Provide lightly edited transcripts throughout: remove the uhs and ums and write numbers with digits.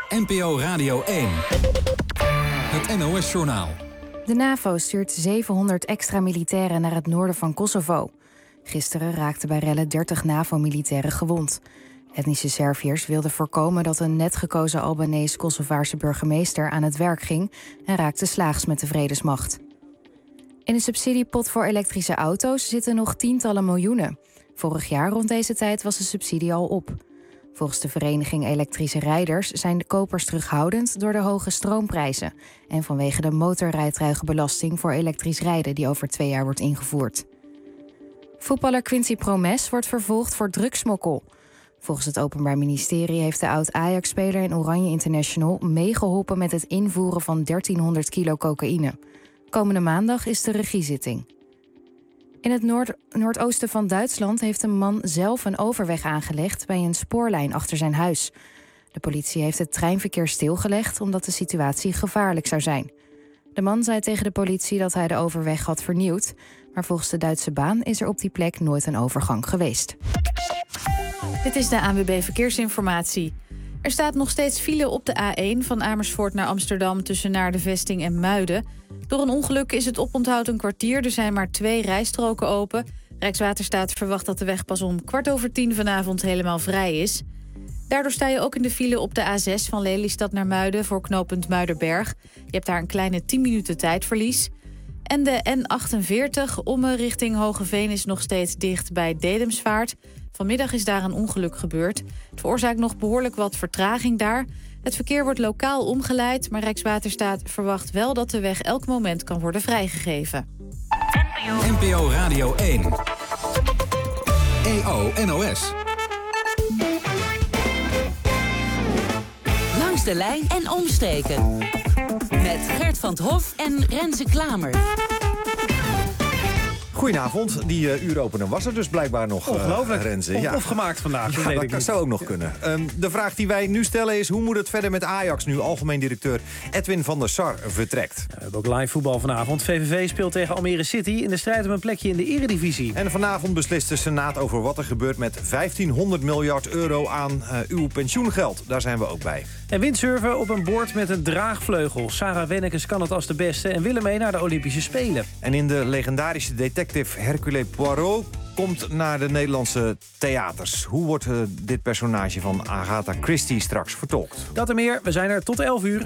NPO Radio 1. Het NOS-journaal. De NAVO stuurt 700 extra militairen naar het noorden van Kosovo. Gisteren raakten bij rellen 30 NAVO-militairen gewond. Etnische Serviërs wilden voorkomen dat een net gekozen Albanees-Kosovaarse burgemeester aan het werk ging en raakte slaags met de vredesmacht. In de subsidiepot voor elektrische auto's zitten nog tientallen miljoenen. Vorig jaar rond deze tijd was de subsidie al op. Volgens de vereniging Elektrische Rijders zijn de kopers terughoudend door de hoge stroomprijzen en vanwege de motorrijtuigenbelasting voor elektrisch rijden die over 2 jaar wordt ingevoerd. Voetballer Quincy Promes wordt vervolgd voor drugsmokkel. Volgens het Openbaar Ministerie heeft de oud-Ajax-speler en Oranje International meegeholpen met het invoeren van 1300 kilo cocaïne. Komende maandag is de regiezitting. In het noordoosten van Duitsland heeft een man zelf een overweg aangelegd bij een spoorlijn achter zijn huis. De politie heeft het treinverkeer stilgelegd omdat de situatie gevaarlijk zou zijn. De man zei tegen de politie dat hij de overweg had vernieuwd, maar volgens de Duitse baan is er op die plek nooit een overgang geweest. Dit is de ANWB Verkeersinformatie. Er staat nog steeds file op de A1 van Amersfoort naar Amsterdam tussen Naar de Vesting en Muiden. Door een ongeluk is het oponthoud een kwartier. Er zijn maar 2 rijstroken open. Rijkswaterstaat verwacht dat de weg pas om 10:15 vanavond helemaal vrij is. Daardoor sta je ook in de file op de A6 van Lelystad naar Muiden voor knooppunt Muiderberg. Je hebt daar een kleine 10 minuten tijdverlies. En de N48 Ommen richting Hogeveen is nog steeds dicht bij Dedemsvaart. Vanmiddag is daar een ongeluk gebeurd. Het veroorzaakt nog behoorlijk wat vertraging daar. Het verkeer wordt lokaal omgeleid, maar Rijkswaterstaat verwacht wel dat de weg elk moment kan worden vrijgegeven. NPO Radio 1. EO NOS. Langs de lijn en omstreken. Met Gert van 't Hof en Renze Klamer. Goedenavond, die uuropener was er dus blijkbaar nog. Ongelooflijk. Renze. Of gemaakt vandaag. Ja, dat zou ook nog kunnen. De vraag die wij nu stellen is: hoe moet het verder met Ajax nu algemeen directeur Edwin van der Sar vertrekt? We hebben ook live voetbal vanavond. VVV speelt tegen Almere City in de strijd om een plekje in de eredivisie. En vanavond beslist de Senaat over wat er gebeurt met 1500 miljard euro aan uw pensioengeld. Daar zijn we ook bij. En windsurfen op een boord met een draagvleugel. Sarah Wennekes kan het als de beste en wil mee naar de Olympische Spelen. En in de legendarische detective Hercule Poirot komt naar de Nederlandse theaters. Hoe wordt dit personage van Agatha Christie straks vertolkt? Dat en meer, we zijn er tot 11 uur.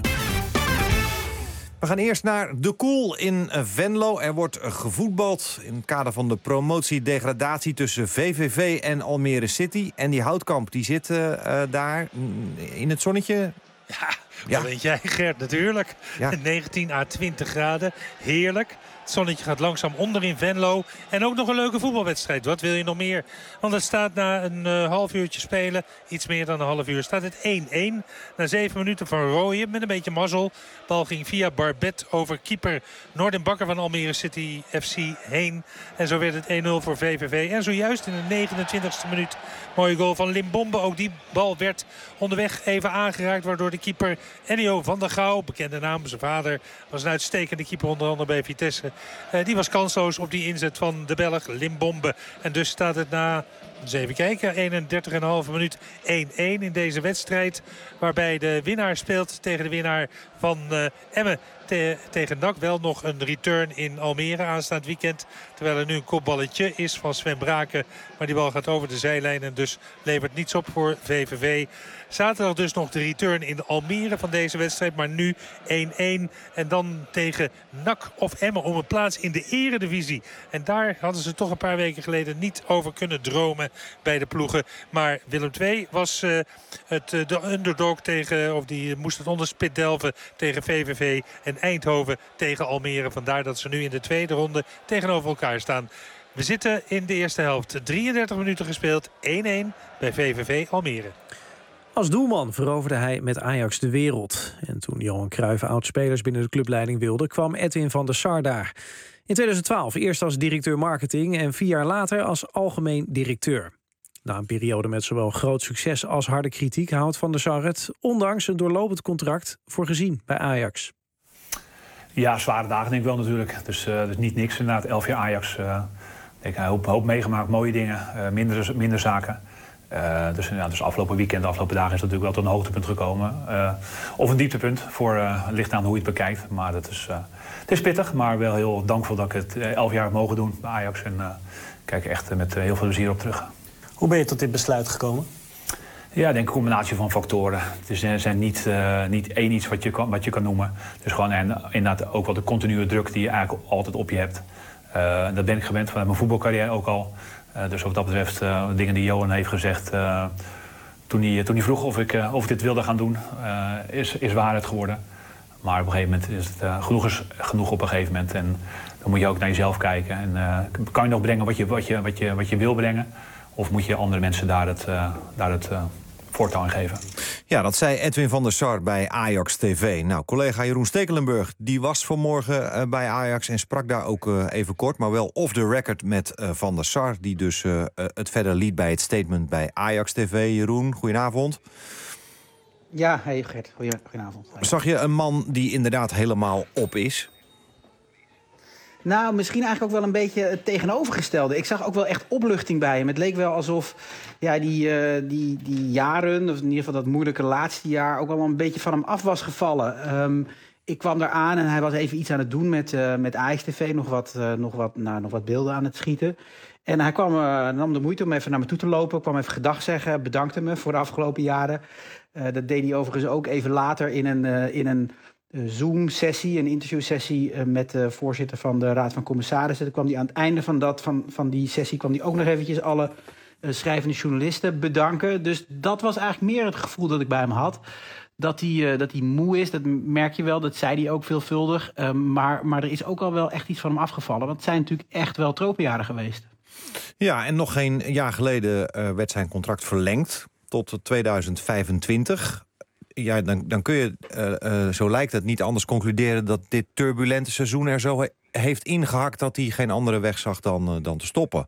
We gaan eerst naar De Koel in Venlo. Er wordt gevoetbald in het kader van de promotie-degradatie tussen VVV en Almere City. En die Houtkamp die zit daar in het zonnetje. Ja, dat weet jij, Gert, natuurlijk. Ja. 19 à 20 graden, heerlijk. Het zonnetje gaat langzaam onder in Venlo. En ook nog een leuke voetbalwedstrijd. Wat wil je nog meer? Want het staat na een half uurtje spelen, iets meer dan een half uur, staat het 1-1. Na 7 minuten van Rooyen met een beetje mazzel. Bal ging via Barbet over keeper Noordin Bakker van Almere City FC heen. En zo werd het 1-0 voor VVV. En zojuist in de 29e minuut mooie goal van Limbombe. Ook die bal werd onderweg even aangeraakt, waardoor de keeper Ennio van der Gouw, bekende naam, zijn vader was een uitstekende keeper onder andere bij Vitesse. Die was kansloos op die inzet van de Belg Limbombe. En dus staat het na, eens even kijken, 31,5 minuut 1-1 in deze wedstrijd. Waarbij de winnaar speelt tegen de winnaar van Emmen. Tegen NAC wel nog een return in Almere aanstaand weekend. Terwijl er nu een kopballetje is van Sven Braken. Maar die bal gaat over de zijlijn en dus levert niets op voor VVV. Zaterdag dus nog de return in Almere van deze wedstrijd. Maar nu 1-1. En dan tegen NAC of Emmen om een plaats in de eredivisie. En daar hadden ze toch een paar weken geleden niet over kunnen dromen bij de ploegen. Maar Willem II was de underdog tegen, of die moest het onderspit delven tegen VVV. En Eindhoven tegen Almere. Vandaar dat ze nu in de tweede ronde tegenover elkaar staan. We zitten in de eerste helft. 33 minuten gespeeld. 1-1 bij VVV Almere. Als doelman veroverde hij met Ajax de wereld. En toen Johan Cruijff oudspelers binnen de clubleiding wilde, kwam Edwin van der Sar daar. In 2012 eerst als directeur marketing en 4 jaar later als algemeen directeur. Na een periode met zowel groot succes als harde kritiek houdt van der Sar het, ondanks een doorlopend contract, voor gezien bij Ajax. Ja, zware dagen denk ik wel natuurlijk. Dus niet niks inderdaad. 11 jaar Ajax. Ik heb een hoop meegemaakt, mooie dingen, minder zaken. Dus afgelopen weekend, de afgelopen dagen is dat natuurlijk wel tot een hoogtepunt gekomen. Of een dieptepunt, ligt aan hoe je het bekijkt. Maar het is pittig, maar wel heel dankvol dat ik het 11 jaar heb mogen doen bij Ajax. En kijk er echt met heel veel plezier op terug. Hoe ben je tot dit besluit gekomen? Ja, ik denk een combinatie van factoren. Er zijn niet één iets wat je kan noemen. Dus gewoon inderdaad ook wel de continue druk die je eigenlijk altijd op je hebt. Dat ben ik gewend vanuit mijn voetbalcarrière ook al. Dus wat dat betreft, dingen die Johan heeft gezegd toen hij vroeg of ik dit wilde gaan doen, is waarheid geworden. Maar op een gegeven moment is het genoeg op een gegeven moment. En dan moet je ook naar jezelf kijken. En kan je nog brengen wat je wil brengen? Of moet je andere mensen daar het voortouw aan geven? Ja, dat zei Edwin van der Sar bij Ajax TV. Nou, collega Jeroen Stekelenburg, die was vanmorgen bij Ajax en sprak daar ook even kort, maar wel off the record met Van der Sar, die dus het verder liet bij het statement bij Ajax TV. Jeroen, goedenavond. Ja, hey Gert, goedenavond. Zag je een man die inderdaad helemaal op is? Nou, misschien eigenlijk ook wel een beetje het tegenovergestelde. Ik zag ook wel echt opluchting bij hem. Het leek wel alsof die jaren, of in ieder geval dat moeilijke laatste jaar, ook wel een beetje van hem af was gevallen. Ik kwam daar aan en hij was even iets aan het doen met Ajax TV, nog wat beelden aan het schieten. En hij nam de moeite om even naar me toe te lopen, kwam even gedag zeggen, bedankte me voor de afgelopen jaren. Dat deed hij overigens ook even later in een Zoom-sessie, een interviewsessie met de voorzitter van de Raad van Commissarissen. Toen kwam hij aan het einde van die sessie kwam hij ook nog eventjes alle schrijvende journalisten bedanken. Dus dat was eigenlijk meer het gevoel dat ik bij hem had. Dat hij moe is, dat merk je wel, dat zei hij ook veelvuldig. Maar er is ook al wel echt iets van hem afgevallen. Want het zijn natuurlijk echt wel tropenjaren geweest. Ja, en nog geen jaar geleden werd zijn contract verlengd tot 2025. Ja, dan kun je, zo lijkt het, niet anders concluderen dat dit turbulente seizoen er zo heeft ingehakt dat hij geen andere weg zag dan te stoppen.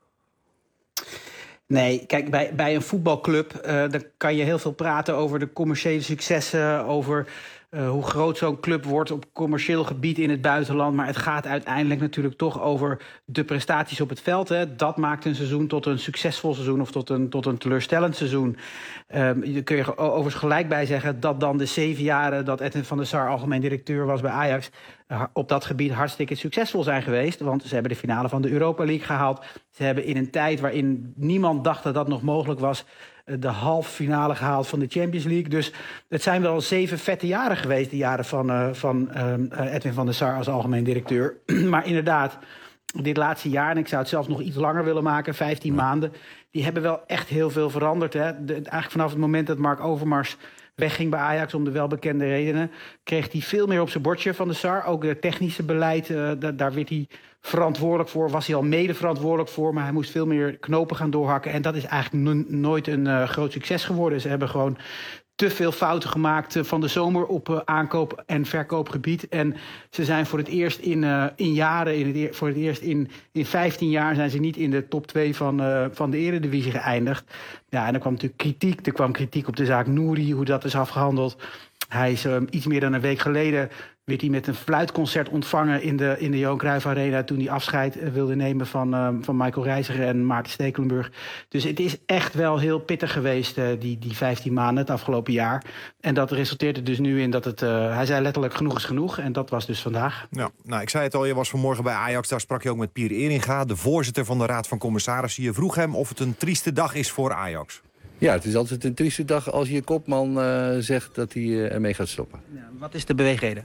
Nee, kijk, bij een voetbalclub dan kan je heel veel praten over de commerciële successen, over hoe groot zo'n club wordt op commercieel gebied in het buitenland. Maar het gaat uiteindelijk natuurlijk toch over de prestaties op het veld. Hè. Dat maakt een seizoen tot een succesvol seizoen of tot een teleurstellend seizoen. Daar kun je overigens gelijk bij zeggen dat dan de 7 jaren dat Edwin van der Sar algemeen directeur was bij Ajax op dat gebied hartstikke succesvol zijn geweest. Want ze hebben de finale van de Europa League gehaald. Ze hebben in een tijd waarin niemand dacht dat dat nog mogelijk was, de halve finale gehaald van de Champions League. Dus het zijn wel 7 vette jaren geweest, die jaren van Edwin van der Sar als algemeen directeur. Maar inderdaad, dit laatste jaar, en ik zou het zelfs nog iets langer willen maken, 15 maanden... die hebben wel echt heel veel veranderd. Hè. Eigenlijk vanaf het moment dat Mark Overmars wegging bij Ajax om de welbekende redenen, kreeg hij veel meer op zijn bordje van de Sar. Ook het technische beleid, daar werd hij verantwoordelijk voor. Was hij al mede verantwoordelijk voor, maar hij moest veel meer knopen gaan doorhakken. En dat is eigenlijk nooit een groot succes geworden. Ze hebben gewoon te veel fouten gemaakt van de zomer op aankoop- en verkoopgebied. En ze zijn voor het eerst voor het eerst in 15 jaar zijn ze niet in de top 2 van de Eredivisie geëindigd. Ja, en er kwam natuurlijk kritiek. Er kwam kritiek op de zaak Nouri, hoe dat is afgehandeld. Hij is iets meer dan een week geleden werd hij met een fluitconcert ontvangen in de Johan Cruijff Arena toen hij afscheid wilde nemen van Michael Reiziger en Maarten Stekelenburg. Dus het is echt wel heel pittig geweest, die 15 maanden het afgelopen jaar. En dat resulteert er dus nu in dat hij zei letterlijk genoeg is genoeg. En dat was dus vandaag. Ja, nou, ik zei het al, je was vanmorgen bij Ajax. Daar sprak je ook met Pier Eringa, de voorzitter van de Raad van Commissarissen. Je vroeg hem of het een trieste dag is voor Ajax. Ja, het is altijd een trieste dag als je kopman zegt dat hij ermee gaat stoppen. Ja, wat is de beweegreden?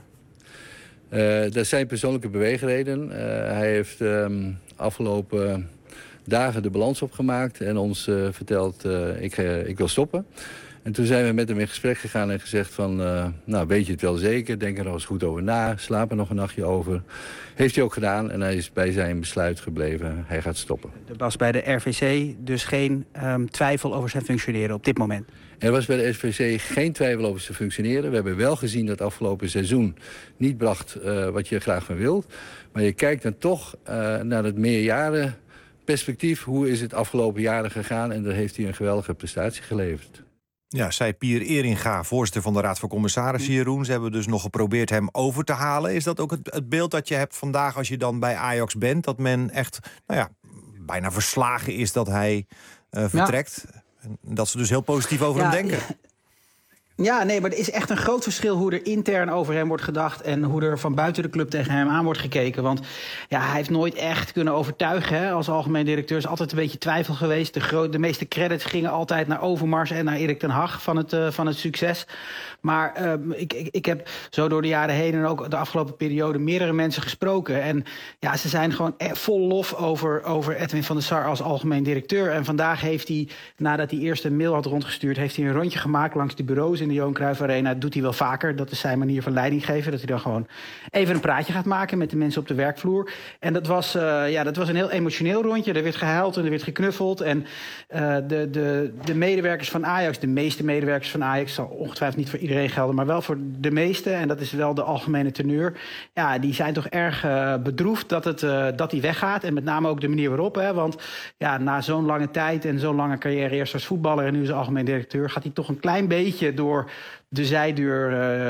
Dat zijn persoonlijke beweegreden. Hij heeft afgelopen dagen de balans opgemaakt en ons verteld, ik wil stoppen. En toen zijn we met hem in gesprek gegaan en gezegd van, nou weet je het wel zeker, denk er nog eens goed over na, slaap er nog een nachtje over. Heeft hij ook gedaan en hij is bij zijn besluit gebleven, hij gaat stoppen. Er was bij de RVC dus geen twijfel over zijn functioneren op dit moment? Er was bij de RVC geen twijfel over zijn functioneren. We hebben wel gezien dat het afgelopen seizoen niet bracht wat je graag van wilt. Maar je kijkt dan toch naar het meerjarenperspectief. Hoe is het afgelopen jaren gegaan? En daar heeft hij een geweldige prestatie geleverd. Ja, zei Pier Eringa, voorzitter van de Raad van Commissarissen, Jeroen. Ze hebben dus nog geprobeerd hem over te halen. Is dat ook het beeld dat je hebt vandaag als je dan bij Ajax bent? Dat men echt bijna verslagen is dat hij vertrekt? Ja. En dat ze dus heel positief over hem denken. Ja, nee, maar er is echt een groot verschil hoe er intern over hem wordt gedacht en hoe er van buiten de club tegen hem aan wordt gekeken. Want ja, hij heeft nooit echt kunnen overtuigen, hè. Als algemeen directeur is altijd een beetje twijfel geweest. De meeste credits gingen altijd naar Overmars en naar Erik ten Hag van het succes. Maar ik heb zo door de jaren heen en ook de afgelopen periode meerdere mensen gesproken. En ja, ze zijn gewoon vol lof over Edwin van der Sar als algemeen directeur. En vandaag heeft hij, nadat hij eerst een mail had rondgestuurd, heeft hij een rondje gemaakt langs de bureaus in de Johan Cruijff Arena. Dat doet hij wel vaker. Dat is zijn manier van leiding geven. Dat hij dan gewoon even een praatje gaat maken met de mensen op de werkvloer. En dat was een heel emotioneel rondje. Er werd gehuild en er werd geknuffeld. En de medewerkers van Ajax, de meeste medewerkers van Ajax, zal ongetwijfeld niet voor iedereen gelden, maar wel voor de meeste, en dat is wel de algemene teneur. Ja, die zijn toch erg bedroefd dat hij weggaat. En met name ook de manier waarop. Hè, want ja, na zo'n lange tijd en zo'n lange carrière, eerst als voetballer en nu als algemeen directeur, gaat hij toch een klein beetje door de zijdeur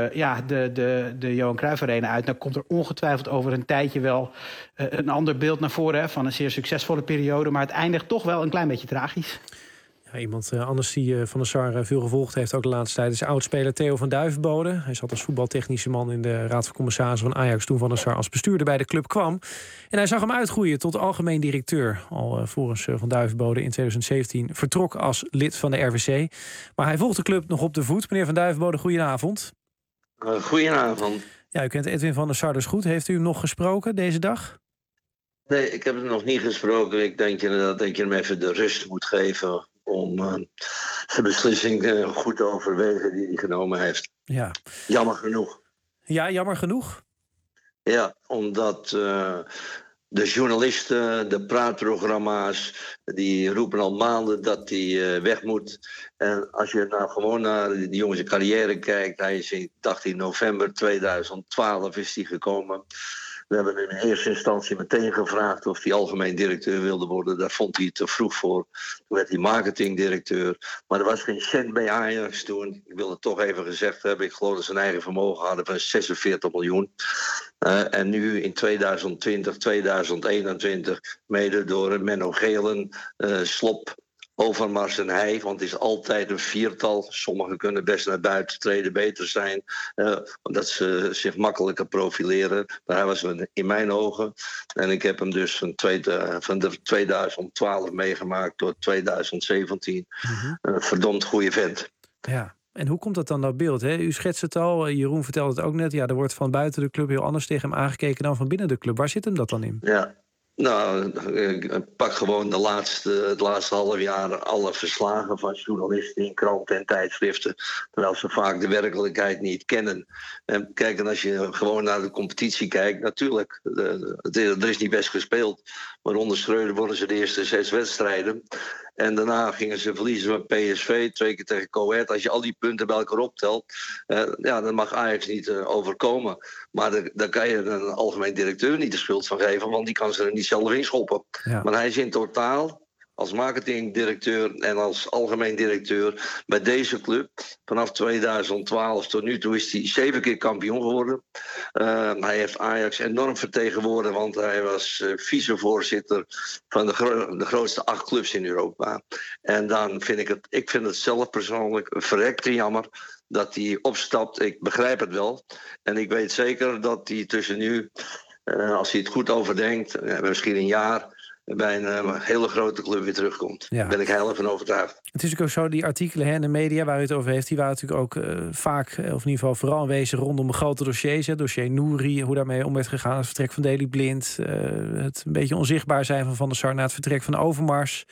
de Johan Cruijff Arena uit. Dan komt er ongetwijfeld over een tijdje wel een ander beeld naar voren, hè, van een zeer succesvolle periode. Maar het eindigt toch wel een klein beetje tragisch. Ja, iemand anders die Van der Sar veel gevolgd heeft ook de laatste tijd is oudspeler Theo van Duivenbode. Hij zat als voetbaltechnische man in de Raad van Commissarissen van Ajax toen Van der Sar als bestuurder bij de club kwam. En hij zag hem uitgroeien tot algemeen directeur. Alvorens Van Duivenbode in 2017 vertrok als lid van de RVC. Maar hij volgt de club nog op de voet. Meneer Van Duivenbode, goedenavond. Goedenavond. Ja, u kent Edwin van der Sar dus goed. Heeft u hem nog gesproken deze dag? Nee, ik heb hem nog niet gesproken. Ik denk dat je hem even de rust moet geven om de beslissing goed te overwegen die hij genomen heeft. Ja. Jammer genoeg. Ja, jammer genoeg? Ja, omdat de journalisten, de praatprogramma's, die roepen al maanden dat hij weg moet. En als je nou gewoon naar die jongens carrière kijkt, hij is in november 2012 is hij gekomen. We hebben hem in eerste instantie meteen gevraagd of hij algemeen directeur wilde worden. Daar vond hij te vroeg voor. Toen werd hij marketingdirecteur. Maar er was geen cent bij Ajax toen. Ik wil het toch even gezegd hebben. Ik geloof dat ze een eigen vermogen hadden van 46 miljoen. En nu in 2020, 2021, mede door Menno Gelen, Slop, Overmars en hij, want het is altijd een viertal. Sommigen kunnen best naar buiten treden, beter zijn, omdat ze zich makkelijker profileren. Maar hij was in mijn ogen. En ik heb hem dus van 2012 meegemaakt tot 2017. Een verdomd goede vent. Ja. En hoe komt dat dan naar beeld? Hè? U schetst het al, Jeroen vertelde het ook net. Ja, er wordt van buiten de club heel anders tegen hem aangekeken dan van binnen de club. Waar zit hem dat dan in? Ja. Nou, ik pak gewoon het laatste half jaar alle verslagen van journalisten in kranten en tijdschriften, terwijl ze vaak de werkelijkheid niet kennen. En kijk, en als je gewoon naar de competitie kijkt, natuurlijk, er is niet best gespeeld. Maar onder Schreuder wonnen ze de eerste 6 wedstrijden. En daarna gingen ze verliezen met PSV, 2 keer tegen Go Ahead. Als je al die punten bij elkaar optelt, dan mag Ajax niet overkomen. Maar daar kan je een algemeen directeur niet de schuld van geven, want die kan ze er niet zelf inschoppen. Ja. Maar hij is in totaal als marketingdirecteur en als algemeen directeur bij deze club. Vanaf 2012 tot nu toe is hij 7 keer kampioen geworden. Hij heeft Ajax enorm vertegenwoordigd, want hij was vicevoorzitter van de grootste 8 clubs in Europa. En dan vind ik het zelf persoonlijk verrekte jammer dat hij opstapt. Ik begrijp het wel. En ik weet zeker dat hij tussen nu, als hij het goed overdenkt, misschien een jaar, bij een hele grote club weer terugkomt. Daar ben ik heel van overtuigd. Het is ook zo, die artikelen in de media waar u het over heeft, die waren natuurlijk ook vaak, of in ieder geval vooral aanwezig rondom grote dossiers. Dossier Nouri, hoe daarmee om werd gegaan, het vertrek van Daley Blind, het een beetje onzichtbaar zijn van Van der Sar na het vertrek van Overmars.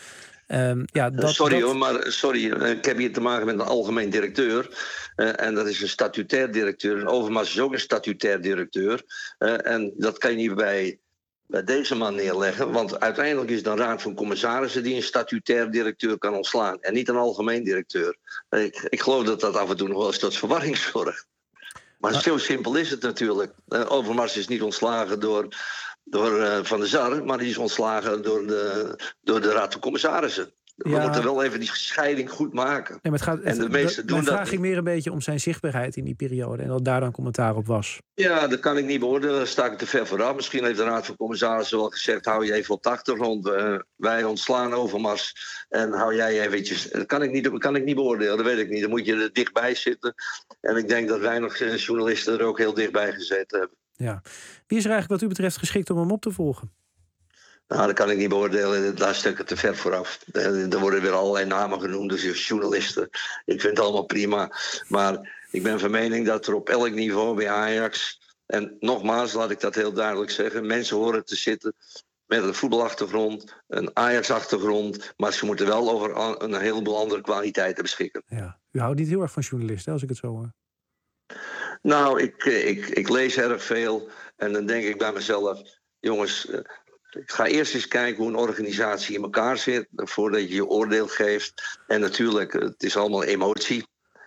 Sorry, ik heb hier te maken met een algemeen directeur. En dat is een statutair directeur. Overmars is ook een statutair directeur. En dat kan je niet bij deze man neerleggen. Want uiteindelijk is het een raad van commissarissen die een statutair directeur kan ontslaan. En niet een algemeen directeur. Ik geloof dat dat af en toe nog wel eens tot verwarring zorgt. Maar zo simpel is het natuurlijk. Overmars is niet ontslagen door Van der Sar, maar die is ontslagen door de raad van commissarissen. We moeten wel even die scheiding goed maken. Nee, maar en de meesten doen dat vraag ik meer een beetje om zijn zichtbaarheid in die periode. En dat daar dan commentaar op was. Ja, dat kan ik niet beoordelen. Daar sta ik te ver vooraf. Misschien heeft de Raad van Commissarissen wel gezegd... hou je even op de achtergrond. Wij ontslaan Overmars. En hou jij eventjes... Dat kan ik niet beoordelen. Dat weet ik niet. Dan moet je er dichtbij zitten. En ik denk dat weinig journalisten er ook heel dichtbij gezeten hebben. Ja. Wie is er eigenlijk wat u betreft geschikt om hem op te volgen? Nou, dat kan ik niet beoordelen. Daar stuk ik te ver vooraf. Er worden weer allerlei namen genoemd, dus journalisten. Ik vind het allemaal prima. Maar ik ben van mening dat er op elk niveau bij Ajax... en nogmaals, laat ik dat heel duidelijk zeggen... mensen horen te zitten met een voetbalachtergrond, een Ajax-achtergrond... maar ze moeten wel over een heleboel andere kwaliteiten beschikken. Ja. U houdt niet heel erg van journalisten, als ik het zo hoor. Nou, ik lees erg veel en dan denk ik bij mezelf... jongens... Ik ga eerst eens kijken hoe een organisatie in elkaar zit... voordat je je oordeel geeft. En natuurlijk, het is allemaal emotie.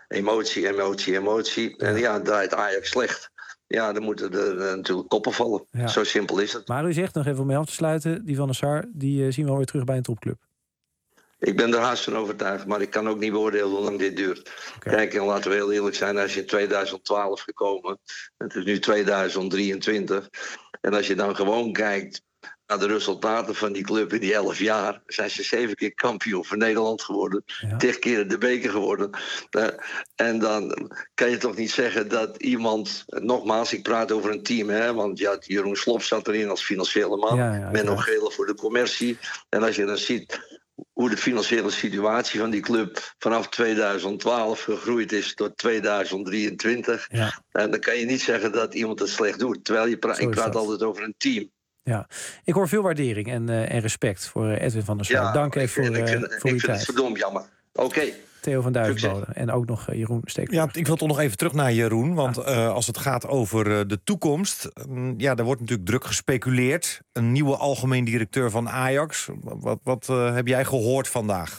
Emotie. En ja, draait Ajax slecht. Ja, dan moeten er natuurlijk koppen vallen. Ja. Zo simpel is het. Maar u zegt, nog even om mee af te sluiten... die Van der Sar, die zien we alweer terug bij een topclub. Ik ben er haast van overtuigd, maar ik kan ook niet beoordelen hoe lang dit duurt. Okay. Kijk, en laten we heel eerlijk zijn, als je in 2012 gekomen... het is nu 2023... en als je dan gewoon kijkt... naar de resultaten van die club in die 11 jaar... zijn ze 7 keer kampioen van Nederland geworden. 10 keer de beker geworden. En dan kan je toch niet zeggen dat iemand... Nogmaals, ik praat over een team, hè, want Jeroen Slop zat erin als financiële man. Menno Gele voor de commercie. En als je dan ziet hoe de financiële situatie van die club... vanaf 2012 gegroeid is tot 2023... en dan kan je niet zeggen dat iemand het slecht doet. Terwijl ik praat altijd over een team. Ja, ik hoor veel waardering en respect voor Edwin van der Sar. Ja, dank even voor uw tijd. Ik vind het verdomd jammer. Oké. Theo van Duivenbode en ook nog Jeroen Stekelenburg. Ja, ik wil toch nog even terug naar Jeroen. Want als het gaat over de toekomst... er wordt natuurlijk druk gespeculeerd. Een nieuwe algemeen directeur van Ajax. Wat heb jij gehoord vandaag?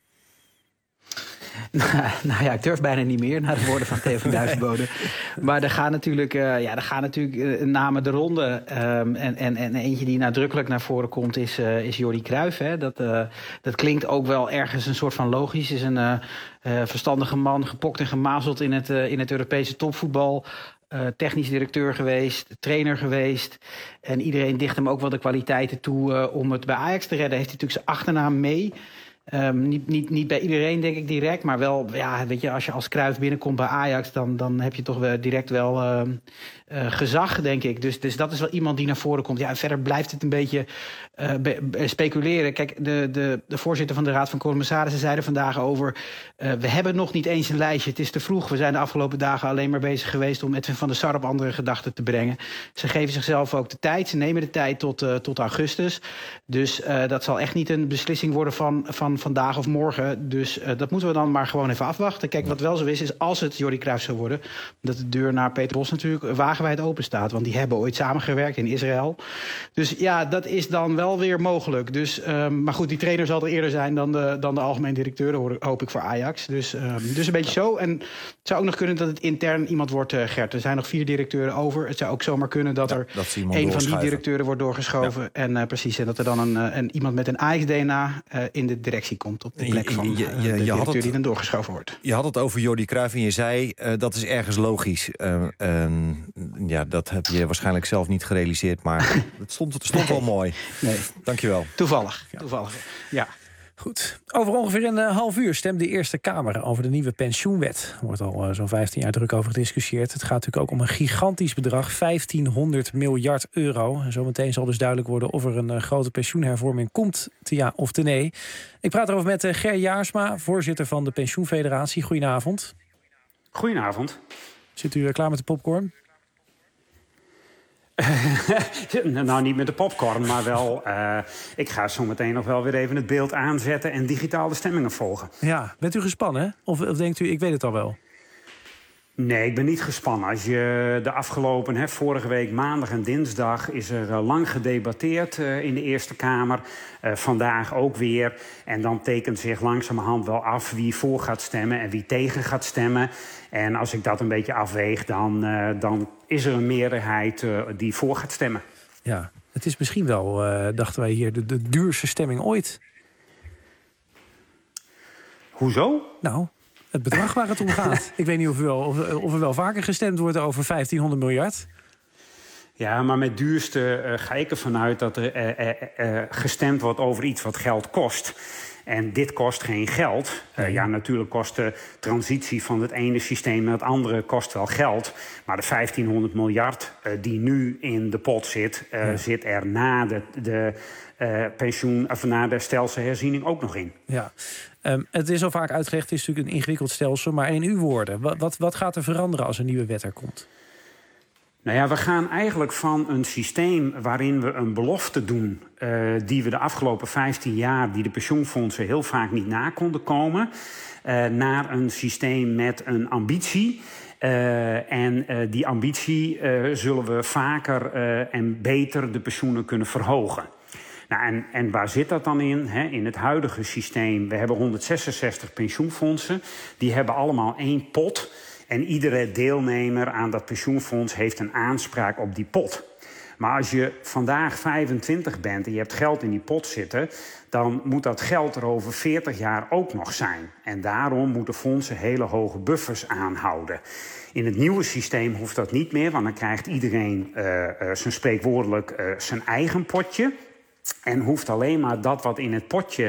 Nou ja, ik durf bijna niet meer naar de woorden van Theo van Duivenbode. Maar er gaan natuurlijk namen de ronde. En eentje die nadrukkelijk naar voren komt is Jordi Cruijff. Hè. Dat klinkt ook wel ergens een soort van logisch. Is een verstandige man, gepokt en gemazeld in het Europese topvoetbal. Technisch directeur geweest, trainer geweest. En iedereen dicht hem ook wel de kwaliteiten toe om het bij Ajax te redden. Heeft hij natuurlijk zijn achternaam mee... Niet bij iedereen, denk ik, direct. Maar wel, ja, weet je, als je als Cruijff binnenkomt bij Ajax... dan heb je toch direct wel gezag, denk ik. Dus dat is wel iemand die naar voren komt. Ja, en verder blijft het een beetje speculeren. Kijk, de voorzitter van de Raad van Commissarissen zei er vandaag over... we hebben nog niet eens een lijstje, het is te vroeg. We zijn de afgelopen dagen alleen maar bezig geweest... om Edwin van der Sar op andere gedachten te brengen. Ze geven zichzelf ook de tijd. Ze nemen de tijd tot augustus. Dus dat zal echt niet een beslissing worden van vandaag of morgen. Dus dat moeten we dan maar gewoon even afwachten. Kijk, wat wel zo is als het Jordi Cruijff zou worden... dat de deur naar Peter Bos natuurlijk wagenwijd open staat. Want die hebben ooit samengewerkt in Israël. Dus ja, dat is dan wel weer mogelijk. Dus, maar goed, die trainer zal er eerder zijn dan de algemeen directeur, hoop ik, voor Ajax. Dus een beetje zo. En het zou ook nog kunnen dat het intern iemand wordt, Gert. Er zijn nog 4 directeuren over. Het zou ook zomaar kunnen dat er een van die directeuren wordt doorgeschoven. Ja. En precies, en dat er dan iemand met een Ajax-DNA in de directie komt. Op de plek van de directeur die dan doorgeschoven wordt. Je had het over Jordi Cruijff en je zei dat is ergens logisch. Ja, dat heb je waarschijnlijk zelf niet gerealiseerd, maar het stond wel mooi. Nee. Dankjewel. Toevallig. Ja. Goed. Over ongeveer een half uur stemt de Eerste Kamer over de nieuwe pensioenwet. Er wordt al zo'n 15 jaar druk over gediscussieerd. Het gaat natuurlijk ook om een gigantisch bedrag, 1500 miljard euro. En zometeen zal dus duidelijk worden of er een grote pensioenhervorming komt, te ja of te nee. Ik praat erover met Ger Jaarsma, voorzitter van de Pensioenfederatie. Goedenavond. Goedenavond. Zit u klaar met de popcorn? Nou, niet met de popcorn, maar wel... ik ga zo meteen nog wel weer even het beeld aanzetten... en digitaal de stemmingen volgen. Ja, bent u gespannen? Of denkt u, ik weet het al wel? Nee, ik ben niet gespannen. Als je de afgelopen, vorige week maandag en dinsdag... is er lang gedebatteerd in de Eerste Kamer. Vandaag ook weer. En dan tekent zich langzamerhand wel af wie voor gaat stemmen... en wie tegen gaat stemmen. En als ik dat een beetje afweeg, dan is er een meerderheid die voor gaat stemmen. Ja, het is misschien wel, dachten wij hier, de duurste stemming ooit. Hoezo? Nou, het bedrag waar het om gaat. Ik weet niet of er wel vaker gestemd wordt over 1500 miljard. Ja, maar met duurste ga ik ervan uit dat er gestemd wordt over iets wat geld kost. En dit kost geen geld. Ja, natuurlijk kost de transitie van het ene systeem naar het andere kost wel geld. Maar de 1500 miljard die nu in de pot zit, zit er na de pensioen of na de stelselherziening ook nog in. Ja. Het is al vaak uitgelegd, het is natuurlijk een ingewikkeld stelsel. Maar in uw woorden, wat gaat er veranderen als een nieuwe wet er komt? Nou ja, we gaan eigenlijk van een systeem waarin we een belofte doen die we de afgelopen 15 jaar, die de pensioenfondsen heel vaak niet na konden komen, naar een systeem met een ambitie. En die ambitie zullen we vaker en beter de pensioenen kunnen verhogen. Nou, en waar zit dat dan in? In het huidige systeem, we hebben 166 pensioenfondsen. Die hebben allemaal één pot. En iedere deelnemer aan dat pensioenfonds heeft een aanspraak op die pot. Maar als je vandaag 25 bent en je hebt geld in die pot zitten, dan moet dat geld er over 40 jaar ook nog zijn. En daarom moeten fondsen hele hoge buffers aanhouden. In het nieuwe systeem hoeft dat niet meer, want dan krijgt iedereen zijn spreekwoordelijk zijn eigen potje. En hoeft alleen maar dat wat in het potje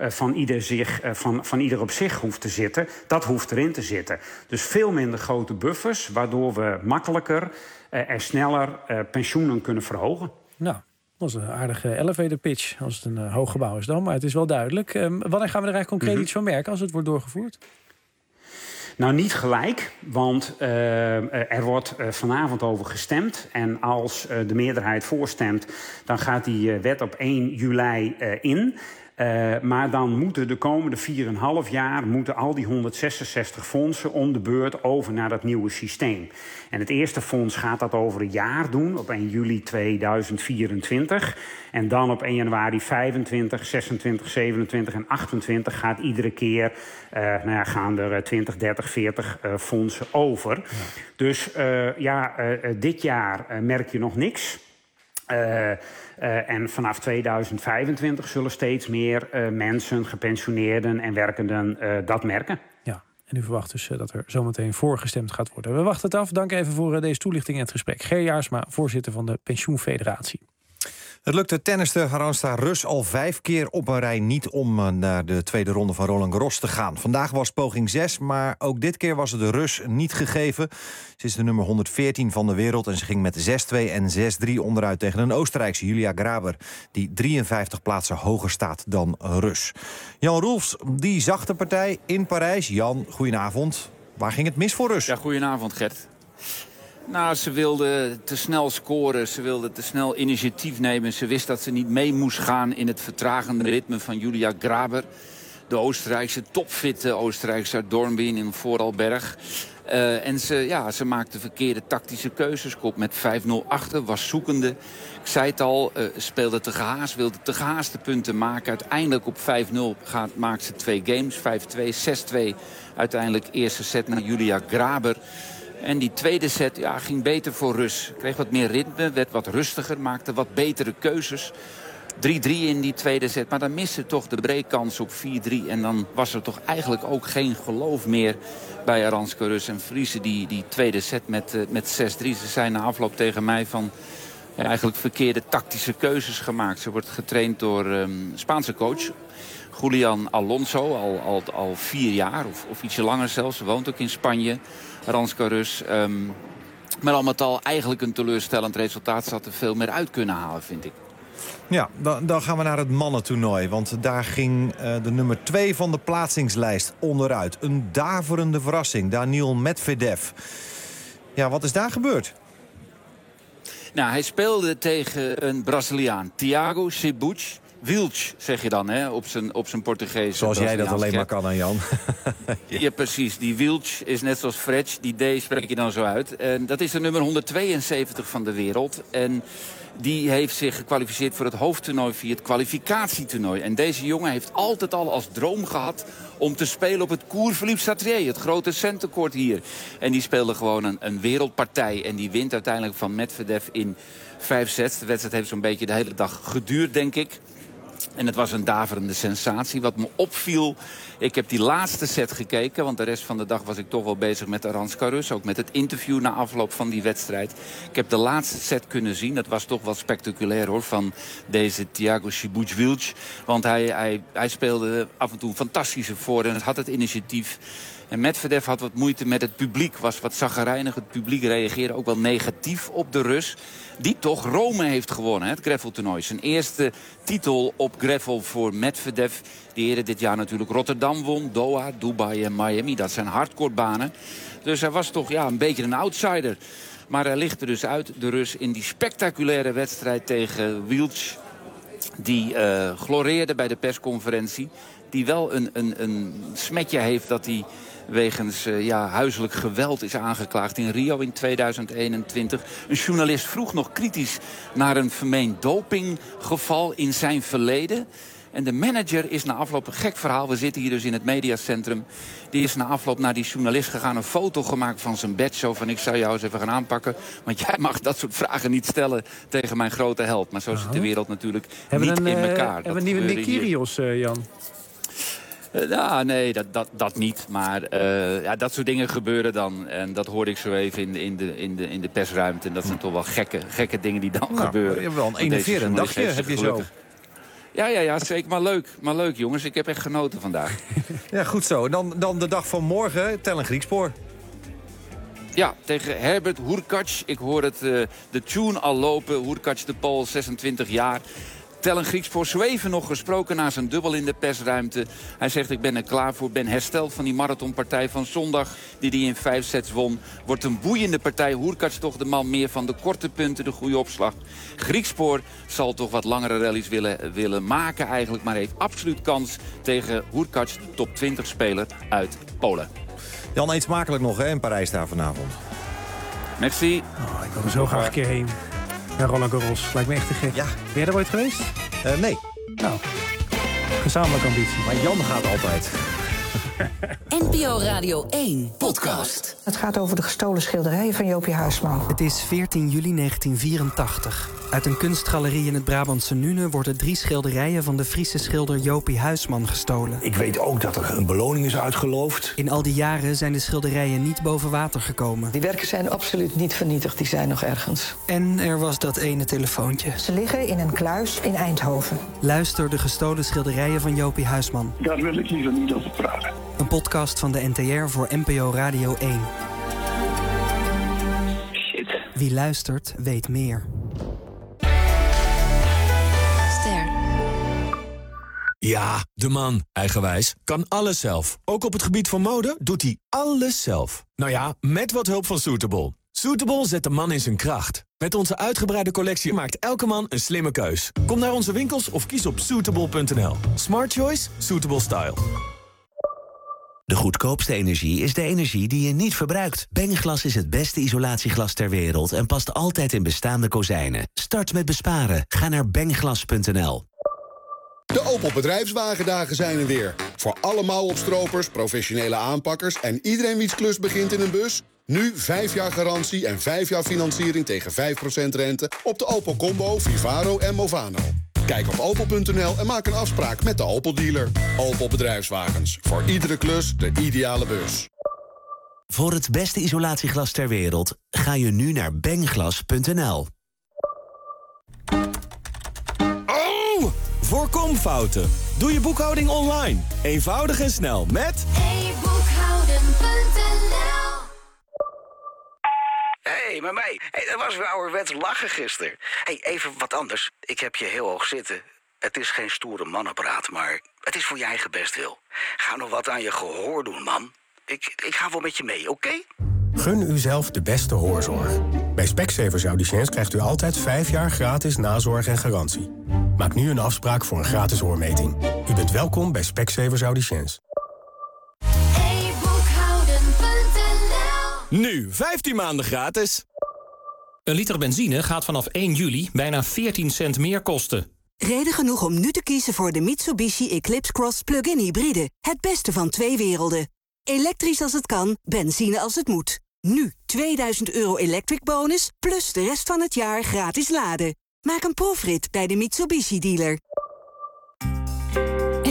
van ieder op zich hoeft te zitten, dat hoeft erin te zitten. Dus veel minder grote buffers, waardoor we makkelijker en sneller pensioenen kunnen verhogen. Nou, dat is een aardige elevator pitch als het een hoog gebouw is dan. Maar het is wel duidelijk. Wanneer gaan we er eigenlijk concreet iets van merken als het wordt doorgevoerd? Nou, niet gelijk, want er wordt vanavond over gestemd. En als de meerderheid voorstemt, dan gaat die wet op 1 juli in. Maar dan moeten de komende 4,5 jaar al die 166 fondsen om de beurt over naar dat nieuwe systeem. En het eerste fonds gaat dat over een jaar doen, op 1 juli 2024. En dan op 1 januari 25, 26, 27 en 28 gaat iedere keer gaan er 20, 30, 40 fondsen over. Ja. Dus dit jaar merk je nog niks. En vanaf 2025 zullen steeds meer mensen, gepensioneerden en werkenden dat merken. Ja, en u verwacht dus dat er zometeen voorgestemd gaat worden. We wachten het af. Dank even voor deze toelichting en het gesprek. Ger Jaarsma, voorzitter van de Pensioenfederatie. Het lukte tennister Arantxa Rus al 5 keer op een rij niet om naar de tweede ronde van Roland Garros te gaan. Vandaag was poging 6, maar ook dit keer was het de Rus niet gegeven. Ze is de nummer 114 van de wereld en ze ging met 6-2 en 6-3 onderuit tegen een Oostenrijkse, Julia Graber, die 53 plaatsen hoger staat dan Rus. Jan Roelfs, die zag de partij in Parijs. Jan, goedenavond. Waar ging het mis voor Rus? Ja, goedenavond Gert. Nou, ze wilde te snel scoren, ze wilde te snel initiatief nemen. Ze wist dat ze niet mee moest gaan in het vertragende ritme van Julia Graber. De Oostenrijkse, topfitte Oostenrijkse uit Dornbirn in Vorarlberg. En ze maakte verkeerde tactische keuzes. Kop met 5-0 achter, was zoekende. Ik zei het al, speelde te gehaast, wilde te gehaast de punten maken. Uiteindelijk op 5-0 maakt ze 2 games, 5-2, 6-2. Uiteindelijk eerste set naar Julia Graber. En die tweede set ging beter voor Rus. Kreeg wat meer ritme, werd wat rustiger, maakte wat betere keuzes. 3-3 in die tweede set, maar dan miste toch de breakkans op 4-3. En dan was er toch eigenlijk ook geen geloof meer bij Arantxa Rus. En verliezen die tweede set met 6-3. Ze zei na afloop tegen mij van eigenlijk verkeerde tactische keuzes gemaakt. Ze wordt getraind door Spaanse coach Julian Alonso al 4 jaar of ietsje langer zelfs. Ze woont ook in Spanje. Arantxa Rus. Maar al met al eigenlijk een teleurstellend resultaat. Ze had er veel meer uit kunnen halen, vind ik. Ja, dan gaan we naar het mannentoernooi. Want daar ging de nummer 2 van de plaatsingslijst onderuit. Een daverende verrassing, Daniil Medvedev. Ja, wat is daar gebeurd? Nou, hij speelde tegen een Braziliaan, Thiago Seyboth. Wilch, zeg je dan, op zijn Portugees. Zoals jij dat alleen maar kan, Jan. Ja, precies. Die Wilch is net zoals Fretch. Die D spreek je dan zo uit. En dat is de nummer 172 van de wereld. En die heeft zich gekwalificeerd voor het hoofdtoernooi via het kwalificatietoernooi. En deze jongen heeft altijd al als droom gehad om te spelen op het Cours Philippe Chatrier, het grote centercourt hier. En die speelde gewoon een wereldpartij. En die wint uiteindelijk van Medvedev in 5 sets. De wedstrijd heeft zo'n beetje de hele dag geduurd, denk ik. En het was een daverende sensatie. Wat me opviel, ik heb die laatste set gekeken, want de rest van de dag was ik toch wel bezig met Aranska Rus. Ook met het interview na afloop van die wedstrijd. Ik heb de laatste set kunnen zien. Dat was toch wel spectaculair hoor, van deze Thiago Sibujvilc. Want hij speelde af en toe fantastische voor en het had het initiatief. En Medvedev had wat moeite met het publiek, was wat chagrijnig. Het publiek reageerde ook wel negatief op de Rus. Die toch Rome heeft gewonnen, het graveltoernooi. Zijn eerste titel op gravel voor Medvedev. Die eerder dit jaar natuurlijk Rotterdam won, Doha, Dubai en Miami. Dat zijn hardcorebanen. Dus hij was toch een beetje een outsider. Maar hij ligt er dus uit, de Rus, in die spectaculaire wedstrijd tegen Wilc. Die gloreerde bij de persconferentie. Die wel een smetje heeft dat hij wegens huiselijk geweld is aangeklaagd in Rio in 2021. Een journalist vroeg nog kritisch naar een vermeend dopinggeval in zijn verleden. En de manager is na afloop, een gek verhaal, we zitten hier dus in het mediacentrum. Die is na afloop naar die journalist gegaan, een foto gemaakt van zijn badge. Zo van, ik zou jou eens even gaan aanpakken. Want jij mag dat soort vragen niet stellen tegen mijn grote held. Maar zo zit de wereld natuurlijk niet in elkaar. Hebben we een nieuwe Nick Kyrgios, Jan? Nee, dat niet. Maar dat soort dingen gebeuren dan. En dat hoorde ik zo even in de persruimte. En dat zijn toch wel gekke dingen die dan gebeuren. Je hebt wel een enerverend dagje, heb je zo. Ja, zeker. Maar leuk, jongens. Ik heb echt genoten vandaag. Ja, goed zo. Dan de dag van morgen, Tellen Griekspoor. Ja, tegen Herbert Hurkacz. Ik hoor de tune al lopen. Hurkacz, de Pool, 26 jaar. Tellen Griekspoor zweven nog gesproken na zijn dubbel in de persruimte. Hij zegt, ik ben er klaar voor, ben hersteld van die marathonpartij van zondag, die hij in 5 sets won. Wordt een boeiende partij. Hurkacz toch de man meer van de korte punten, de goede opslag. Griekspoor zal toch wat langere rallies willen maken eigenlijk, maar heeft absoluut kans tegen Hurkacz, de top 20 speler uit Polen. Jan, eet smakelijk nog in Parijs daar vanavond. Merci. Ik wil er zo graag een keer heen. Ja, Roland Garros. Lijkt me echt te gek. Ja. Ben je er ooit geweest? Nee. Nou, gezamenlijke ambitie. Maar Jan gaat altijd. NPO Radio 1 podcast. Het gaat over de gestolen schilderijen van Jopie Huisman. Het is 14 juli 1984. Uit een kunstgalerie in het Brabantse Nune worden 3 schilderijen van de Friese schilder Jopie Huisman gestolen. Ik weet ook dat er een beloning is uitgeloofd. In al die jaren zijn de schilderijen niet boven water gekomen. Die werken zijn absoluut niet vernietigd, die zijn nog ergens. En er was dat ene telefoontje. Ze liggen in een kluis in Eindhoven. Luister de gestolen schilderijen van Jopie Huisman. Daar wil ik liever niet over praten. Een podcast van de NTR voor NPO Radio 1. Shit. Wie luistert, weet meer. Ja, de man, eigenwijs, kan alles zelf. Ook op het gebied van mode doet hij alles zelf. Nou ja, met wat hulp van Suitable. Suitable zet de man in zijn kracht. Met onze uitgebreide collectie maakt elke man een slimme keus. Kom naar onze winkels of kies op suitable.nl. Smart choice, suitable style. De goedkoopste energie is de energie die je niet verbruikt. Bengglas is het beste isolatieglas ter wereld en past altijd in bestaande kozijnen. Start met besparen. Ga naar bengglas.nl. De Opel Bedrijfswagendagen zijn er weer. Voor alle mouwopstropers, professionele aanpakkers en iedereen wiens klus begint in een bus. Nu 5 jaar garantie en 5 jaar financiering tegen 5% rente op de Opel Combo, Vivaro en Movano. Kijk op opel.nl en maak een afspraak met de Opel-dealer. Opel Bedrijfswagens. Voor iedere klus de ideale bus. Voor het beste isolatieglas ter wereld ga je nu naar bengglas.nl. Voorkom fouten. Doe je boekhouding online. Eenvoudig en snel met e-boekhouden.nl. Hé, maar mij. Dat was weer ouderwets lachen gisteren. Even wat anders. Ik heb je heel hoog zitten. Het is geen stoere mannenpraat, maar het is voor je eigen bestwil. Ga nog wat aan je gehoor doen, man. Ik ga wel met je mee, oké? Gun uzelf de beste hoorzorg. Bij Specsavers Audiciëns krijgt u altijd 5 jaar gratis nazorg en garantie. Maak nu een afspraak voor een gratis hoormeting. U bent welkom bij Specsavers Audiciëns. nu 15 maanden gratis. Een liter benzine gaat vanaf 1 juli bijna 14 cent meer kosten. Reden genoeg om nu te kiezen voor de Mitsubishi Eclipse Cross Plug-in Hybride. Het beste van 2 werelden. Elektrisch als het kan, benzine als het moet. Nu €2000 electric bonus, plus de rest van het jaar gratis laden. Maak een proefrit bij de Mitsubishi dealer.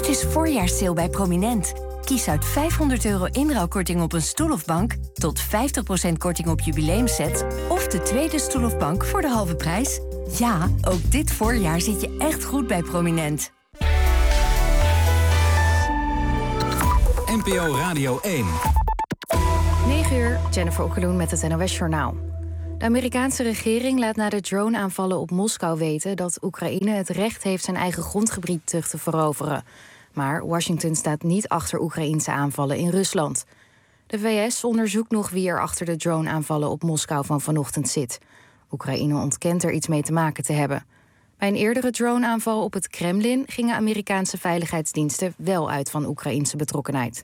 is voorjaarssale bij Prominent. Kies uit €500 inruilkorting op een stoel of bank, tot 50% korting op jubileumsets of de tweede stoel of bank voor de halve prijs. Ja, ook dit voorjaar zit je echt goed bij Prominent. NPO Radio 1. 9 uur, Jennifer Okkeloen met het NOS-journaal. De Amerikaanse regering laat na de drone-aanvallen op Moskou weten dat Oekraïne het recht heeft zijn eigen grondgebied terug te veroveren. Maar Washington staat niet achter Oekraïense aanvallen in Rusland. De VS onderzoekt nog wie er achter de drone-aanvallen op Moskou van vanochtend zit. Oekraïne ontkent er iets mee te maken te hebben. Bij een eerdere drone-aanval op het Kremlin gingen Amerikaanse veiligheidsdiensten wel uit van Oekraïense betrokkenheid.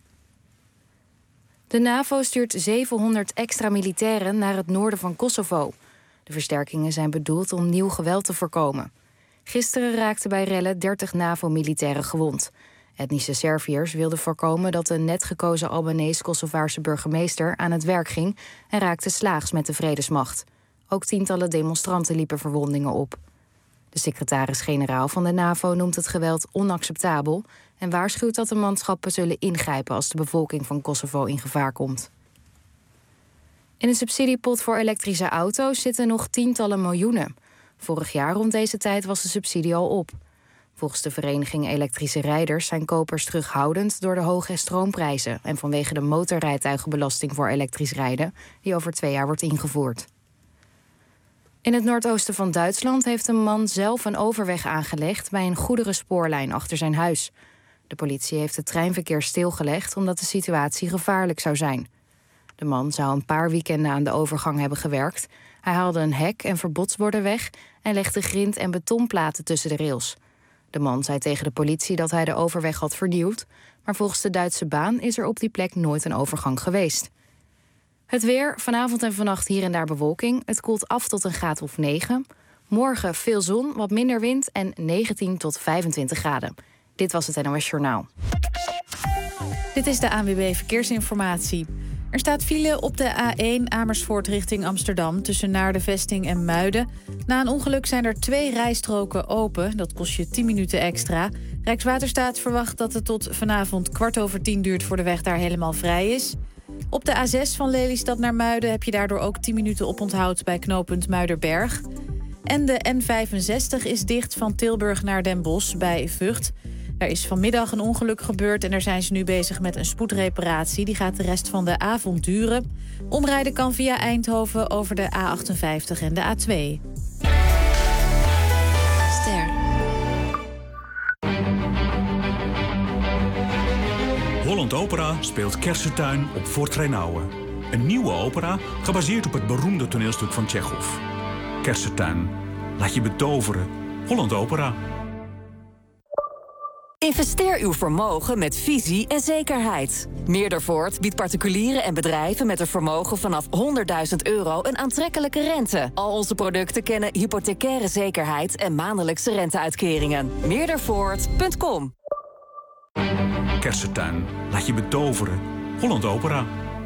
De NAVO stuurt 700 extra militairen naar het noorden van Kosovo. De versterkingen zijn bedoeld om nieuw geweld te voorkomen. Gisteren raakten bij rellen 30 NAVO-militairen gewond. Etnische Serviërs wilden voorkomen dat de net gekozen Albanees-Kosovaarse burgemeester aan het werk ging en raakte slaags met de vredesmacht. Ook tientallen demonstranten liepen verwondingen op. De secretaris-generaal van de NAVO noemt het geweld onacceptabel en waarschuwt dat de manschappen zullen ingrijpen als de bevolking van Kosovo in gevaar komt. In een subsidiepot voor elektrische auto's zitten nog tientallen miljoenen. Vorig jaar rond deze tijd was de subsidie al op. Volgens de vereniging Elektrische Rijders zijn kopers terughoudend door de hoge stroomprijzen en vanwege de motorrijtuigenbelasting voor elektrisch rijden, die over 2 jaar wordt ingevoerd. In het noordoosten van Duitsland heeft een man zelf een overweg aangelegd bij een goederenspoorlijn achter zijn huis. De politie heeft het treinverkeer stilgelegd omdat de situatie gevaarlijk zou zijn. De man zou een paar weekenden aan de overgang hebben gewerkt. Hij haalde een hek en verbodsborden weg en legde grind- en betonplaten tussen de rails. De man zei tegen de politie dat hij de overweg had vernieuwd, maar volgens de Duitse baan is er op die plek nooit een overgang geweest. Het weer, vanavond en vannacht hier en daar bewolking. Het koelt af tot een graad of 9. Morgen veel zon, wat minder wind en 19 tot 25 graden. Dit was het NOS Journaal. Dit is de ANWB Verkeersinformatie. Er staat file op de A1 Amersfoort richting Amsterdam tussen Naarden-Vesting en Muiden. Na een ongeluk zijn er 2 rijstroken open. Dat kost je 10 minuten extra. Rijkswaterstaat verwacht dat het tot vanavond 10:15 duurt voor de weg daar helemaal vrij is. Op de A6 van Lelystad naar Muiden heb je daardoor ook 10 minuten oponthoud bij knooppunt Muiderberg. En de N65 is dicht van Tilburg naar Den Bosch bij Vught. Er is vanmiddag een ongeluk gebeurd en daar zijn ze nu bezig met een spoedreparatie. Die gaat de rest van de avond duren. Omrijden kan via Eindhoven over de A58 en de A2. Ster. Holland Opera speelt Kersentuin op Fort Reinouwen. Een nieuwe opera gebaseerd op het beroemde toneelstuk van Tsjechov. Kersentuin. Laat je betoveren. Holland Opera. Investeer uw vermogen met visie en zekerheid. Meerdervoort biedt particulieren en bedrijven met een vermogen vanaf €100.000 een aantrekkelijke rente. Al onze producten kennen hypothecaire zekerheid en maandelijkse renteuitkeringen. Meerdervoort.com. Kersentuin. Laat je betoveren. Holland Opera.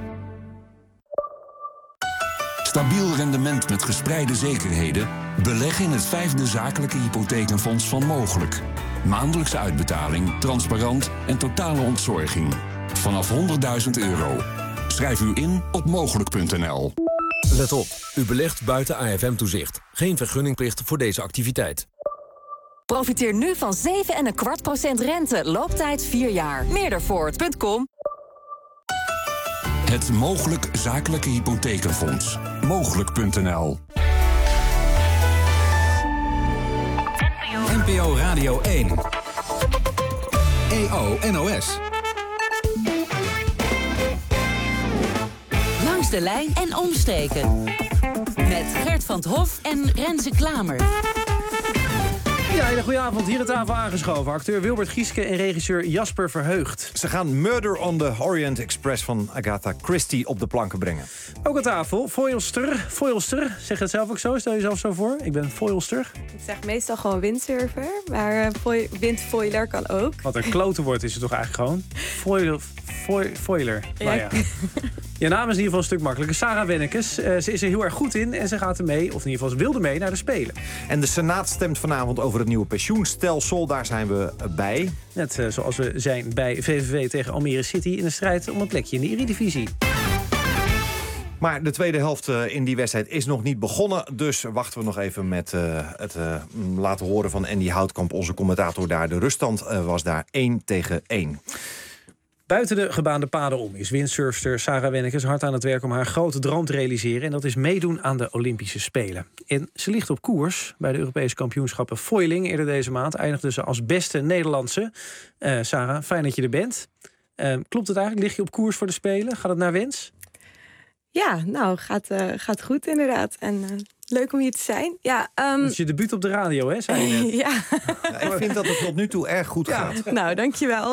Stabiel rendement met gespreide zekerheden? Beleg in het 5e zakelijke hypotheekfonds van Mogelijk. Maandelijkse uitbetaling, transparant en totale ontzorging. Vanaf €100.000. Schrijf u in op mogelijk.nl. Let op, u belegt buiten AFM-toezicht. Geen vergunningplicht voor deze activiteit. Profiteer nu van 7,25% rente. Looptijd 4 jaar. Meerdervoort.com. Het Mogelijk Zakelijke Hypothekenfonds. Mogelijk.nl. NPO Radio 1. EO NOS. Langs de lijn en omstreken. Met Gert van 't Hof en Renze Klamer. Ja, een goede avond. Hier aan tafel aangeschoven. Acteur Wilbert Gieske en regisseur Jasper Verheugd. Ze gaan Murder on the Orient Express van Agatha Christie op de planken brengen. Ook aan tafel, Foilster. Zeg je het zelf ook zo? Stel jezelf zo voor? Ik ben Foilster. Ik zeg meestal gewoon windsurfer, maar windfoiler kan ook. Wat een klote woord is het toch eigenlijk gewoon? Foiler. Ja. Nou ja. Je naam is in ieder geval een stuk makkelijker. Sarah Wennekes, ze is er heel erg goed in en ze gaat er mee, of in ieder geval ze wilde mee, naar de Spelen. En de Senaat stemt vanavond over het nieuwe pensioenstelsel. Daar zijn we bij. Net zoals we zijn bij VVV tegen Almere City in de strijd om een plekje in de Eredivisie. Maar de tweede helft in die wedstrijd is nog niet begonnen. Dus wachten we nog even met het laten horen van Andy Houtkamp, onze commentator daar. De ruststand was daar 1-1. Buiten de gebaande paden om is windsurfster Sarah Wennekes hard aan het werk om haar grote droom te realiseren. En dat is meedoen aan de Olympische Spelen. En ze ligt op koers. Bij de Europese kampioenschappen foiling eerder deze maand eindigde ze als beste Nederlandse. Sarah, fijn dat je er bent. Klopt het eigenlijk? Lig je op koers voor de Spelen? Gaat het naar wens? Ja, nou, gaat goed inderdaad. En leuk om hier te zijn. Ja, dat is je debuut op de radio, hè? Zei je net. Ja. Ik vind dat het tot nu toe erg goed gaat. Nou, dankjewel.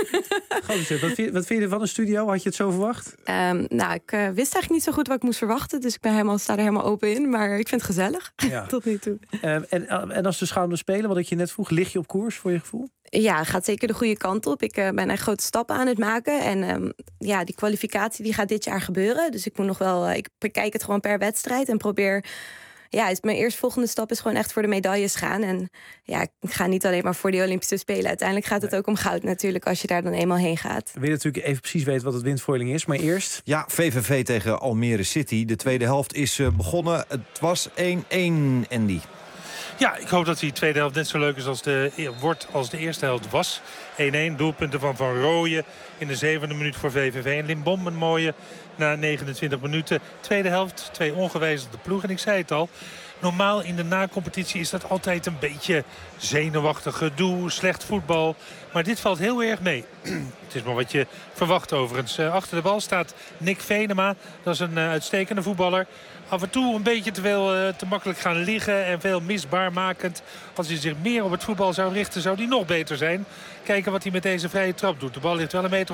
Wat vind je van een studio? Had je het zo verwacht? Nou, ik wist eigenlijk niet zo goed wat ik moest verwachten. Dus ik sta er helemaal open in. Maar ik vind het gezellig, tot nu toe. En als de Gouden Spelen, wat ik je net vroeg, lig je op koers voor je gevoel? Ja, gaat zeker de goede kant op. Ik ben echt grote stappen aan het maken. En die kwalificatie die gaat dit jaar gebeuren. Dus ik moet nog wel. Ik bekijk het gewoon per wedstrijd en probeer. Ja, mijn eerstvolgende stap is gewoon echt voor de medailles gaan. En ja, ik ga niet alleen maar voor die Olympische Spelen. Uiteindelijk gaat het ook om goud natuurlijk, als je daar dan eenmaal heen gaat. We willen natuurlijk even precies weten wat het windfoiling is, maar eerst. Ja, VVV tegen Almere City. De tweede helft is begonnen. Het was 1-1, Andy. Ja, ik hoop dat die tweede helft net zo leuk is als de eerste helft was. 1-1, doelpunten van Van Rooyen in de 7e minuut voor VVV. En Limbom een mooie na 29 minuten. Tweede helft, 2 ongewijzigde ploegen. En ik zei het al, normaal in de na-competitie is dat altijd een beetje zenuwachtig gedoe, slecht voetbal. Maar dit valt heel erg mee. Het is maar wat je verwacht overigens. Achter de bal staat Nick Venema. Dat is een uitstekende voetballer. Af en toe een beetje te makkelijk gaan liggen en veel misbaarmakend. Als hij zich meer op het voetbal zou richten, zou hij nog beter zijn. Kijken wat hij met deze vrije trap doet. De bal ligt wel 1,35 meter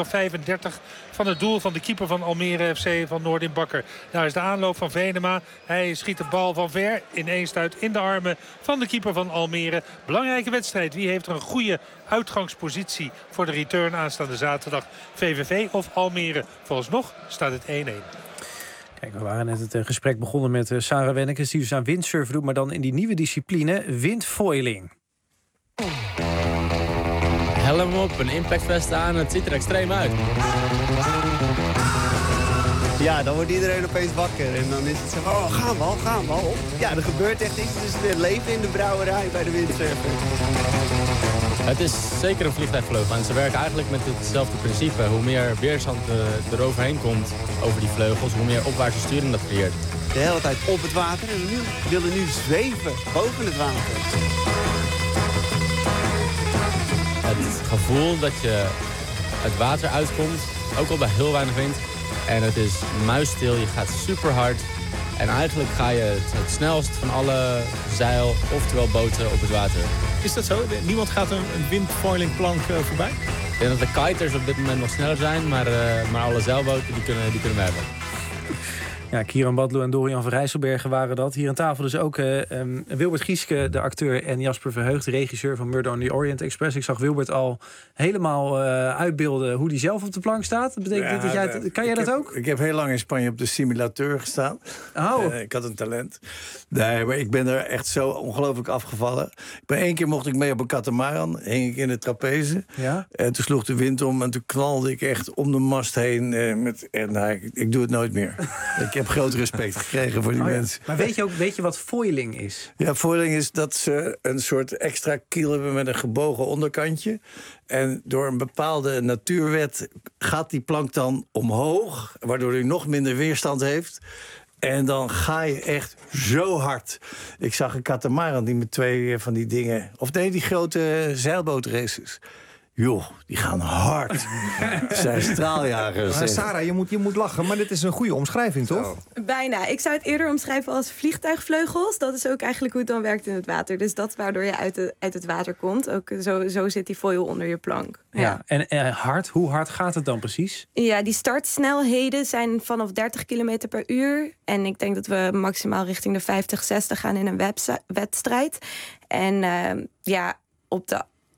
van het doel van de keeper van Almere FC, van Noordin Bakker. Daar is de aanloop van Venema. Hij schiet de bal van ver in één stuit in de armen van de keeper van Almere. Belangrijke wedstrijd. Wie heeft er een goede uitgangspositie voor de return aanstaande zaterdag? VVV of Almere? Vooralsnog staat het 1-1. Kijk, we waren net het gesprek begonnen met Sarah Wennekes, die dus aan windsurfen doet, maar dan in die nieuwe discipline, windfoiling. Helm op, een impactvest aan, het ziet er extreem uit. Ja, dan wordt iedereen opeens wakker en dan is het zo, gaan we al. Ja, er gebeurt echt iets, dus weer leven in de brouwerij bij de windsurfer. Het is zeker een vliegtuigvleugel en ze werken eigenlijk met hetzelfde principe. Hoe meer weerstand er overheen komt over die vleugels, hoe meer opwaartse sturing dat creëert. De hele tijd op het water en we willen nu zweven boven het water. Het gevoel dat je het water uitkomt, ook al bij heel weinig wind. En het is muisstil, je gaat super hard. En eigenlijk ga je het snelst van alle zeil, oftewel boten, op het water. Is dat zo? Niemand gaat een windfoilingplank voorbij? Ik denk dat de kiters op dit moment nog sneller zijn, maar alle zeilboten die kunnen we hebben. Ja, Kieran Badlo en Dorian van Rijsselbergen waren dat. Hier aan tafel dus ook Wilbert Gieske, de acteur, en Jasper Verheugd, de regisseur van Murder on the Orient Express. Ik zag Wilbert al helemaal uitbeelden hoe hij zelf op de plank staat. Dat betekent dat jij kan jij dat ook? Ik heb heel lang in Spanje op de simulateur gestaan. Oh. Ik had een talent. Nee, maar ik ben er echt zo ongelooflijk afgevallen. Eén keer mocht ik mee op een katamaran. Hing ik in de trapeze. Ja? En toen sloeg de wind om en toen knalde ik echt om de mast heen. Ik doe het nooit meer. Ik heb groot respect gekregen voor die mensen. Maar weet je wat foiling is? Ja, foiling is dat ze een soort extra kiel hebben met een gebogen onderkantje. En door een bepaalde natuurwet gaat die plank dan omhoog, waardoor hij nog minder weerstand heeft. En dan ga je echt zo hard. Ik zag een katamaran die met 2 van die dingen, die grote zeilbootraces. Joh, die gaan hard. Ze zijn straaljagers. Maar Sarah, je moet lachen, maar dit is een goede omschrijving, toch? Bijna. Ik zou het eerder omschrijven als vliegtuigvleugels. Dat is ook eigenlijk hoe het dan werkt in het water. Dus dat waardoor je uit het water komt. Ook zo zit die foil onder je plank. Ja. En hard, hoe hard gaat het dan precies? Ja, die startsnelheden zijn vanaf 30 km per uur. En ik denk dat we maximaal richting de 50, 60 gaan in een wedstrijd. En op de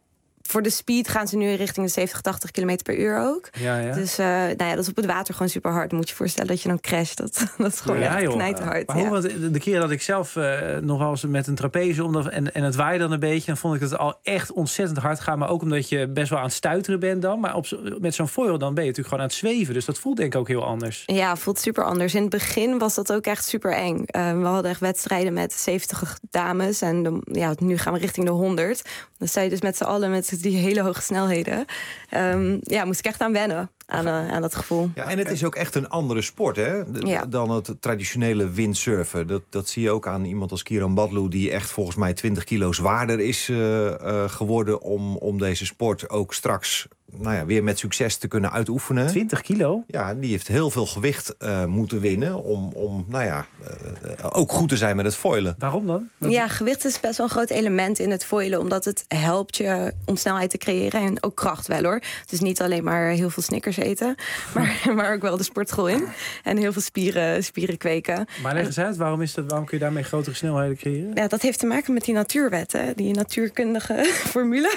voor de speed gaan ze nu richting de 70, 80 kilometer per uur ook. Ja. Dus dat is op het water gewoon super hard. Dan moet je voorstellen dat je dan crasht. Dat is gewoon echt knijterhard. Maar hoe, want de keer dat ik zelf nog wel eens met een trapeze en het waaide dan een beetje, dan vond ik het al echt ontzettend hard gaan. Maar ook omdat je best wel aan het stuiteren bent dan. Maar met zo'n foil dan ben je natuurlijk gewoon aan het zweven. Dus dat voelt denk ik ook heel anders. Ja, voelt super anders. In het begin was dat ook echt super eng. We hadden echt wedstrijden met 70 dames. En nu gaan we richting de 100. Dan sta je dus met z'n allen met die hele hoge snelheden. Moest ik echt aan wennen. Aan dat gevoel. Ja, en het is ook echt een andere sport, hè? Dan het traditionele windsurfen. Dat zie je ook aan iemand als Kieran Badloo, die echt volgens mij 20 kilo zwaarder is geworden om deze sport ook straks weer met succes te kunnen uitoefenen. 20 kilo? Ja, die heeft heel veel gewicht moeten winnen om ook goed te zijn met het foilen. Waarom dan? Ja, gewicht is best wel een groot element in het foilen, omdat het helpt je om snelheid te creëren en ook kracht wel, hoor. Dus niet alleen maar heel veel Snickers eten, maar ook wel de sportschool in en heel veel spieren kweken. Maar leg eens uit, waarom kun je daarmee grotere snelheden creëren? Ja, dat heeft te maken met die natuurwetten, die natuurkundige formule.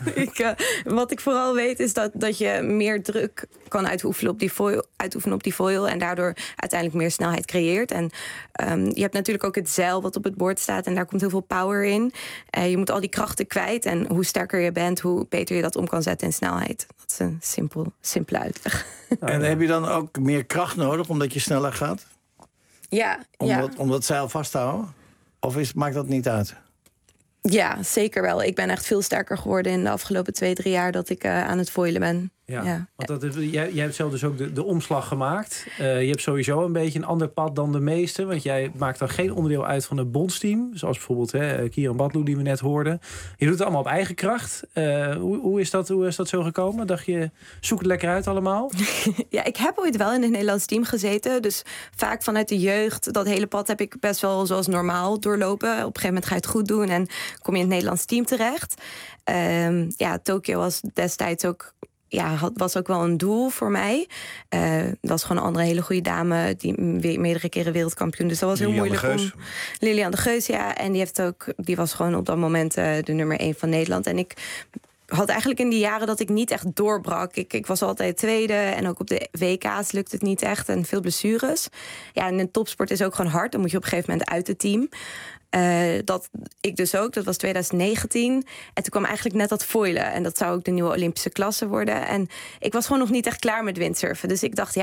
Wat ik vooral weet is dat je meer druk kan uitoefenen op die foil en daardoor uiteindelijk meer snelheid creëert. En je hebt natuurlijk ook het zeil wat op het bord staat en daar komt heel veel power in. Je moet al die krachten kwijt en hoe sterker je bent, hoe beter je dat om kan zetten in snelheid. Dat is een simpele uitleg. En heb je dan ook meer kracht nodig omdat je sneller gaat? Ja. Om dat zeil vast te houden? Of maakt dat niet uit? Ja, zeker wel. Ik ben echt veel sterker geworden in de afgelopen 2-3 jaar dat ik aan het foilen ben. Ja. Want jij hebt zelf dus ook de omslag gemaakt. Je hebt sowieso een beetje een ander pad dan de meesten. Want jij maakt dan geen onderdeel uit van het bondsteam. Zoals bijvoorbeeld Kieran Badloo die we net hoorden. Je doet het allemaal op eigen kracht. Hoe is dat zo gekomen? Dacht je, zoek het lekker uit allemaal? Ja, ik heb ooit wel in het Nederlands team gezeten. Dus vaak vanuit de jeugd, dat hele pad heb ik best wel zoals normaal doorlopen. Op een gegeven moment ga je het goed doen en kom je in het Nederlands team terecht. Tokio was destijds ook... was ook wel een doel voor mij. Dat was gewoon een andere hele goede dame, die meerdere keren wereldkampioen. Dus dat was heel moeilijk om... Lilian de Geus, ja. En die was gewoon op dat moment de nummer 1 van Nederland. En ik had eigenlijk in die jaren dat ik niet echt doorbrak. Ik was altijd tweede en ook op de WK's lukt het niet echt. En veel blessures. Ja, en in topsport is ook gewoon hard. Dan moet je op een gegeven moment uit het team. Dat ik dus ook, dat was 2019. En toen kwam eigenlijk net dat foilen. En dat zou ook de nieuwe Olympische klasse worden. En ik was gewoon nog niet echt klaar met windsurfen. Dus ik dacht,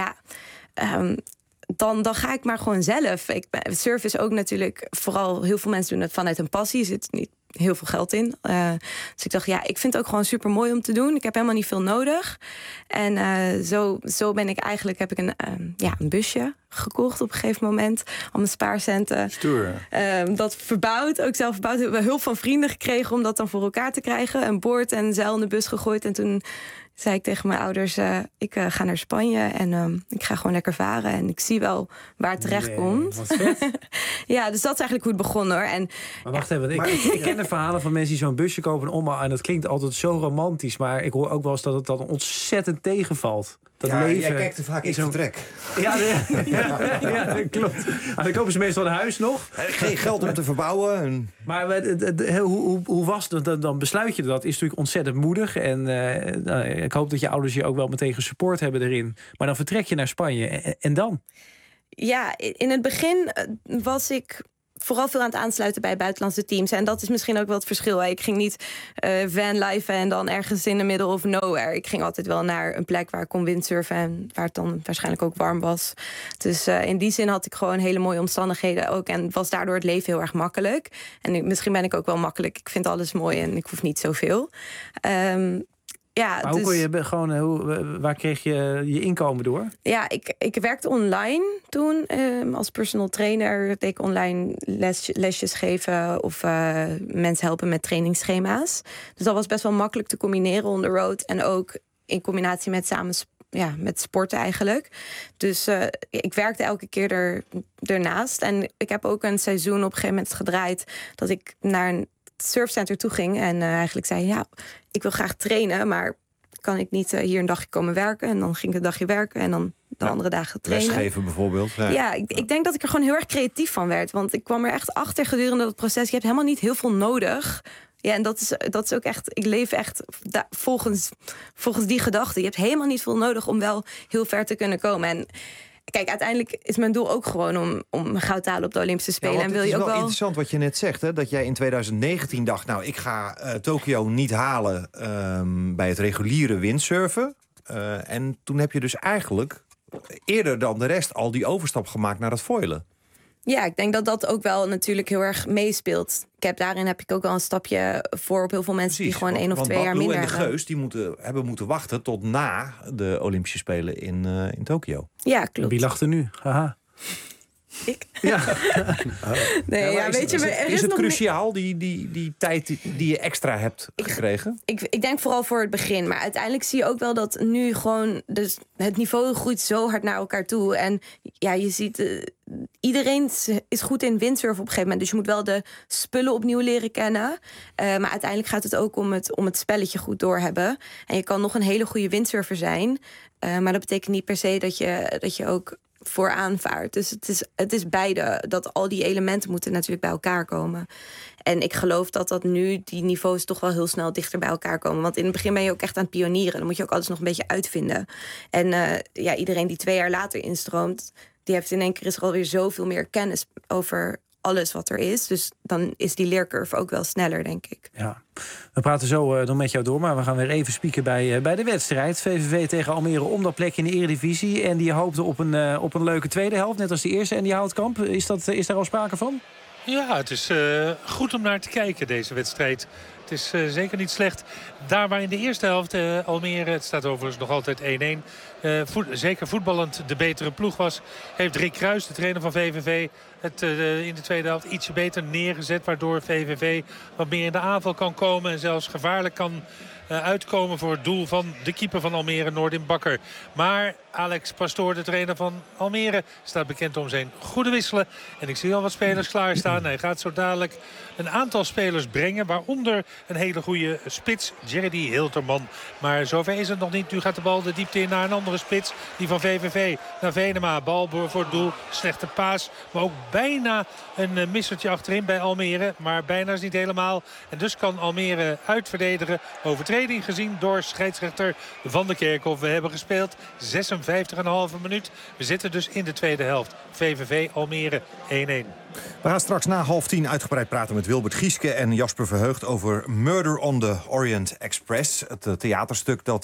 dan ga ik maar gewoon zelf. Surfen is ook natuurlijk, vooral heel veel mensen doen het vanuit een passie. Er zit niet heel veel geld in. Dus ik dacht, ik vind het ook gewoon super mooi om te doen. Ik heb helemaal niet veel nodig. En zo heb ik een busje gekocht op een gegeven moment. Al mijn spaarcenten. Stoer. Dat verbouwd, ook zelf verbouwd. We hebben hulp van vrienden gekregen om dat dan voor elkaar te krijgen. Een boord en een zeil in de bus gegooid. En toen zei ik tegen mijn ouders, ik ga naar Spanje en ik ga gewoon lekker varen. En ik zie wel waar het terecht komt. Wat vet. Ja, dus dat is eigenlijk hoe het begon, hoor. Maar wacht even, ik ken de verhalen van mensen die zo'n busje kopen en dat klinkt altijd zo romantisch. Maar ik hoor ook wel eens dat het dan ontzettend tegenvalt. Dat leven jij kijkt er vaak in zo'n trek. Ja, dat klopt. Dan kopen ze meestal een huis nog. Geen geld om te verbouwen. Maar hoe was het? Dan besluit je dat. Is natuurlijk ontzettend moedig. En ik hoop dat je ouders je ook wel meteen gesupport hebben erin. Maar dan vertrek je naar Spanje. En dan? Ja, in het begin was ik vooral veel aan het aansluiten bij buitenlandse teams. En dat is misschien ook wel het verschil. Ik ging niet vanlifen en dan ergens in the middle of nowhere. Ik ging altijd wel naar een plek waar ik kon windsurfen en waar het dan waarschijnlijk ook warm was. Dus in die zin had ik gewoon hele mooie omstandigheden ook. En was daardoor het leven heel erg makkelijk. En misschien ben ik ook wel makkelijk. Ik vind alles mooi en ik hoef niet zoveel. Maar hoe kon je waar kreeg je je inkomen door? Ja, ik werkte online toen als personal trainer. Deed ik online lesjes geven of mensen helpen met trainingsschema's. Dus dat was best wel makkelijk te combineren on the road. En ook in combinatie met sporten eigenlijk. Dus ik werkte elke keer ernaast. En ik heb ook een seizoen op een gegeven moment gedraaid dat ik naar een surfcenter toe ging en eigenlijk zei, ik wil graag trainen, maar kan ik niet hier een dagje komen werken? En dan ging ik een dagje werken en dan de andere dagen trainen. Lesgeven bijvoorbeeld. Ik denk dat ik er gewoon heel erg creatief van werd. Want ik kwam er echt achter gedurende dat proces. Je hebt helemaal niet heel veel nodig Ja, en dat is ook echt... Ik leef echt volgens die gedachte. Je hebt helemaal niet veel nodig om wel heel ver te kunnen komen. En kijk, uiteindelijk is mijn doel ook gewoon om goud te halen op de Olympische Spelen. En wil je ook wel interessant wat je net zegt, hè? Dat jij in 2019 dacht, nou, ik ga Tokio niet halen bij het reguliere windsurfen. En toen heb je dus eigenlijk eerder dan de rest al die overstap gemaakt naar het foilen. Ja, ik denk dat dat ook wel natuurlijk heel erg meespeelt. Daarin heb ik ook wel een stapje voor op heel veel mensen. Precies, die gewoon 1 of 2 jaar minder hebben. En de Geus die hebben moeten wachten tot na de Olympische Spelen in Tokio. Ja, klopt. En wie lacht er nu? Haha. Ik? Ja. Nee, ja, weet je, is het cruciaal, die tijd die je extra hebt gekregen? Ik denk vooral voor het begin. Maar uiteindelijk zie je ook wel dat nu gewoon dus het niveau groeit zo hard naar elkaar toe. En ja, je ziet, iedereen is goed in windsurfen op een gegeven moment. Dus je moet wel de spullen opnieuw leren kennen. Maar uiteindelijk gaat het ook om het spelletje goed doorhebben. En je kan nog een hele goede windsurfer zijn. Maar dat betekent niet per se dat je ook vooraan vaart. Dus het is beide. Dat al die elementen moeten natuurlijk bij elkaar komen. En ik geloof dat nu die niveaus toch wel heel snel dichter bij elkaar komen. Want in het begin ben je ook echt aan het pionieren. Dan moet je ook alles nog een beetje uitvinden. En iedereen die 2 jaar later instroomt, die heeft in één keer is er alweer zoveel meer kennis over alles wat er is. Dus dan is die leercurve ook wel sneller, denk ik. Ja. We praten zo nog met jou door, maar we gaan weer even spieken bij de wedstrijd. VVV tegen Almere om dat plekje in de Eredivisie. En die hoopte op een leuke tweede helft, net als de eerste. En die Houtkamp, is daar al sprake van? Ja, het is goed om naar te kijken, deze wedstrijd. Het is zeker niet slecht. Daar waar in de eerste helft Almere, het staat overigens nog altijd 1-1... zeker voetballend de betere ploeg was, heeft Rick Kruijs, de trainer van VVV, het in de tweede helft ietsje beter neergezet. Waardoor VVV wat meer in de aanval kan komen en zelfs gevaarlijk kan uitkomen voor het doel van de keeper van Almere, Noordin Bakker. Maar Alex Pastoor, de trainer van Almere, staat bekend om zijn goede wisselen. En ik zie al wat spelers klaarstaan. Hij gaat zo dadelijk een aantal spelers brengen, waaronder een hele goede spits, Jerry Hilterman. Maar zover is het nog niet. Nu gaat de bal de diepte in naar een andere spits, die van VVV, naar Venema. Bal voor het doel, slechte paas, maar ook bijna een missertje achterin bij Almere. Maar bijna is niet helemaal. En dus kan Almere uitverdedigen. Overtreding gezien door scheidsrechter Van der Kerkhof. We hebben gespeeld 56,5 minuut. We zitten dus in de tweede helft. VVV Almere 1-1. We gaan straks na 9:30 uitgebreid praten met Wilbert Gieske en Jasper Verheugd over Murder on the Orient Express. Het theaterstuk dat,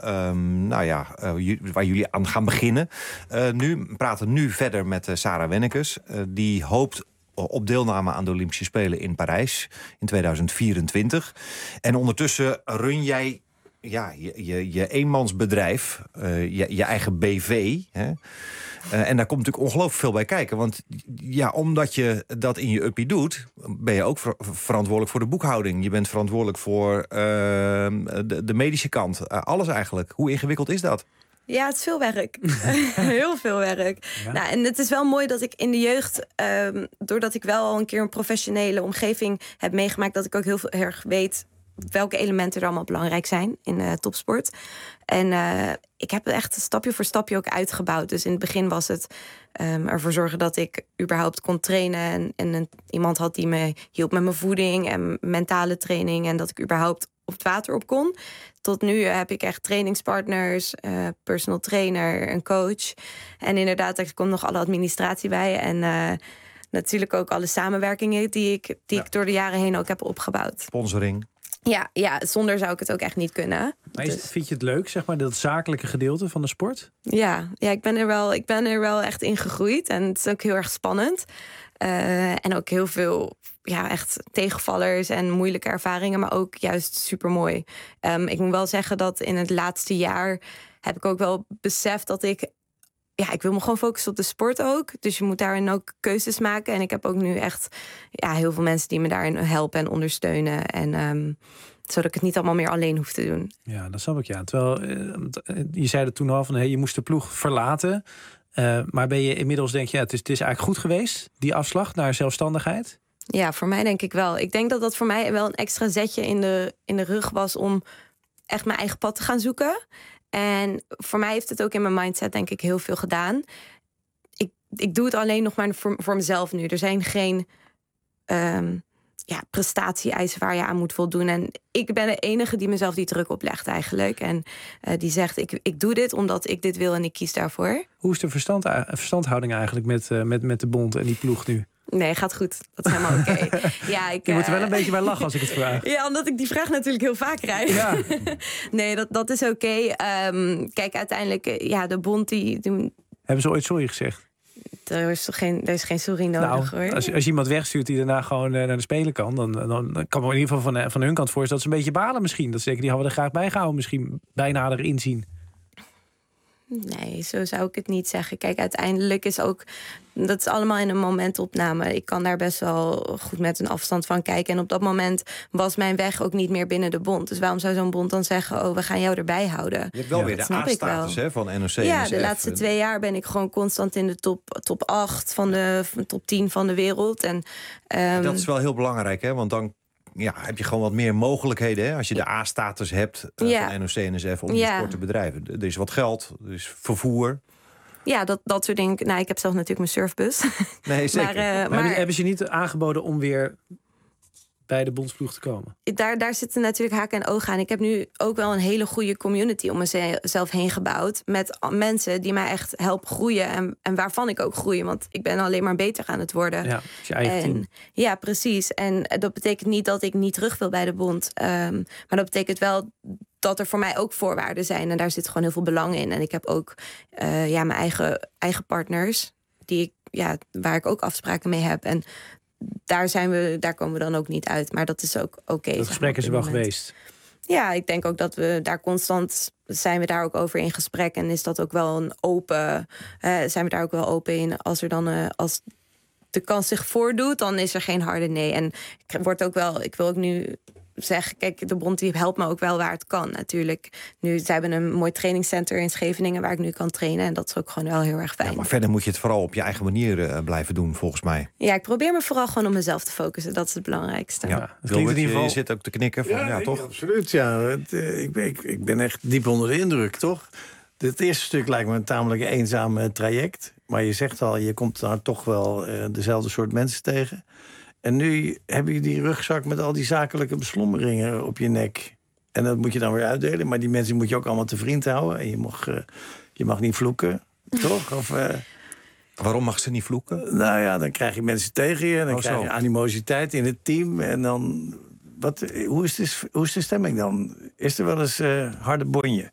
waar jullie aan gaan beginnen. We praten nu verder met Sarah Wennekes. Die hoopt op deelname aan de Olympische Spelen in Parijs in 2024. En ondertussen run jij je eenmansbedrijf, je eigen BV. Hè? En daar komt natuurlijk ongelooflijk veel bij kijken. Want ja, omdat je dat in je uppie doet, ben je ook verantwoordelijk voor de boekhouding. Je bent verantwoordelijk voor de medische kant. Alles eigenlijk. Hoe ingewikkeld is dat? Ja, het is veel werk. Heel veel werk. Ja. Nou, en het is wel mooi dat ik in de jeugd, doordat ik wel al een keer een professionele omgeving heb meegemaakt, dat ik ook heel erg weet welke elementen er allemaal belangrijk zijn in topsport. En ik heb het echt stapje voor stapje ook uitgebouwd. Dus in het begin was het ervoor zorgen dat ik überhaupt kon trainen. En iemand had die me hielp met mijn voeding en mentale training. En dat ik überhaupt op het water op kon. Tot nu heb ik echt trainingspartners, personal trainer, een coach. En inderdaad, er komt nog alle administratie bij. En natuurlijk ook alle samenwerkingen die ik door de jaren heen ook heb opgebouwd. Sponsoring. Ja, zonder zou ik het ook echt niet kunnen. Maar vind je het leuk, zeg maar, dat zakelijke gedeelte van de sport? Ja, ik ben er wel echt in gegroeid. En het is ook heel erg spannend. En ook heel veel echt tegenvallers en moeilijke ervaringen, maar ook juist supermooi. Ik moet wel zeggen dat in het laatste jaar heb ik ook wel beseft dat ik wil me gewoon focussen op de sport ook. Dus je moet daarin ook keuzes maken. En ik heb ook nu echt heel veel mensen die me daarin helpen en ondersteunen. En zodat ik het niet allemaal meer alleen hoef te doen. Ja, dat snap ik, ja. Terwijl, je zei het toen al van, je moest de ploeg verlaten. Maar ben je inmiddels, denk je, het is eigenlijk goed geweest, die afslag naar zelfstandigheid? Ja, voor mij denk ik wel. Ik denk dat dat voor mij wel een extra zetje in de rug was om echt mijn eigen pad te gaan zoeken. En voor mij heeft het ook in mijn mindset, denk ik, heel veel gedaan. Ik doe het alleen nog maar voor mezelf nu. Er zijn geen prestatie-eisen waar je aan moet voldoen. En ik ben de enige die mezelf die druk oplegt eigenlijk. En die zegt, ik doe dit omdat ik dit wil en ik kies daarvoor. Hoe is de verstandhouding eigenlijk met de bond en die ploeg nu? Nee, gaat goed. Dat is helemaal oké. Ja, je moet er wel een beetje bij lachen als ik het vraag. Ja, omdat ik die vraag natuurlijk heel vaak krijg. Ja. Nee, dat is oké. Kijk, uiteindelijk, de bond die... Hebben ze ooit sorry gezegd? Er is geen sorry nodig, hoor. Als je iemand wegstuurt die daarna gewoon naar de Spelen kan... dan kan me in ieder geval van hun kant voorstellen dat ze een beetje balen misschien. Dat ze denken, die hadden we er graag bij gehouden. Misschien bijna erin zien. Nee, zo zou ik het niet zeggen. Kijk, uiteindelijk is ook... dat is allemaal in een momentopname. Ik kan daar best wel goed met een afstand van kijken. En op dat moment was mijn weg ook niet meer binnen de bond. Dus waarom zou zo'n bond dan zeggen... we gaan jou erbij houden? Je hebt wel weer de A-status van NOC. Ja, de laatste 2 jaar ben ik gewoon constant in de top 8... van de top 10 van de wereld. En, dat is wel heel belangrijk, hè? Want dan heb je gewoon wat meer mogelijkheden, hè? Als je de A-status hebt van NOC-NSF om die sport te bedrijven. Er is wat geld, er is vervoer. Ja, dat soort dingen. Nou, ik heb zelf natuurlijk mijn surfbus. Nee, zeker. Maar hebben ze niet aangeboden om weer bij de bondsploeg te komen? Daar zitten natuurlijk haken en ogen aan. Ik heb nu ook wel een hele goede community om mezelf heen gebouwd. Met mensen die mij echt helpen groeien. En waarvan ik ook groei. Want ik ben alleen maar beter aan het worden. Ja, je eigen team. Ja, precies. En dat betekent niet dat ik niet terug wil bij de bond. Maar dat betekent wel dat er voor mij ook voorwaarden zijn. En daar zit gewoon heel veel belang in. En ik heb ook mijn eigen partners. Waar ik ook afspraken mee heb. En daar komen we dan ook niet uit. Maar dat is ook oké. Dat gesprek is er wel geweest. Ja, ik denk ook dat we daar constant... zijn we daar ook over in gesprek. En is dat ook wel een open... zijn we daar ook wel open in. Als er dan... als de kans zich voordoet, dan is er geen harde nee. En ik wil ook nu zeggen... Kijk, de bond die helpt me ook wel waar het kan natuurlijk. Nu, ze hebben een mooi trainingscentrum in Scheveningen... waar ik nu kan trainen. En dat is ook gewoon wel heel erg fijn. Ja, maar verder moet je het vooral op je eigen manier blijven doen, volgens mij. Ja, ik probeer me vooral gewoon op mezelf te focussen. Dat is het belangrijkste. Ja, je zit ook te knikken van toch? Absoluut, ja. Ik ben echt diep onder de indruk, toch? Het eerste stuk lijkt me een tamelijk eenzaam traject. Maar je zegt al, je komt daar toch wel dezelfde soort mensen tegen. En nu heb je die rugzak met al die zakelijke beslommeringen op je nek. En dat moet je dan weer uitdelen. Maar die mensen moet je ook allemaal te vriend houden. En je mag niet vloeken, toch? Of, waarom mag ze niet vloeken? Nou ja, dan krijg je mensen tegen je. En dan krijg je animositeit in het team. En dan... Hoe is de stemming dan? Is er wel eens harde bonje?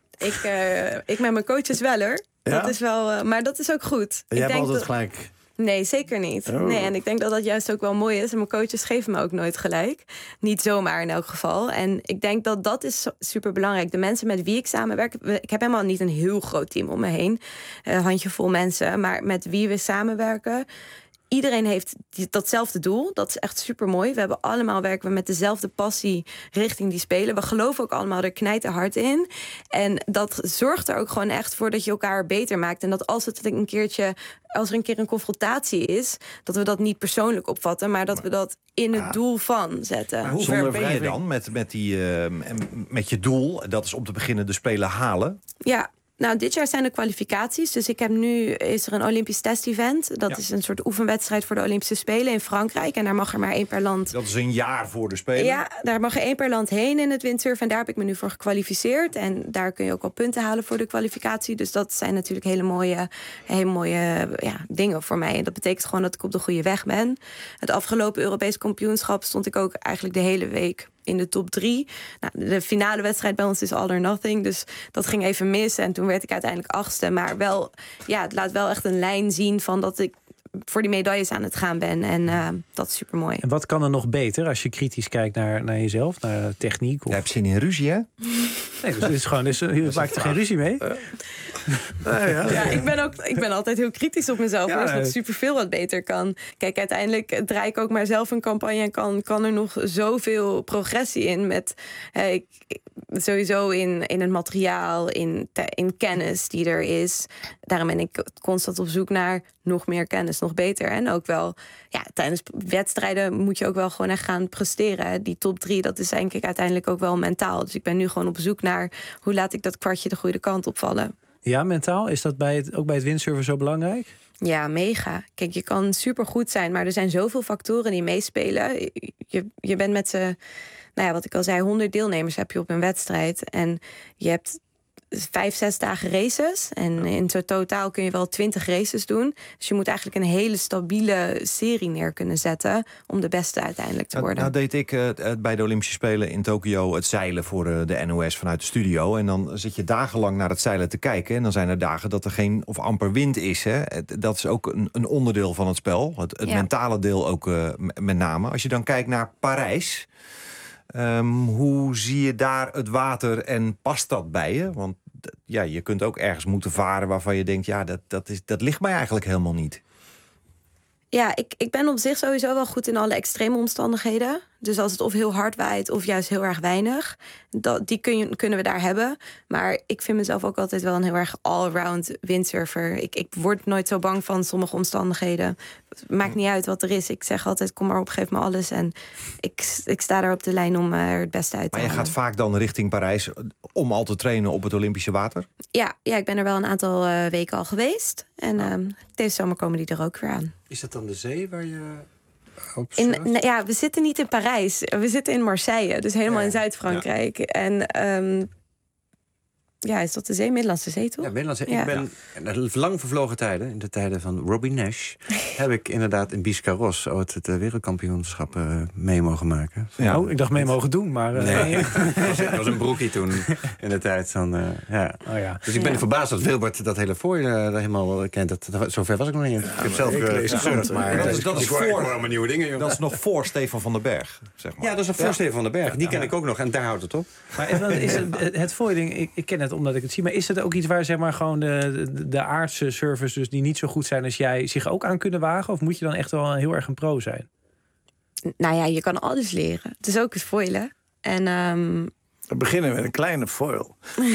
Ik met mijn coaches wel, hoor. Ja? Dat is wel, maar dat is ook goed. Jij hebt altijd gelijk. Nee, zeker niet. Oh. Nee, en ik denk dat dat juist ook wel mooi is. En mijn coaches geven me ook nooit gelijk. Niet zomaar in elk geval. En ik denk dat dat is super belangrijk. De mensen met wie ik samenwerk... Ik heb helemaal niet een heel groot team om me heen. Handjevol mensen. Maar met wie we samenwerken... Iedereen heeft datzelfde doel. Dat is echt super mooi. Werken we met dezelfde passie richting die spelen. We geloven ook allemaal er knijterhard in. En dat zorgt er ook gewoon echt voor dat je elkaar beter maakt. En dat als er een keer een confrontatie is, dat we dat niet persoonlijk opvatten, maar dat we dat in het doel van zetten. Maar hoe ver ben je dan met je doel? Dat is om te beginnen de Spelen halen. Ja. Nou, dit jaar zijn er kwalificaties. Dus is er een Olympisch test-event. Dat is een soort oefenwedstrijd voor de Olympische Spelen in Frankrijk. En daar mag er maar 1 per land. Dat is een jaar voor de Spelen? Ja, daar mag er 1 per land heen in het windsurfen. En daar heb ik me nu voor gekwalificeerd. En daar kun je ook wel punten halen voor de kwalificatie. Dus dat zijn natuurlijk hele mooie dingen voor mij. En dat betekent gewoon dat ik op de goede weg ben. Het afgelopen Europees kampioenschap stond ik ook eigenlijk de hele week in de top 3. Nou, de finale wedstrijd bij ons is all or nothing. Dus dat ging even mis. En toen werd ik uiteindelijk 8e. Maar wel, het laat wel echt een lijn zien van dat ik voor die medailles aan het gaan ben. En dat is super mooi. En wat kan er nog beter als je kritisch kijkt naar jezelf, naar techniek? Of... Je hebt zin in ruzie, hè? Nee, dus het is gewoon, je maakt er geen ruzie mee. Ik ben altijd heel kritisch op mezelf. Dus dat superveel wat beter kan. Kijk, uiteindelijk draai ik ook maar zelf een campagne en kan er nog zoveel progressie in. Met sowieso in het materiaal, in kennis die er is. Daarom ben ik constant op zoek naar nog meer kennis, nog beter. En ook wel, tijdens wedstrijden moet je ook wel gewoon echt gaan presteren. Die top 3, dat is denk ik uiteindelijk ook wel mentaal. Dus ik ben nu gewoon op zoek naar hoe laat ik dat kwartje de goede kant opvallen. Ja, mentaal? Is dat ook bij het windsurfen zo belangrijk? Ja, mega. Kijk, je kan supergoed zijn, maar er zijn zoveel factoren die meespelen. Je bent met z'n, wat ik al zei, 100 deelnemers heb je op een wedstrijd. En je hebt 5-6 dagen races. En in totaal kun je wel 20 races doen. Dus je moet eigenlijk een hele stabiele serie neer kunnen zetten om de beste uiteindelijk te worden. Nou deed ik bij de Olympische Spelen in Tokio het zeilen voor de NOS vanuit de studio. En dan zit je dagenlang naar het zeilen te kijken. En dan zijn er dagen dat er geen of amper wind is. Hè. Dat is ook een onderdeel van het spel. Het mentale deel ook met name. Als je dan kijkt naar Parijs. Hoe zie je daar het water en past dat bij je? Want je kunt ook ergens moeten varen waarvan je denkt, dat ligt mij eigenlijk helemaal niet. Ja, ik ben op zich sowieso wel goed in alle extreme omstandigheden. Dus als het of heel hard waait of juist heel erg weinig, kunnen we daar hebben. Maar ik vind mezelf ook altijd wel een heel erg all-round windsurfer. Ik word nooit zo bang van sommige omstandigheden. Het maakt niet uit wat er is. Ik zeg altijd, kom maar op, geef me alles. En ik sta daar op de lijn om er het beste uit te halen. Maar je gaat vaak dan richting Parijs om al te trainen op het Olympische water? Ja, ik ben er wel een aantal weken al geweest. En deze zomer komen die er ook weer aan. Is dat dan de zee waar je op we zitten niet in Parijs. We zitten in Marseille, dus helemaal in Zuid-Frankrijk. Ja. En is dat de zee? Middellandse Zee, toch? Ja, Middellandse Zee. Ik ben lang vervlogen tijden, in de tijden van Robbie Nash, heb ik inderdaad in Biscarrosse ooit het wereldkampioenschap mee mogen maken. Ja. Ik dacht mee mogen doen, maar... Nee, dat was een broekie toen, in de tijd van... Dus ik ben verbaasd dat Wilbert dat hele fooi helemaal kent. Zover was ik nog niet. Ik heb zelf gesurfd, maar dat is voor allemaal nieuwe dingen. Joh. Dat is nog voor Stefan van den Berg, zeg maar. Ja, dat is nog voor Stefan van den Berg. Die ken ik ook nog en daar houdt het op. Maar is het fooiding, ik ken het omdat ik het zie, maar is het ook iets waar zeg maar gewoon de aardse surfers dus die niet zo goed zijn als jij zich ook aan kunnen wagen? Of moet je dan echt wel heel erg een pro zijn? Nou ja, je kan alles leren. Het is ook het foilen. En we beginnen met een kleine foil.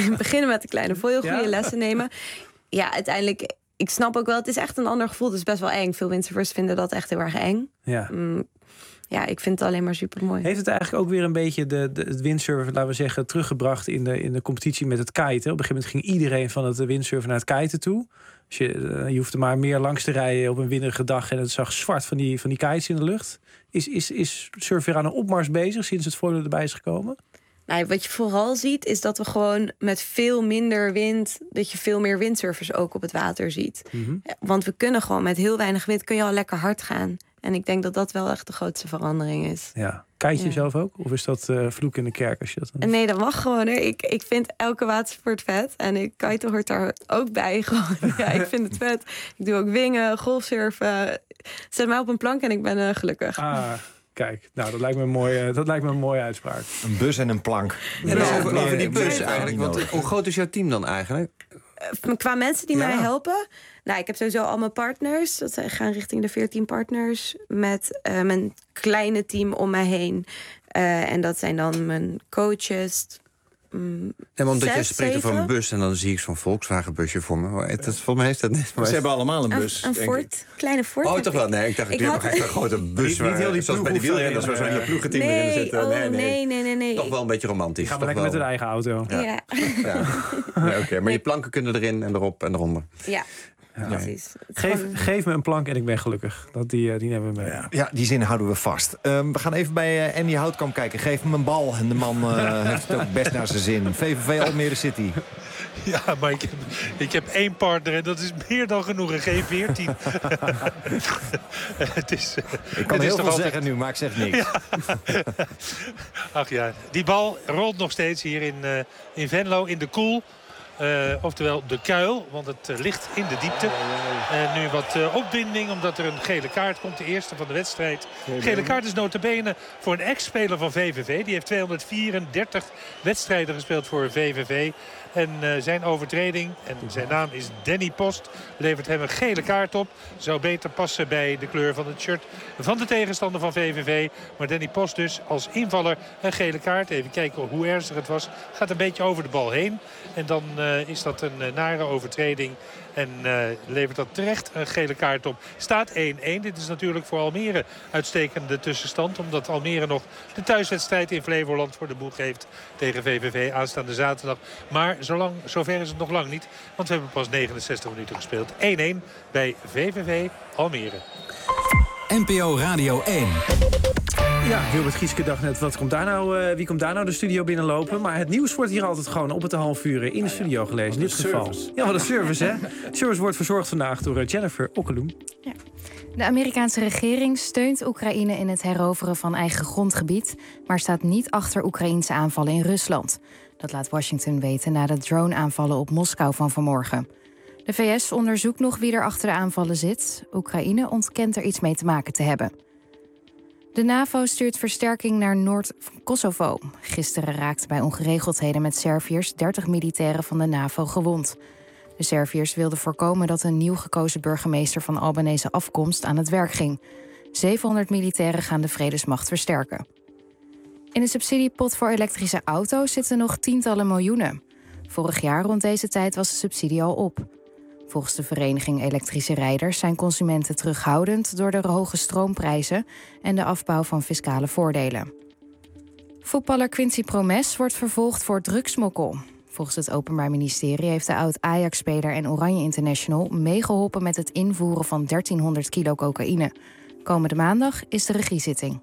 Goede lessen nemen. Ja, uiteindelijk, ik snap ook wel, het is echt een ander gevoel. Het is best wel eng. Veel windsurfers vinden dat echt heel erg eng. Ja. Ja, ik vind het alleen maar super mooi. Heeft het eigenlijk ook weer een beetje het windsurfen, laten we zeggen, teruggebracht in de competitie met het kiten? Op een gegeven moment ging iedereen van het windsurfen naar het kiten toe. Dus je hoefde maar meer langs te rijden op een winderige dag en het zag zwart van die kites in de lucht. Is surf weer aan een opmars bezig sinds het voordeel erbij is gekomen? Nou, wat je vooral ziet is dat we gewoon met veel minder wind, dat je veel meer windsurfers ook op het water ziet. Mm-hmm. Want we kunnen gewoon met heel weinig wind kun je al lekker hard gaan. En ik denk dat dat wel echt de grootste verandering is. Ja. Kite je zelf ook? Of is dat vloek in de kerk? Als je dat Nee, dat mag gewoon. Ik vind elke watersport vet. En kite hoort daar ook bij. Gewoon. Ja, ik vind het vet. Ik doe ook wingen, golfsurfen. Zet mij op een plank en ik ben gelukkig. Kijk, nou, dat lijkt me een mooie uitspraak. Een bus en een plank. Over die bus eigenlijk. Want hoe groot is jouw team dan eigenlijk? Qua mensen die mij helpen. Nou, ik heb sowieso al mijn partners. Dat gaan richting de 14 partners. Met mijn kleine team om mij heen. En dat zijn dan mijn coaches. Omdat je spreekt over een bus en dan zie ik zo'n Volkswagen-busje voor me. Volgens mij heeft dat niet. Ze hebben allemaal een bus. Een Ford, kleine Ford. Oh, toch wel? Nee, ik dacht, ik heb echt een grote bus. Niet heel die zoals bij de wielrenners, waar zo'n hele ploegenteam erin zitten. Nee. Toch wel een beetje romantisch. Gaan we lekker met een eigen auto. Ja. Oké, maar je planken kunnen erin en erop en eronder. Ja. Precies. Geef me een plank en ik ben gelukkig. Die nemen we mee. Ja, die zin houden we vast. We gaan even bij Andy Houtkamp kijken. Geef hem een bal. En de man heeft het ook best naar zijn zin. VVV Almere City. Ja, maar ik heb 1 partner en dat is meer dan genoeg. Een G14. Ik kan heel veel zeggen nu, maar ik zeg niks. Ja. Ach ja, die bal rolt nog steeds hier in Venlo in de Koel. Oftewel de kuil, want het ligt in de diepte. Nu wat opwinding, omdat er een gele kaart komt. De eerste van de wedstrijd. Gele kaart is nota bene voor een ex-speler van VVV. Die heeft 234 wedstrijden gespeeld voor VVV. En zijn overtreding, en zijn naam is Danny Post, levert hem een gele kaart op. Zou beter passen bij de kleur van het shirt van de tegenstander van VVV. Maar Danny Post dus als invaller een gele kaart. Even kijken hoe ernstig het was. Gaat een beetje over de bal heen. En dan is dat een nare overtreding. En levert dat terecht een gele kaart op. Staat 1-1. Dit is natuurlijk voor Almere uitstekende tussenstand. Omdat Almere nog de thuiswedstrijd in Flevoland voor de boeg heeft tegen VVV aanstaande zaterdag. Maar zover is het nog lang niet. Want we hebben pas 69 minuten gespeeld. 1-1 bij VVV Almere. NPO Radio 1. Ja, Wilbert Gieske dacht net, wie komt daar nou de studio binnenlopen? Maar het nieuws wordt hier altijd gewoon op het 1,5 uur in de studio gelezen. In dit geval. Ja, wat een service, hè? De service wordt verzorgd vandaag door Jennifer Okkeloen. Ja. De Amerikaanse regering steunt Oekraïne in het heroveren van eigen grondgebied, maar staat niet achter Oekraïense aanvallen in Rusland. Dat laat Washington weten na de drone-aanvallen op Moskou van vanmorgen. De VS onderzoekt nog wie er achter de aanvallen zit. Oekraïne ontkent er iets mee te maken te hebben. De NAVO stuurt versterking naar Noord-Kosovo. Gisteren raakten bij ongeregeldheden met Serviërs 30 militairen van de NAVO gewond. De Serviërs wilden voorkomen dat een nieuw gekozen burgemeester van Albanese afkomst aan het werk ging. 700 militairen gaan de vredesmacht versterken. In de subsidiepot voor elektrische auto's zitten nog tientallen miljoenen. Vorig jaar rond deze tijd was de subsidie al op. Volgens de vereniging Elektrische Rijders zijn consumenten terughoudend door de hoge stroomprijzen en de afbouw van fiscale voordelen. Voetballer Quincy Promes wordt vervolgd voor drugsmokkel. Volgens het Openbaar Ministerie heeft de oud-Ajax-speler en Oranje International meegeholpen met het invoeren van 1300 kilo cocaïne. Komende maandag is de regiezitting.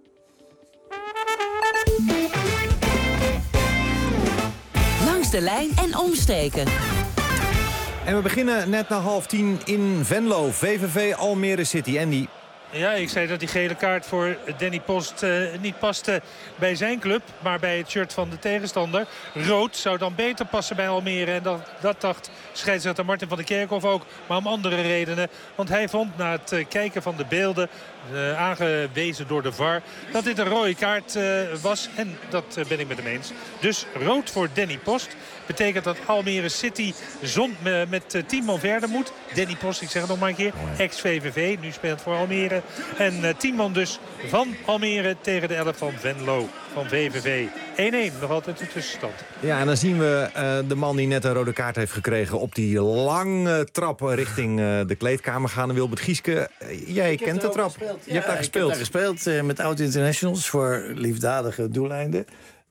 Langs de lijn en omstreken. En we beginnen net na 9:30 in Venlo. VVV Almere City. Andy. Ja, ik zei dat die gele kaart voor Danny Post niet paste bij zijn club, maar bij het shirt van de tegenstander. Rood zou dan beter passen bij Almere. En dat dacht scheidsrechter Martin van der Kerkhof ook, maar om andere redenen. Want hij vond na het kijken van de beelden, aangewezen door de VAR, dat dit een rode kaart was. En dat ben ik met hem eens. Dus rood voor Danny Post. Betekent dat Almere City met 10 man verder moet. Danny Post, ik zeg het nog maar een keer, ex-VVV, nu speelt voor Almere. En 10 man dus van Almere tegen de 11 van Venlo, van VVV. 1-1, nog altijd de tussenstand. Ja, en dan zien we de man die net een rode kaart heeft gekregen op die lange trap richting de kleedkamer gaan. Wilbert Gieske, jij kent de trap. Je hebt daar gespeeld. Ik heb daar gespeeld met oud-internationals voor liefdadige doeleinden.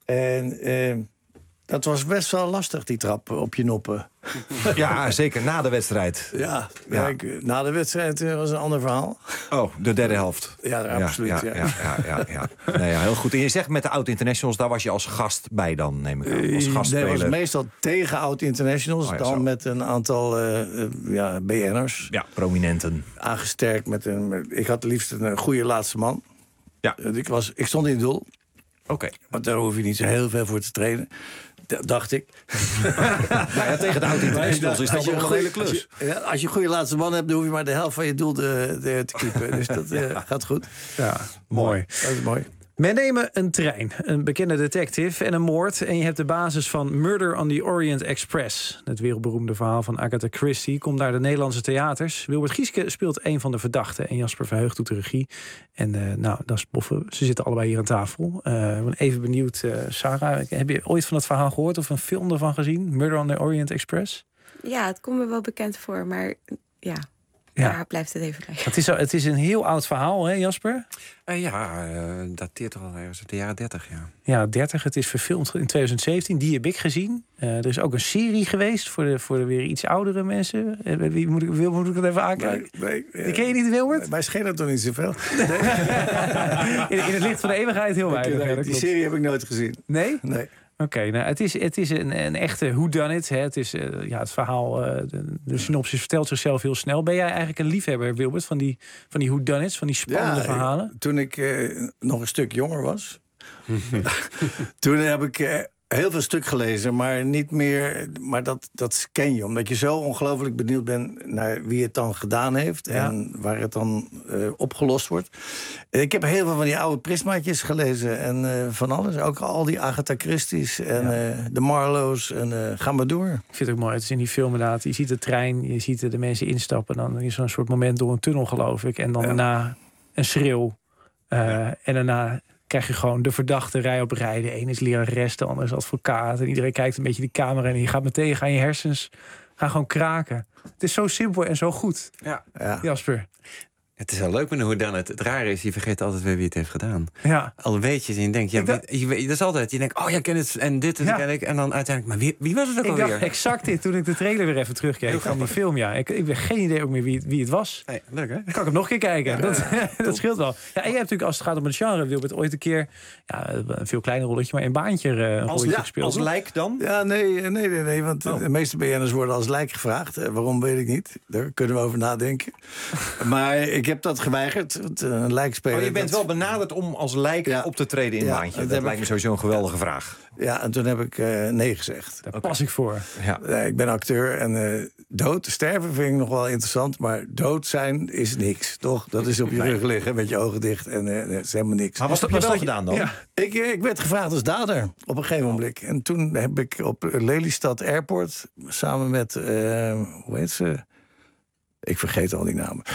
En dat was best wel lastig, die trap op je noppen. Ja, zeker na de wedstrijd. Ja. Na de wedstrijd was een ander verhaal. Oh, de derde helft. Ja, absoluut. Ja. Nee, heel goed. En je zegt met de oud-internationals, daar was je als gast bij dan, neem ik aan. Als gastspeler. Nee, was meestal tegen oud-internationals. Dan met een aantal BN'ers. Ja, prominenten. Aangesterkt met ik had liefst een goede laatste man. Ja. Ik stond in het doel. Oké. Want daar hoef je niet zo heel veel voor te trainen. Dacht ik. Tegen de oud-internationals is dat nog een hele klus. Als je een goede laatste man hebt, dan hoef je maar de helft van je doel te keepen. Dus dat gaat goed. Ja, mooi. Dat is mooi. Men nemen een trein, een bekende detective en een moord. En je hebt de basis van Murder on the Orient Express. Het wereldberoemde verhaal van Agatha Christie komt naar de Nederlandse theaters. Wilbert Gieske speelt een van de verdachten. En Jasper Verheugd doet de regie. En dat is boffen. Ze zitten allebei hier aan tafel. Ik ben even benieuwd, Sarah. Heb je ooit van het verhaal gehoord of een film ervan gezien? Murder on the Orient Express? Ja, het komt me wel bekend voor, maar ja. Daar blijft het even bij. Het is een heel oud verhaal, hè Jasper? Dateert al ergens uit de jaren 30, ja. Ja, 30. Het is verfilmd in 2017. Die heb ik gezien. Er is ook een serie geweest voor de weer iets oudere mensen. Moet ik het even aankijken? Nee, die ken je niet, Wilbert? Wij schelen toch niet zoveel? Nee. in het licht van de eeuwigheid heel weinig. Die serie heb ik nooit gezien. Nee? Nee. Oké, nou, het is een echte whodunit. Het is het verhaal, de synopsis vertelt zichzelf heel snel. Ben jij eigenlijk een liefhebber, Wilbert, van die whodunits, van die spannende verhalen? Toen ik nog een stuk jonger was, toen heb ik heel veel stuk gelezen, maar niet meer. Maar dat ken je, omdat je zo ongelooflijk benieuwd bent naar wie het dan gedaan heeft en waar het dan opgelost wordt. Ik heb heel veel van die oude Prismaatjes gelezen en van alles. Ook al die Agatha Christie's en de Marlowe's en ga maar door. Ik vind het ook mooi. Het is in die film inderdaad. Je ziet de trein, je ziet de mensen instappen. Dan is er een soort moment door een tunnel, geloof ik. En dan daarna een schreeuw. En daarna krijg je gewoon de verdachte rij op rij. De ene is lerares, de ander is advocaat. En iedereen kijkt een beetje de camera en je gaat meteen je hersens gaan gewoon kraken. Het is zo simpel en zo goed. Ja. Jasper. Het is wel leuk, maar hoe dan het rare is, je vergeet altijd weer wie het heeft gedaan. Ja. Al weet je en je denkt, dat is altijd. Je denkt, jij kent het en dit ken ik. En dan uiteindelijk, maar wie was het ook alweer? Ik dacht exact dit toen ik de trailer weer even terugkeek van die film. Ja. Ik heb geen idee ook meer wie het was. Hey, leuk hè? Dan kan ik hem nog een keer kijken. Dat scheelt wel. Ja, en je hebt natuurlijk, als het gaat om het genre, Wilbert, ooit een keer een veel kleiner rolletje, maar in Baantje rolletje gespeeld. Als lijk dan? Ja, nee. Want de meeste BN'ers worden als lijk gevraagd. Waarom, weet ik niet. Daar kunnen we over nadenken. Maar ik heb dat geweigerd. Een lijkspeler. Maar je bent wel benaderd om als lijk op te treden in Baantje. Dat lijkt me sowieso een geweldige vraag. Ja, en toen heb ik nee gezegd. Daar pas ik voor. Ja. Ik ben acteur en sterven vind ik nog wel interessant. Maar dood zijn is niks, toch? Dat is op je rug liggen met je ogen dicht en dat is helemaal niks. Maar wat heb je wel gedaan dan? Ja. Ik werd gevraagd als dader op een gegeven moment. En toen heb ik op Lelystad Airport samen met, hoe heet ze? Ik vergeet al die namen.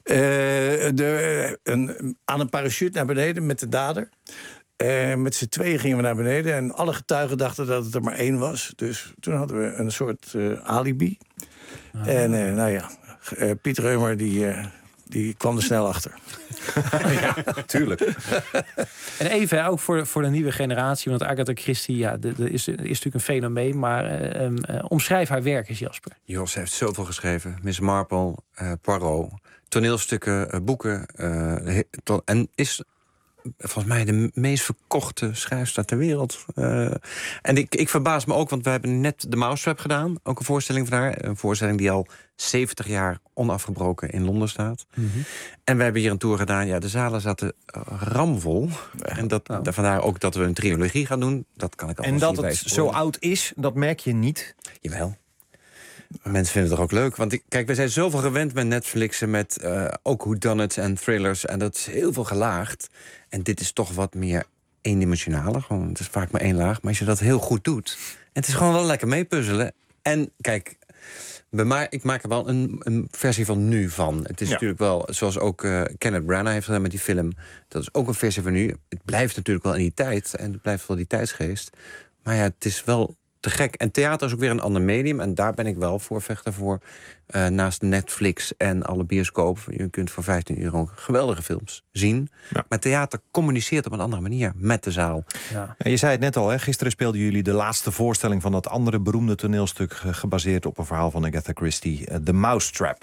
Aan een parachute naar beneden met de dader. Met z'n tweeën gingen we naar beneden. En alle getuigen dachten dat het er maar 1 was. Dus toen hadden we een soort alibi. En Piet Reumer die kwam er snel achter. Ja, tuurlijk. En even, ook voor de nieuwe generatie. Want Agatha Christie, is natuurlijk een fenomeen. Maar omschrijf haar werk eens, Jasper. Jos heeft zoveel geschreven. Miss Marple, Poirot, toneelstukken, boeken. En is volgens mij de meest verkochte schrijfster ter wereld. En ik verbaas me ook, want we hebben net de Mousetrap gedaan. Ook een voorstelling van haar. Een voorstelling die al 70 jaar onafgebroken in Londen staat. Mm-hmm. En we hebben hier een tour gedaan. Ja, de zalen zaten ramvol. En vandaar ook dat we een trilogie gaan doen. Dat kan ik alvast niet En dat het zo oud is, dat merk je niet? Jawel. Mensen vinden het toch ook leuk? Want kijk, we zijn zoveel gewend met Netflix en met ook whodunits en thrillers. En dat is heel veel gelaagd. En dit is toch wat meer eendimensionaler. Gewoon, het is vaak maar 1 laag. Maar als je dat heel goed doet. En het is gewoon wel lekker meepuzzelen. En kijk, ik maak er wel een versie van nu van. Het is natuurlijk wel, zoals ook Kenneth Branagh heeft gedaan met die film. Dat is ook een versie van nu. Het blijft natuurlijk wel in die tijd. En het blijft wel die tijdsgeest. Maar ja, het is wel te gek. En theater is ook weer een ander medium. En daar ben ik wel voorvechter voor. Naast Netflix en alle bioscopen. Je kunt voor €15 geweldige films zien. Ja. Maar theater communiceert op een andere manier met de zaal. Ja. En je zei het net al, hè? Gisteren speelden jullie de laatste voorstelling van dat andere beroemde toneelstuk, gebaseerd op een verhaal van Agatha Christie, The Mousetrap.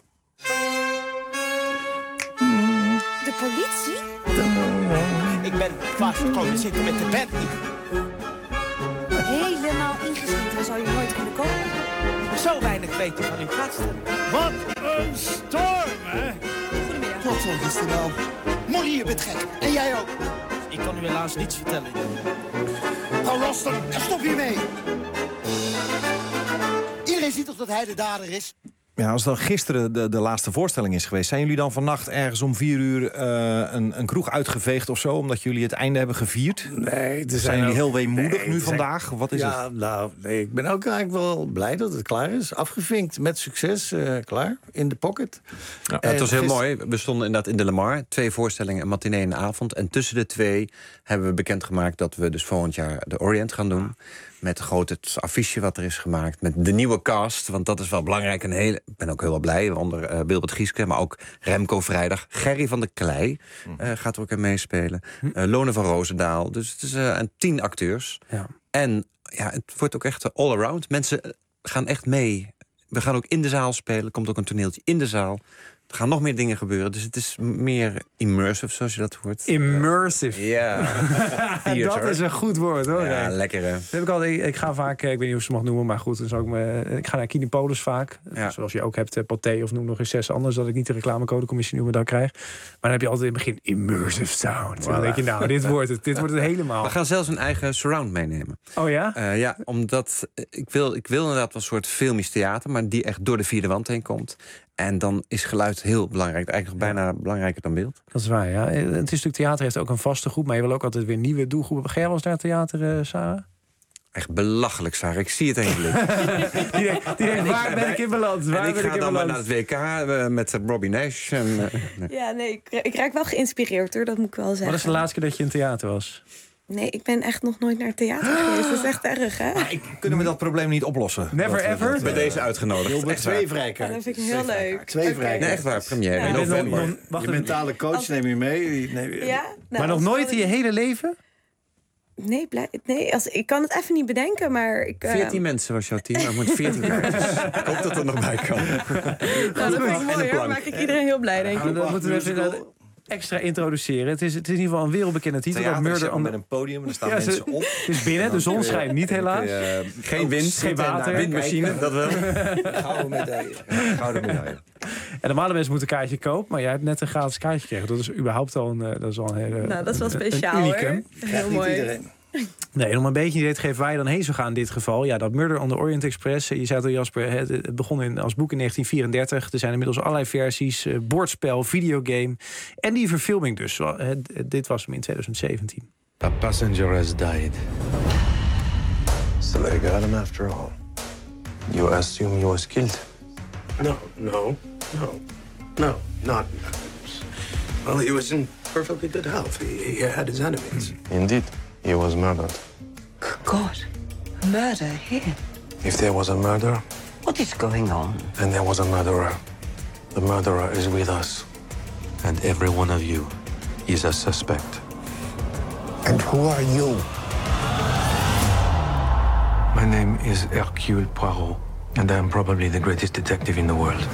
De politie? Ik ben vast komen zitten met de Bentley. Helemaal ingeschreven, zou je nooit kunnen komen. Zo weinig weten van uw gasten. Wat een storm, hè? Goedemiddag. Tot zo, gisteren wel. Molly, je bent gek. En jij ook. Ik kan u helaas niets vertellen. Mevrouw Roster, stop hiermee. Iedereen ziet toch dat hij de dader is? Ja, als dan gisteren de laatste voorstelling is geweest, zijn jullie dan vannacht ergens om 4 uur een kroeg uitgeveegd of zo, omdat jullie het einde hebben gevierd? Nee, zijn jullie heel weemoedig nu vandaag? Wat is het? Nou, nee, ik ben ook eigenlijk wel blij dat het klaar is. Afgevinkt, met succes, klaar, in de pocket. Ja, het was heel mooi. We stonden inderdaad in de Lamar, 2 voorstellingen, een matinee en een avond. En tussen de 2 hebben we bekendgemaakt dat we dus volgend jaar de Orient gaan doen. Met het affiche wat er is gemaakt. Met de nieuwe cast, want dat is wel belangrijk. Ik ben ook heel wel blij. Onder Wilbert Gieske, maar ook Remco Vrijdag. Gerry van der Klei gaat er ook in meespelen. Lone van Roosendaal. Dus het is 10 acteurs. Ja. En ja, het wordt ook echt all-around. Mensen gaan echt mee. We gaan ook in de zaal spelen. Er komt ook een toneeltje in de zaal. Er gaan nog meer dingen gebeuren. Dus het is meer immersive, zoals je dat hoort. Immersive. Ja. Dat is een goed woord, hoor. Ja, lekker, hè? Ik ga vaak, ik weet niet hoe ze het mag noemen, maar goed, ik ga naar Kinepolis vaak. Ja. Zoals je ook hebt, Pathé of noem nog eens 6 anders, dat ik niet de reclamecodecommissie noemen dan krijg. Maar dan heb je altijd in het begin immersive sound. Voilà. Dan denk je, nou, dit wordt het helemaal. We gaan zelfs een eigen surround meenemen. Oh ja? Ja, omdat ik wil inderdaad wel een soort filmisch theater, maar die echt door de 4e wand heen komt. En dan is geluid heel belangrijk. Eigenlijk bijna belangrijker dan beeld. Dat is waar, ja. Het is natuurlijk, theater heeft ook een vaste groep, maar je wil ook altijd weer nieuwe doelgroepen. Ga jij wel eens naar theater, Sarah? Echt belachelijk, Sarah. Ik zie het aan je blik. die denkt, waar ben ik in balans? En ik ga dan naar het WK met Robbie Nash. Ja, nee, ik raak wel geïnspireerd, hoor. Dat moet ik wel zeggen. Wat is de laatste keer dat je in theater was? Nee, ik ben echt nog nooit naar het theater geweest. Dat is echt erg, hè? Kunnen we dat probleem niet oplossen? Never ever? Bij deze uitgenodigd. Echt twee Ja, vrijkaarten. dat vind ik heel leuk. Twee vrijkaarten. Nee, echt waar, première in Ja. november. Je mentale coach neem je mee. Ja? Maar nog nooit in je hele leven? Nee, ik kan het even niet bedenken, maar... 14 mensen was jouw team, maar het moet 14 kaartjes. Ik hoop dat er nog bij kan. Nou, dat vind ik mooi, hoor. Maak ik iedereen heel blij, denk ik. Dan moeten we even extra introduceren. Het is in ieder geval een wereldbekende titel. Theater met een podium en er staan mensen op. Het is binnen, de zon schijnt niet helaas. Geen wind, geen water. Windmachine, dat wel. Gouden medaille. En normale mensen moeten een kaartje kopen, maar jij hebt net een gratis kaartje gekregen. Dat is überhaupt al een hele... Nou, dat is wel speciaal, hoor. Heel mooi. Nee, om een beetje een idee te geven waar je dan heen zou gaan in dit geval. Ja, dat Murder on the Orient Express. Je zei het al, Jasper, het begon als boek in 1934. Er zijn inmiddels allerlei versies. Bordspel, videogame. En die verfilming dus. Dit was hem in 2017. A passenger has died. So they got him after all. You assume he was killed? No, not. Well, he was in perfectly good health. He had his enemies. Indeed, he was murdered. God, murder here? If there was a murder, What is going on? then there was a murderer. The murderer is with us. And every one of you is a suspect. And who are you? My name is Hercule Poirot, and I am probably the greatest detective in the world.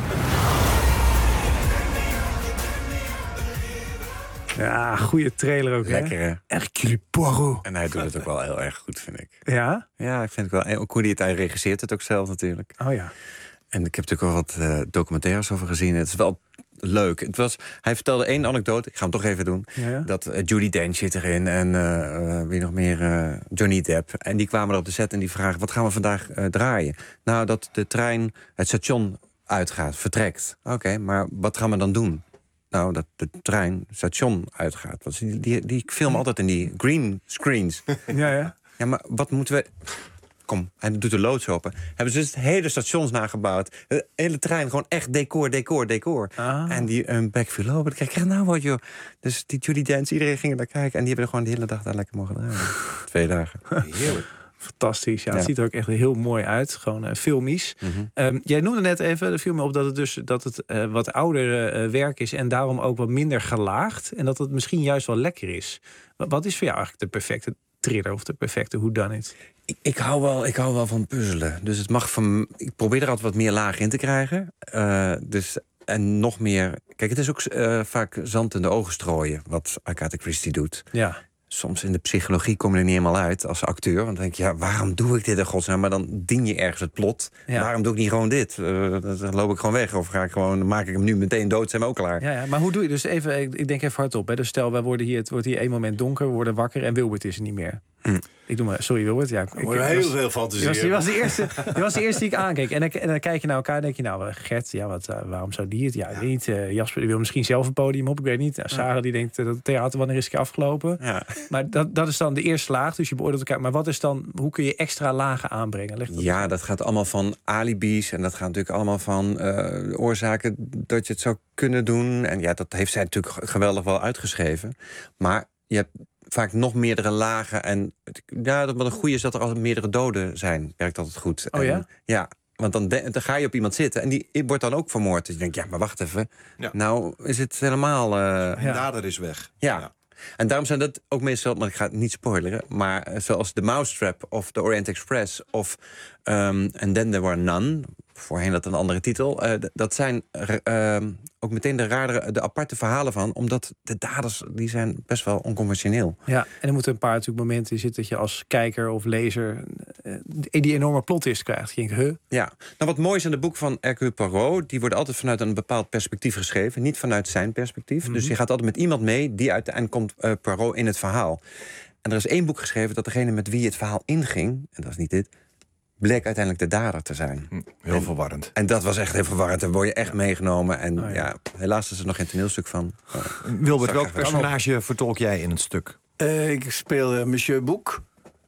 Ja, goede trailer ook, lekker, hè? Hercule Poirot. En hij doet het ook wel heel erg goed, vind ik. Ja? Ja, ik vind het wel. Ook hoe hij regisseert het ook zelf natuurlijk. Oh ja. En ik heb natuurlijk wel wat documentaires over gezien. Het is wel leuk. Hij vertelde één anekdote, ik ga hem toch even doen. Ja. Dat Judi Dench zit erin en wie nog meer, Johnny Depp. En die kwamen er op de set en die vragen, wat gaan we vandaag draaien? Nou, dat de trein het station uitgaat, vertrekt. Oké, maar wat gaan we dan doen? Nou, dat de trein het station uitgaat. Want die filmen altijd in die green screens. Ja. Ja, maar wat moeten we... Kom, hij doet de loods open. Hebben ze dus het hele stations nagebouwd. De hele trein, gewoon echt decor. Ah. En die bek viel open. Kijk nou wat, joh. Dus die Judi Dench, iedereen ging er naar kijken. En die hebben er gewoon de hele dag daar lekker mogen draaien. 2 dagen. Heerlijk. Fantastisch. Ja, het ziet er ook echt heel mooi uit. Gewoon filmisch. Jij noemde net even, de viel me op dat het wat ouder werk is en daarom ook wat minder gelaagd. En dat het misschien juist wel lekker is. Wat is voor jou eigenlijk de perfecte thriller of de perfecte whodunit? Ik hou wel van puzzelen. Dus het mag van. Ik probeer er altijd wat meer laag in te krijgen. En nog meer. Kijk, het is ook vaak zand in de ogen strooien. Wat Agatha Christie doet. Ja. Soms in de psychologie kom je er niet helemaal uit als acteur. Want dan denk je, waarom doe ik dit in godsnaam? Maar dan dien je ergens het plot. Ja. Waarom doe ik niet gewoon dit? Dan loop ik gewoon weg. Of maak ik hem nu meteen dood, zijn we ook klaar. Ja, maar hoe doe je dus even, ik denk even hardop. Hè. Dus stel, het wordt hier één moment donker, we worden wakker en Wilbert is er niet meer. Ik doe maar, sorry Wilbert. Ja, ik heel veel fantasie. Die was de eerste die ik aankeek. En dan kijk je naar elkaar en denk je, nou Gert, waarom zou die het? Ja, ik weet niet. Jasper die wil misschien zelf een podium op, ik weet niet. Sarah die denkt, dat het theater, wanneer is het afgelopen? Ja. Maar dat is dan de eerste laag, dus je beoordeelt elkaar. Maar wat is dan, hoe kun je extra lagen aanbrengen? Dat gaat allemaal van alibis. En dat gaat natuurlijk allemaal van oorzaken dat je het zou kunnen doen. En ja, dat heeft zij natuurlijk geweldig wel uitgeschreven. Maar je hebt vaak nog meerdere lagen. En wat een goede is dat er altijd meerdere doden zijn. Werkt altijd goed. Oh ja? Ja, want dan ga je op iemand zitten en die wordt dan ook vermoord. Dus je denkt, ja, maar wacht even. Ja. Nou is het helemaal... De dader is weg. Ja. En daarom zijn dat ook meestal, maar ik ga het niet spoileren, maar zoals The Mousetrap of The Orient Express of And Then There Were None, voorheen dat een andere titel, dat zijn ook meteen de aparte verhalen van, omdat de daders, die zijn best wel onconventioneel. Ja, en er moeten een paar natuurlijk momenten in zitten dat je als kijker of lezer die enorme plot is krijgt. Je denkt, Ja, nou wat mooi is aan het boek van Hercule Poirot, die wordt altijd vanuit een bepaald perspectief geschreven, niet vanuit zijn perspectief. Dus je gaat altijd met iemand mee die uiteindelijk komt Poirot in het verhaal. En er is 1 boek geschreven dat degene met wie het verhaal inging, en dat is niet dit, bleek uiteindelijk de dader te zijn. Heel verwarrend. En dat was echt heel verwarrend. Dan word je echt meegenomen. En helaas is er nog geen toneelstuk van. Wilbert, welk personage vertolk jij in het stuk? Ik speel Monsieur Boek.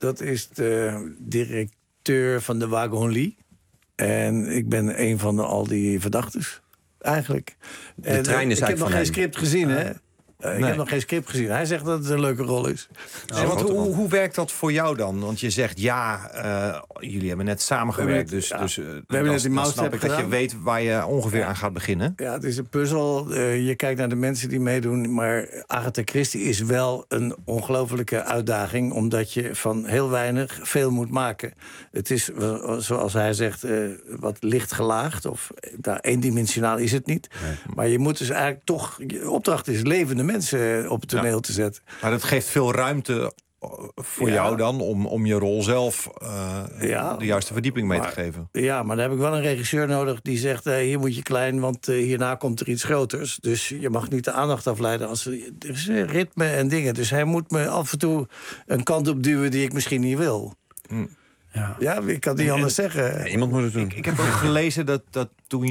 Dat is de directeur van de Wagon Lee. En ik ben een van al die verdachtes, eigenlijk. De trein is ik heb nog geen script gezien, hè? Ik heb nog geen script gezien. Hij zegt dat het een leuke rol is. Want hoe werkt dat voor jou dan? Want je zegt, jullie hebben net samengewerkt. Dus we hebben net die snap ik dat je weet waar je ongeveer aan gaat beginnen. Ja, het is een puzzel. Je kijkt naar de mensen die meedoen. Maar Agatha Christie is wel een ongelofelijke uitdaging. Omdat je van heel weinig veel moet maken. Het is, zoals hij zegt, wat licht gelaagd. Of eendimensionaal is het niet. Nee. Maar je moet dus eigenlijk toch... Je opdracht is levende mensen op het toneel te zetten. Maar dat geeft veel ruimte voor jou dan om je rol zelf de juiste verdieping mee te geven. Ja, maar dan heb ik wel een regisseur nodig die zegt... hier moet je klein, want hierna komt er iets groters. Dus je mag niet de aandacht afleiden. Er is ritme en dingen. Dus hij moet me af en toe een kant op duwen die ik misschien niet wil. Ja, ik kan het niet anders zeggen. Ja, iemand moet het doen. Ik heb ook gelezen dat toen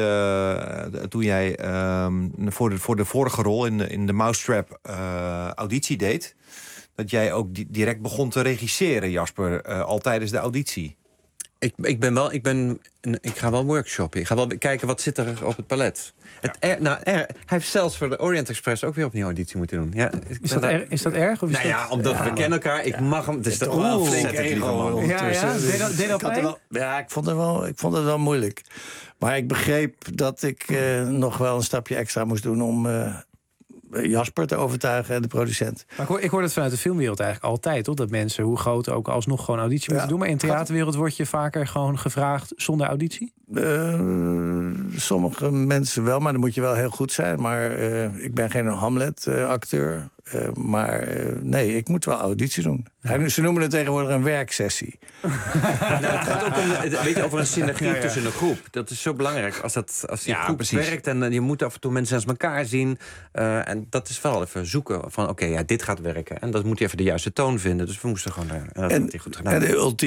jij voor de vorige rol in de Mousetrap auditie deed... dat jij ook direct begon te regisseren, Jasper, al tijdens de auditie. Ik ga wel workshoppen. Ik ga wel kijken wat zit er op het palet. Hij heeft zelfs voor de Orient Express ook weer opnieuw auditie moeten doen. Ja, is dat erg? Of is omdat we kennen elkaar. Ik mag hem. Het is toch wel flink ego. Deed dat pijn? Ja, ik vond het wel moeilijk. Maar ik begreep dat ik nog wel een stapje extra moest doen om Jasper te overtuigen en de producent. Maar ik hoor het vanuit de filmwereld eigenlijk altijd, toch? Dat mensen, hoe groot ook, alsnog gewoon auditie moeten doen. Maar in de theaterwereld word je vaker gewoon gevraagd zonder auditie? Sommige mensen wel, maar dan moet je wel heel goed zijn. Maar ik ben geen Hamlet-acteur. Nee, ik moet wel auditie doen. Ze noemen het tegenwoordig een werksessie. Het gaat ook over een synergie tussen een groep. Dat is zo belangrijk. Als die groep werkt en je moet af en toe mensen naast elkaar zien. En dat is wel even zoeken van dit gaat werken. En dat moet je even de juiste toon vinden. Dus we moesten gewoon daar. En dat heeft hij goed gedaan. En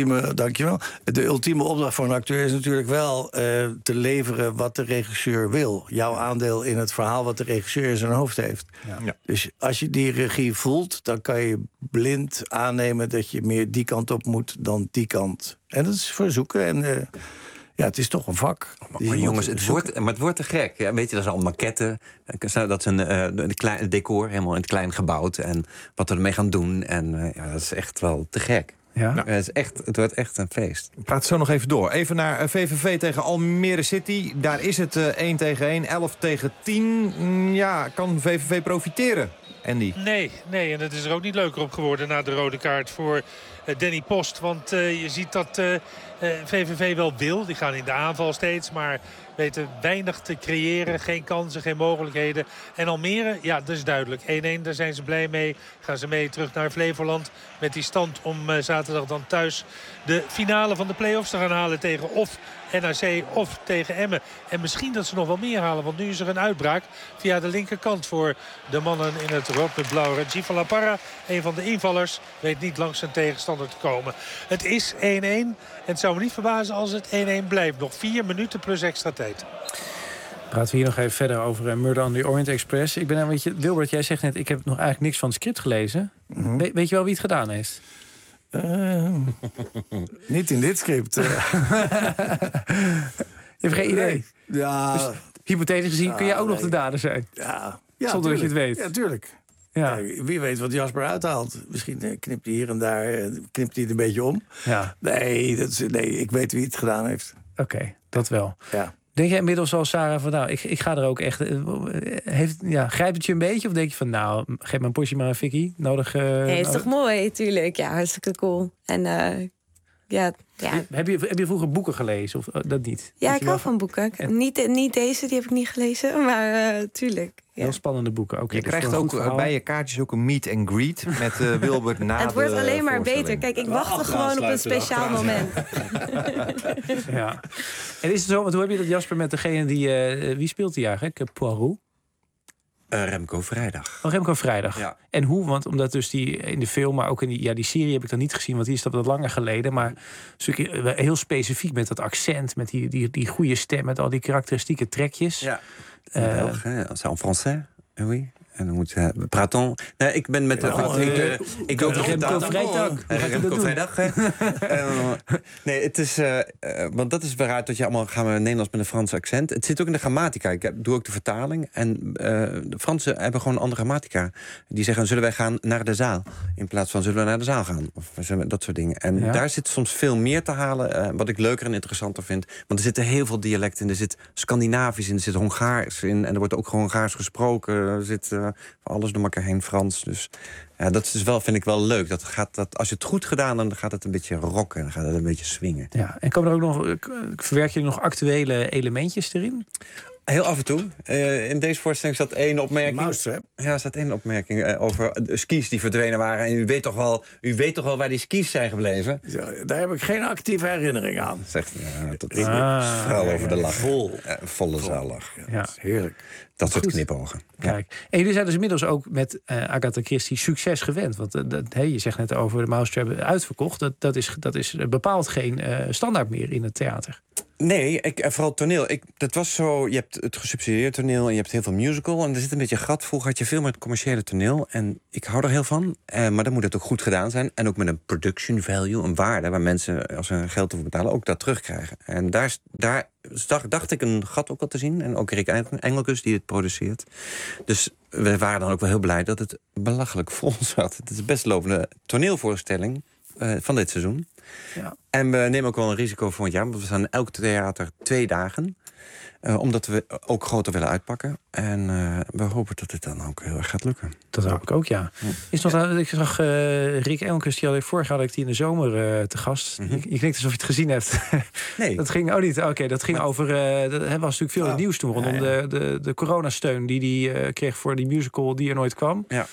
de ultieme opdracht voor een acteur is natuurlijk wel te leveren wat de regisseur wil. Jouw aandeel in het verhaal wat de regisseur in zijn hoofd heeft. Ja. Dus als je die regie voelt, dan kan je blind aannemen dat je meer die kant op moet dan die kant. En dat is voor zoeken. En het is toch een vak. Maar jongens, het wordt te gek. Ja, weet je, dat is al maquetten. Dat is een klein decor, helemaal in het klein gebouwd. En wat we ermee gaan doen. En dat is echt wel te gek. Ja. Het wordt echt een feest. We praten zo nog even door. Even naar VVV tegen Almere City. Daar is het 1 tegen 1, 11 tegen 10. Ja, kan VVV profiteren, Andy? Nee, en het is er ook niet leuker op geworden na de rode kaart voor Danny Post. Want je ziet dat VVV wel wil. Die gaan in de aanval steeds, maar weten weinig te creëren. Geen kansen, geen mogelijkheden. En Almere, dat is duidelijk. 1-1, daar zijn ze blij mee. Gaan ze mee terug naar Flevoland met die stand om zaterdag dan thuis de finale van de play-offs te gaan halen tegen of NAC of tegen Emmen. En misschien dat ze nog wel meer halen, want nu is er een uitbraak via de linkerkant voor de mannen in het rood met blauw. Reggie van La Parra, een van de invallers, weet niet langs zijn tegenstander te komen. Het is 1-1 en het zou me niet verbazen als het 1-1 blijft. Nog 4 minuten plus extra tijd. Praten we hier nog even verder over Murder on the Orient Express. Wilbert, jij zegt net, ik heb nog eigenlijk niks van het script gelezen. Mm-hmm. Weet je wel wie het gedaan heeft? Niet in dit script. Je hebt geen idee? Ja. Dus, hypothetisch gezien kun jij ook nog de dader zijn? Ja, zonder dat je het weet? Ja, tuurlijk. Ja. Wie weet wat Jasper uithaalt. Misschien knipt hij hier en daar knipt hij het een beetje om. Ja. Nee, ik weet wie het gedaan heeft. Oké, dat wel. Ja. Denk jij inmiddels al, Sarah, van ik ga er ook echt... grijpt het je een beetje? Of denk je van, geef mijn Porsche maar een fikkie? Nodig... Nee, is toch mooi, tuurlijk. Ja, hartstikke cool. En Heb je vroeger boeken gelezen of dat niet? Ja, ik hou van boeken. Niet deze, die heb ik niet gelezen. Maar tuurlijk. Ja. Heel spannende boeken. Je krijgt ook bij je kaartjes ook een meet and greet met Wilbert na Het wordt alleen maar beter. Kijk, ik wacht gewoon op een speciaal moment. Ja. En is het zo, want hoe heb je dat, Jasper, met degene die... wie speelt hij eigenlijk? Poirot? Remco Vrijdag. Oh, Remco Vrijdag. Ja. En hoe? Want omdat dus die in de film, maar ook in die serie heb ik dan niet gezien, want die is dat wat langer geleden. Maar heel specifiek met dat accent, met die goede stem, met al die karakteristieke trekjes. Ja. Belg, hè? En français, oui. En dan moet Praton. Nee, ik ben met ik doe ook Remco Vrijdag. Remco Vrijdag. Nee, het is want dat is waaruit dat je allemaal gaan we Nederlands met een Frans accent. Het zit ook in de grammatica. Ik doe ook de vertaling en de Fransen hebben gewoon een andere grammatica. Die zeggen zullen wij gaan naar de zaal in plaats van zullen we naar de zaal gaan of dat soort dingen. En daar zit soms veel meer te halen. Wat ik leuker en interessanter vind. Want er zitten heel veel dialecten in. Er zit Scandinavisch in, er zit Hongaars in en er wordt ook gewoon Hongaars gesproken. Er zit alles door elkaar heen Frans. Dus ja, dat is wel, vind ik wel leuk. Als je het goed gedaan, dan gaat het een beetje rocken. Dan gaat het een beetje swingen. Ja, en komen er ook nog, verwerk je nog actuele elementjes erin? Heel af en toe. In deze voorstelling staat één opmerking. Mousetrap. Ja, er staat één opmerking over de skis die verdwenen waren. En u weet toch wel waar die skis zijn gebleven? Ja, daar heb ik geen actieve herinnering aan. Zegt dat is vooral over de lach. Volle zaallach. Ja. Dat is heerlijk. Dat soort knipogen. Kijk. En jullie zijn dus inmiddels ook met Agatha Christie succes gewend. Want je zegt net over de Mousetrap uitverkocht. Dat is bepaald geen standaard meer in het theater. Nee, vooral toneel. Dat was zo, je hebt het gesubsidieerd toneel en je hebt heel veel musical. En er zit een beetje een gat. Vroeger had je veel met commerciële toneel. En ik hou er heel van. Maar dan moet het ook goed gedaan zijn. En ook met een production value, een waarde waar mensen, als ze geld over betalen, ook dat terugkrijgen. En daar dacht ik een gat ook al te zien. En ook Rick Engelkes die het produceert. Dus we waren dan ook wel heel blij dat het belachelijk vol zat. Het is de best lopende toneelvoorstelling van dit seizoen. Ja. En we nemen ook wel een risico voor het jaar. Want we staan in elk theater 2 dagen. Omdat we ook groter willen uitpakken. En we hopen dat het dan ook heel erg gaat lukken. Dat hoop ik ook, ja. Is nog, ik zag Rick Engelkes, vorig jaar had ik die in de zomer te gast. Je knikt alsof je het gezien hebt. Nee. Dat ging ook niet. Oké, dat ging over... dat was natuurlijk veel nieuws toen rondom de coronasteun die hij kreeg voor die musical die er nooit kwam. Ja.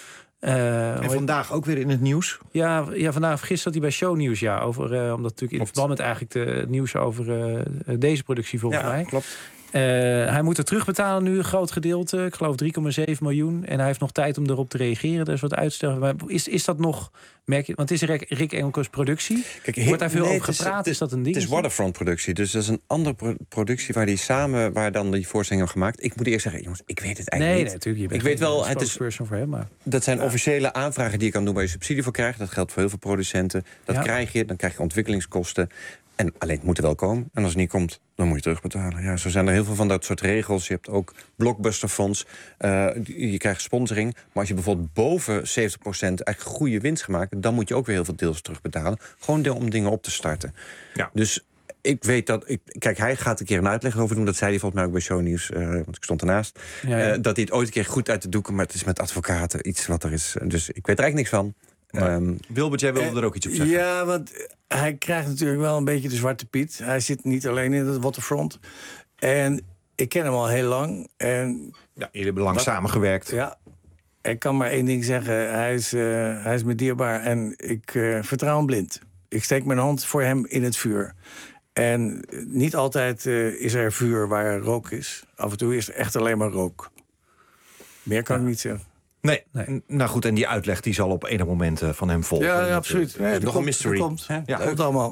En vandaag ook weer in het nieuws? Ja, vandaag, gisteren zat hij bij Shownieuws, omdat natuurlijk in verband met eigenlijk de nieuws over deze productie volgens mij. Klopt. Hij moet er terugbetalen nu, een groot gedeelte. Ik geloof 3,7 miljoen. En hij heeft nog tijd om erop te reageren. Er is wat uitstel. Maar is dat nog... Merk je, want het is Rick Engelkes productie. Kijk, wordt daar veel over gepraat? Is dat een ding? Het is Waterfront productie. Dus dat is een andere productie waar dan die voorstelling hebben gemaakt. Ik moet eerst zeggen, jongens, ik weet het eigenlijk niet. Nee, natuurlijk. Ik weet wel, het is voor hem, maar... Dat zijn officiële aanvragen die je kan doen waar je subsidie voor krijgt. Dat geldt voor heel veel producenten. Dat krijg je, dan krijg je ontwikkelingskosten. En alleen het moet er wel komen. En als het niet komt, dan moet je terugbetalen. Ja, zo zijn er heel veel van dat soort regels. Je hebt ook Blockbusterfonds. Je krijgt sponsoring. Maar als je bijvoorbeeld boven 70% eigenlijk goede winst gemaakt, dan moet je ook weer heel veel deels terugbetalen. Gewoon om dingen op te starten. Ja. Dus ik weet dat... Kijk, hij gaat een keer een uitleg over doen. Dat zei hij volgens mij ook bij Shownieuws. Want ik stond ernaast. Dat hij het ooit een keer goed uit de doeken. Maar het is met advocaten iets wat er is. Dus ik weet er eigenlijk niks van. Wilbert, jij wilde er ook iets op zeggen. Ja, want hij krijgt natuurlijk wel een beetje de Zwarte Piet. Hij zit niet alleen in het Waterfront. En ik ken hem al heel lang. En jullie hebben lang samengewerkt. Ja. Ik kan maar één ding zeggen. Hij is me dierbaar en ik vertrouw hem blind. Ik steek mijn hand voor hem in het vuur. En niet altijd is er vuur waar er rook is. Af en toe is er echt alleen maar rook. Meer kan ik niet zeggen. Nee. Nou goed, en die uitleg die zal op enig moment van hem volgen. Ja, absoluut. Nee, nog een mystery. Dat komt allemaal.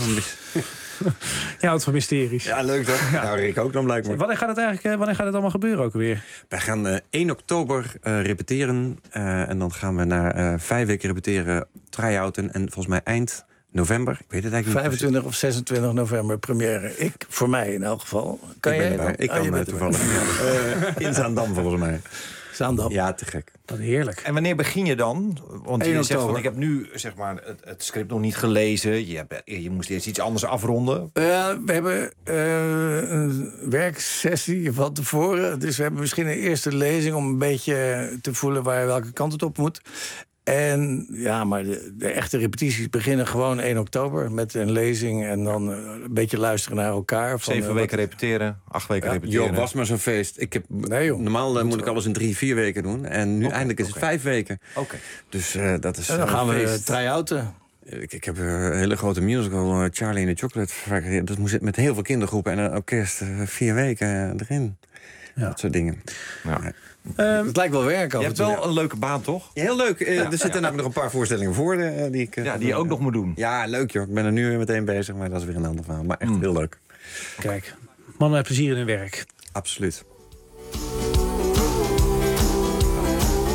Ja, het van mysteries. Ja, leuk toch? Ja. Nou, Rick ook dan blijkbaar. Wanneer gaat het allemaal gebeuren ook weer? Wij gaan 1 oktober repeteren. En dan gaan we naar 5 weken repeteren, try-outen. En volgens mij eind november. Ik weet het eigenlijk 25 of 26 november première. Voor mij in elk geval. Kan jij dan? Ik kan toevallig. In Zaandam volgens mij. Zaandam. Ja, te gek. Wat heerlijk. En wanneer begin je dan? Want je zegt van, ik heb nu zeg maar het script nog niet gelezen. Je moest eerst iets anders afronden. We hebben een werksessie van tevoren. Dus we hebben misschien een eerste lezing om een beetje te voelen welke kant het op moet. En ja, maar de echte repetities beginnen gewoon 1 oktober met een lezing en dan een beetje luisteren naar elkaar. 7 weken repeteren, 8 weken repeteren. Joh, was maar zo'n feest. Normaal moet ik alles in 3-4 weken doen. En nu eindelijk is het 5 weken. Oké. Dus dat is. En dan gaan we try-outen. Ik heb een hele grote musical, Charlie and the Chocolate. Dat moest met heel veel kindergroepen en een orkest 4 weken erin. Ja. Dat soort dingen. Ja. Het lijkt wel werk. Je hebt wel een leuke baan, toch? Ja, heel leuk. Er zitten namelijk nog een paar voorstellingen voor die je ook nog moet doen. Ja, leuk joh. Ik ben er nu weer meteen bezig, maar dat is weer een ander verhaal. Maar echt heel leuk. Kijk, mannen hebben plezier in hun werk. Absoluut.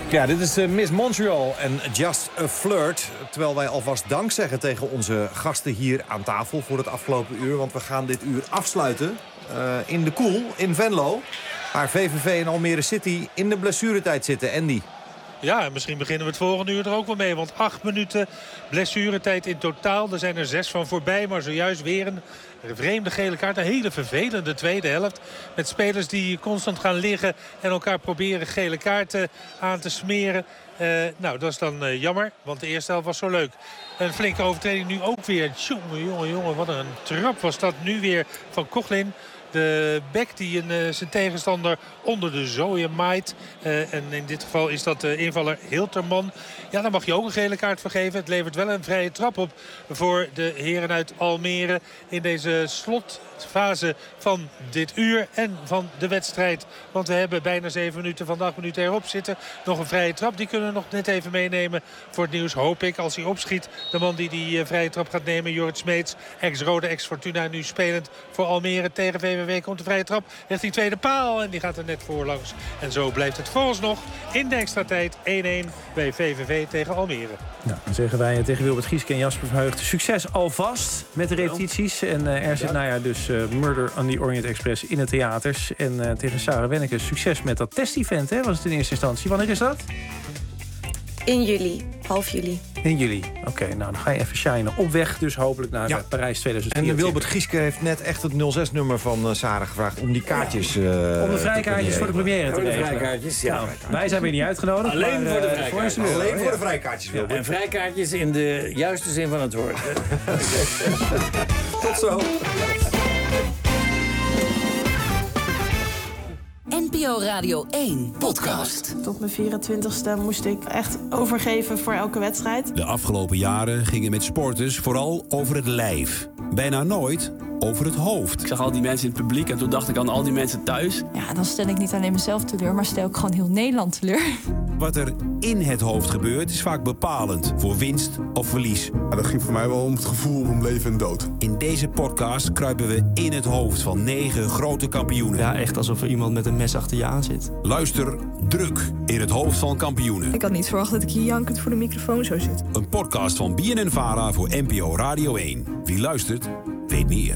Ja, dit is Miss Montreal en Just a Flirt. Terwijl wij alvast dank zeggen tegen onze gasten hier aan tafel voor het afgelopen uur. Want we gaan dit uur afsluiten in de Koel in Venlo. Waar VVV en Almere City in de blessuretijd zitten. Andy. Ja, en misschien beginnen we het volgende uur er ook wel mee. Want 8 minuten blessuretijd in totaal. Er zijn er 6 van voorbij, maar zojuist weer een vreemde gele kaart. Een hele vervelende tweede helft. Met spelers die constant gaan liggen en elkaar proberen gele kaarten aan te smeren. Nou, dat is dan jammer, want de eerste helft was zo leuk. Een flinke overtreding nu ook weer. Jongen, wat een trap was dat nu weer van Coughlin. De bek die zijn tegenstander onder de zojen maait. En in dit geval is dat de invaller Hilterman. Ja, daar mag je ook een gele kaart voor geven. Het levert wel een vrije trap op voor de heren uit Almere. In deze slotfase van dit uur en van de wedstrijd. Want we hebben bijna 7 minuten van de 8 minuten erop zitten. Nog een vrije trap. Die kunnen we nog net even meenemen voor het nieuws. Hoop ik, als hij opschiet. De man die vrije trap gaat nemen, Jorrit Smeets. Ex-Rode, ex-Fortuna, nu spelend voor Almere tegen VVV. Komt de vrije trap richting tweede paal. En die gaat er net voor langs. En zo blijft het vooralsnog in de extra tijd 1-1 bij VVV tegen Almere. Nou, dan zeggen wij tegen Wilbert Gieske en Jasper Verheugd succes alvast met de repetities. En er zit dus Murder on the Orient Express in de theaters. En tegen Sarah Wenneke succes met dat test-event, hè, was het in eerste instantie. Wanneer is dat? In juli, half juli. In juli. Oké, nou dan ga je even shinen op weg. Dus hopelijk naar Parijs 2024. En Wilbert Gieske heeft net echt het 06-nummer van Sarah gevraagd om die kaartjes... om de vrijkaartjes voor de première te regelen. Vrijkaartjes, ja. Nou, wij zijn weer niet uitgenodigd. Alleen voor de vrijkaartjes. Alleen voor de vrijkaartjes, Wilbert. En vrijkaartjes in de juiste zin van het woord. Tot zo. NPO Radio 1 podcast. Tot mijn 24e moest ik echt overgeven voor elke wedstrijd. De afgelopen jaren gingen met sporters vooral over het lijf. Bijna nooit over het hoofd. Ik zag al die mensen in het publiek en toen dacht ik aan al die mensen thuis. Ja, dan stel ik niet alleen mezelf teleur, maar stel ik gewoon heel Nederland teleur. Wat er in het hoofd gebeurt is vaak bepalend voor winst of verlies. Ja, dat ging voor mij wel om het gevoel om leven en dood. In deze podcast kruipen we in het hoofd van 9 grote kampioenen. Ja, echt alsof er iemand met een mes achter je aan zit. Luister Druk in het hoofd van kampioenen. Ik had niet verwacht dat ik hier jankend voor de microfoon zou zitten. Een podcast van BNN-Vara voor NPO Radio 1. Wie luistert, weet meer.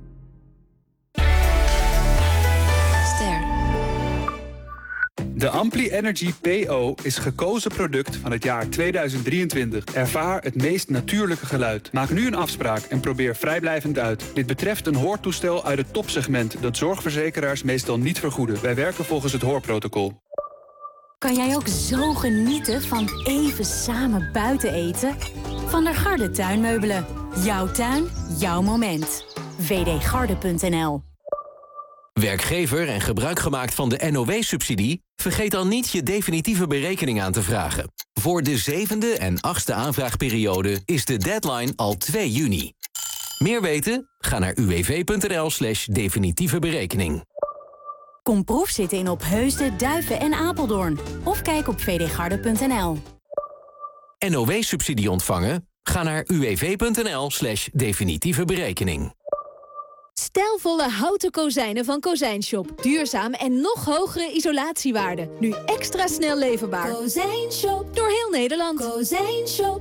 De Ampli Energy PO is gekozen product van het jaar 2023. Ervaar het meest natuurlijke geluid. Maak nu een afspraak en probeer vrijblijvend uit. Dit betreft een hoortoestel uit het topsegment dat zorgverzekeraars meestal niet vergoeden. Wij werken volgens het hoorprotocol. Kan jij ook zo genieten van even samen buiten eten? Van der Garde Tuinmeubelen. Jouw tuin, jouw moment. wdgarde.nl. Werkgever en gebruik gemaakt van de NOW-subsidie? Vergeet dan niet je definitieve berekening aan te vragen. Voor de 7e en 8e aanvraagperiode is de deadline al 2 juni. Meer weten? Ga naar uwv.nl/definitieve berekening. Kom proefzitten in Opheusden, Duiven en Apeldoorn. Of kijk op vdgarde.nl. NOW-subsidie ontvangen? Ga naar uwv.nl/definitieve berekening. Stijlvolle houten kozijnen van Kozijnshop. Duurzaam en nog hogere isolatiewaarde. Nu extra snel leverbaar. Kozijnshop. Door heel Nederland. Kozijnshop.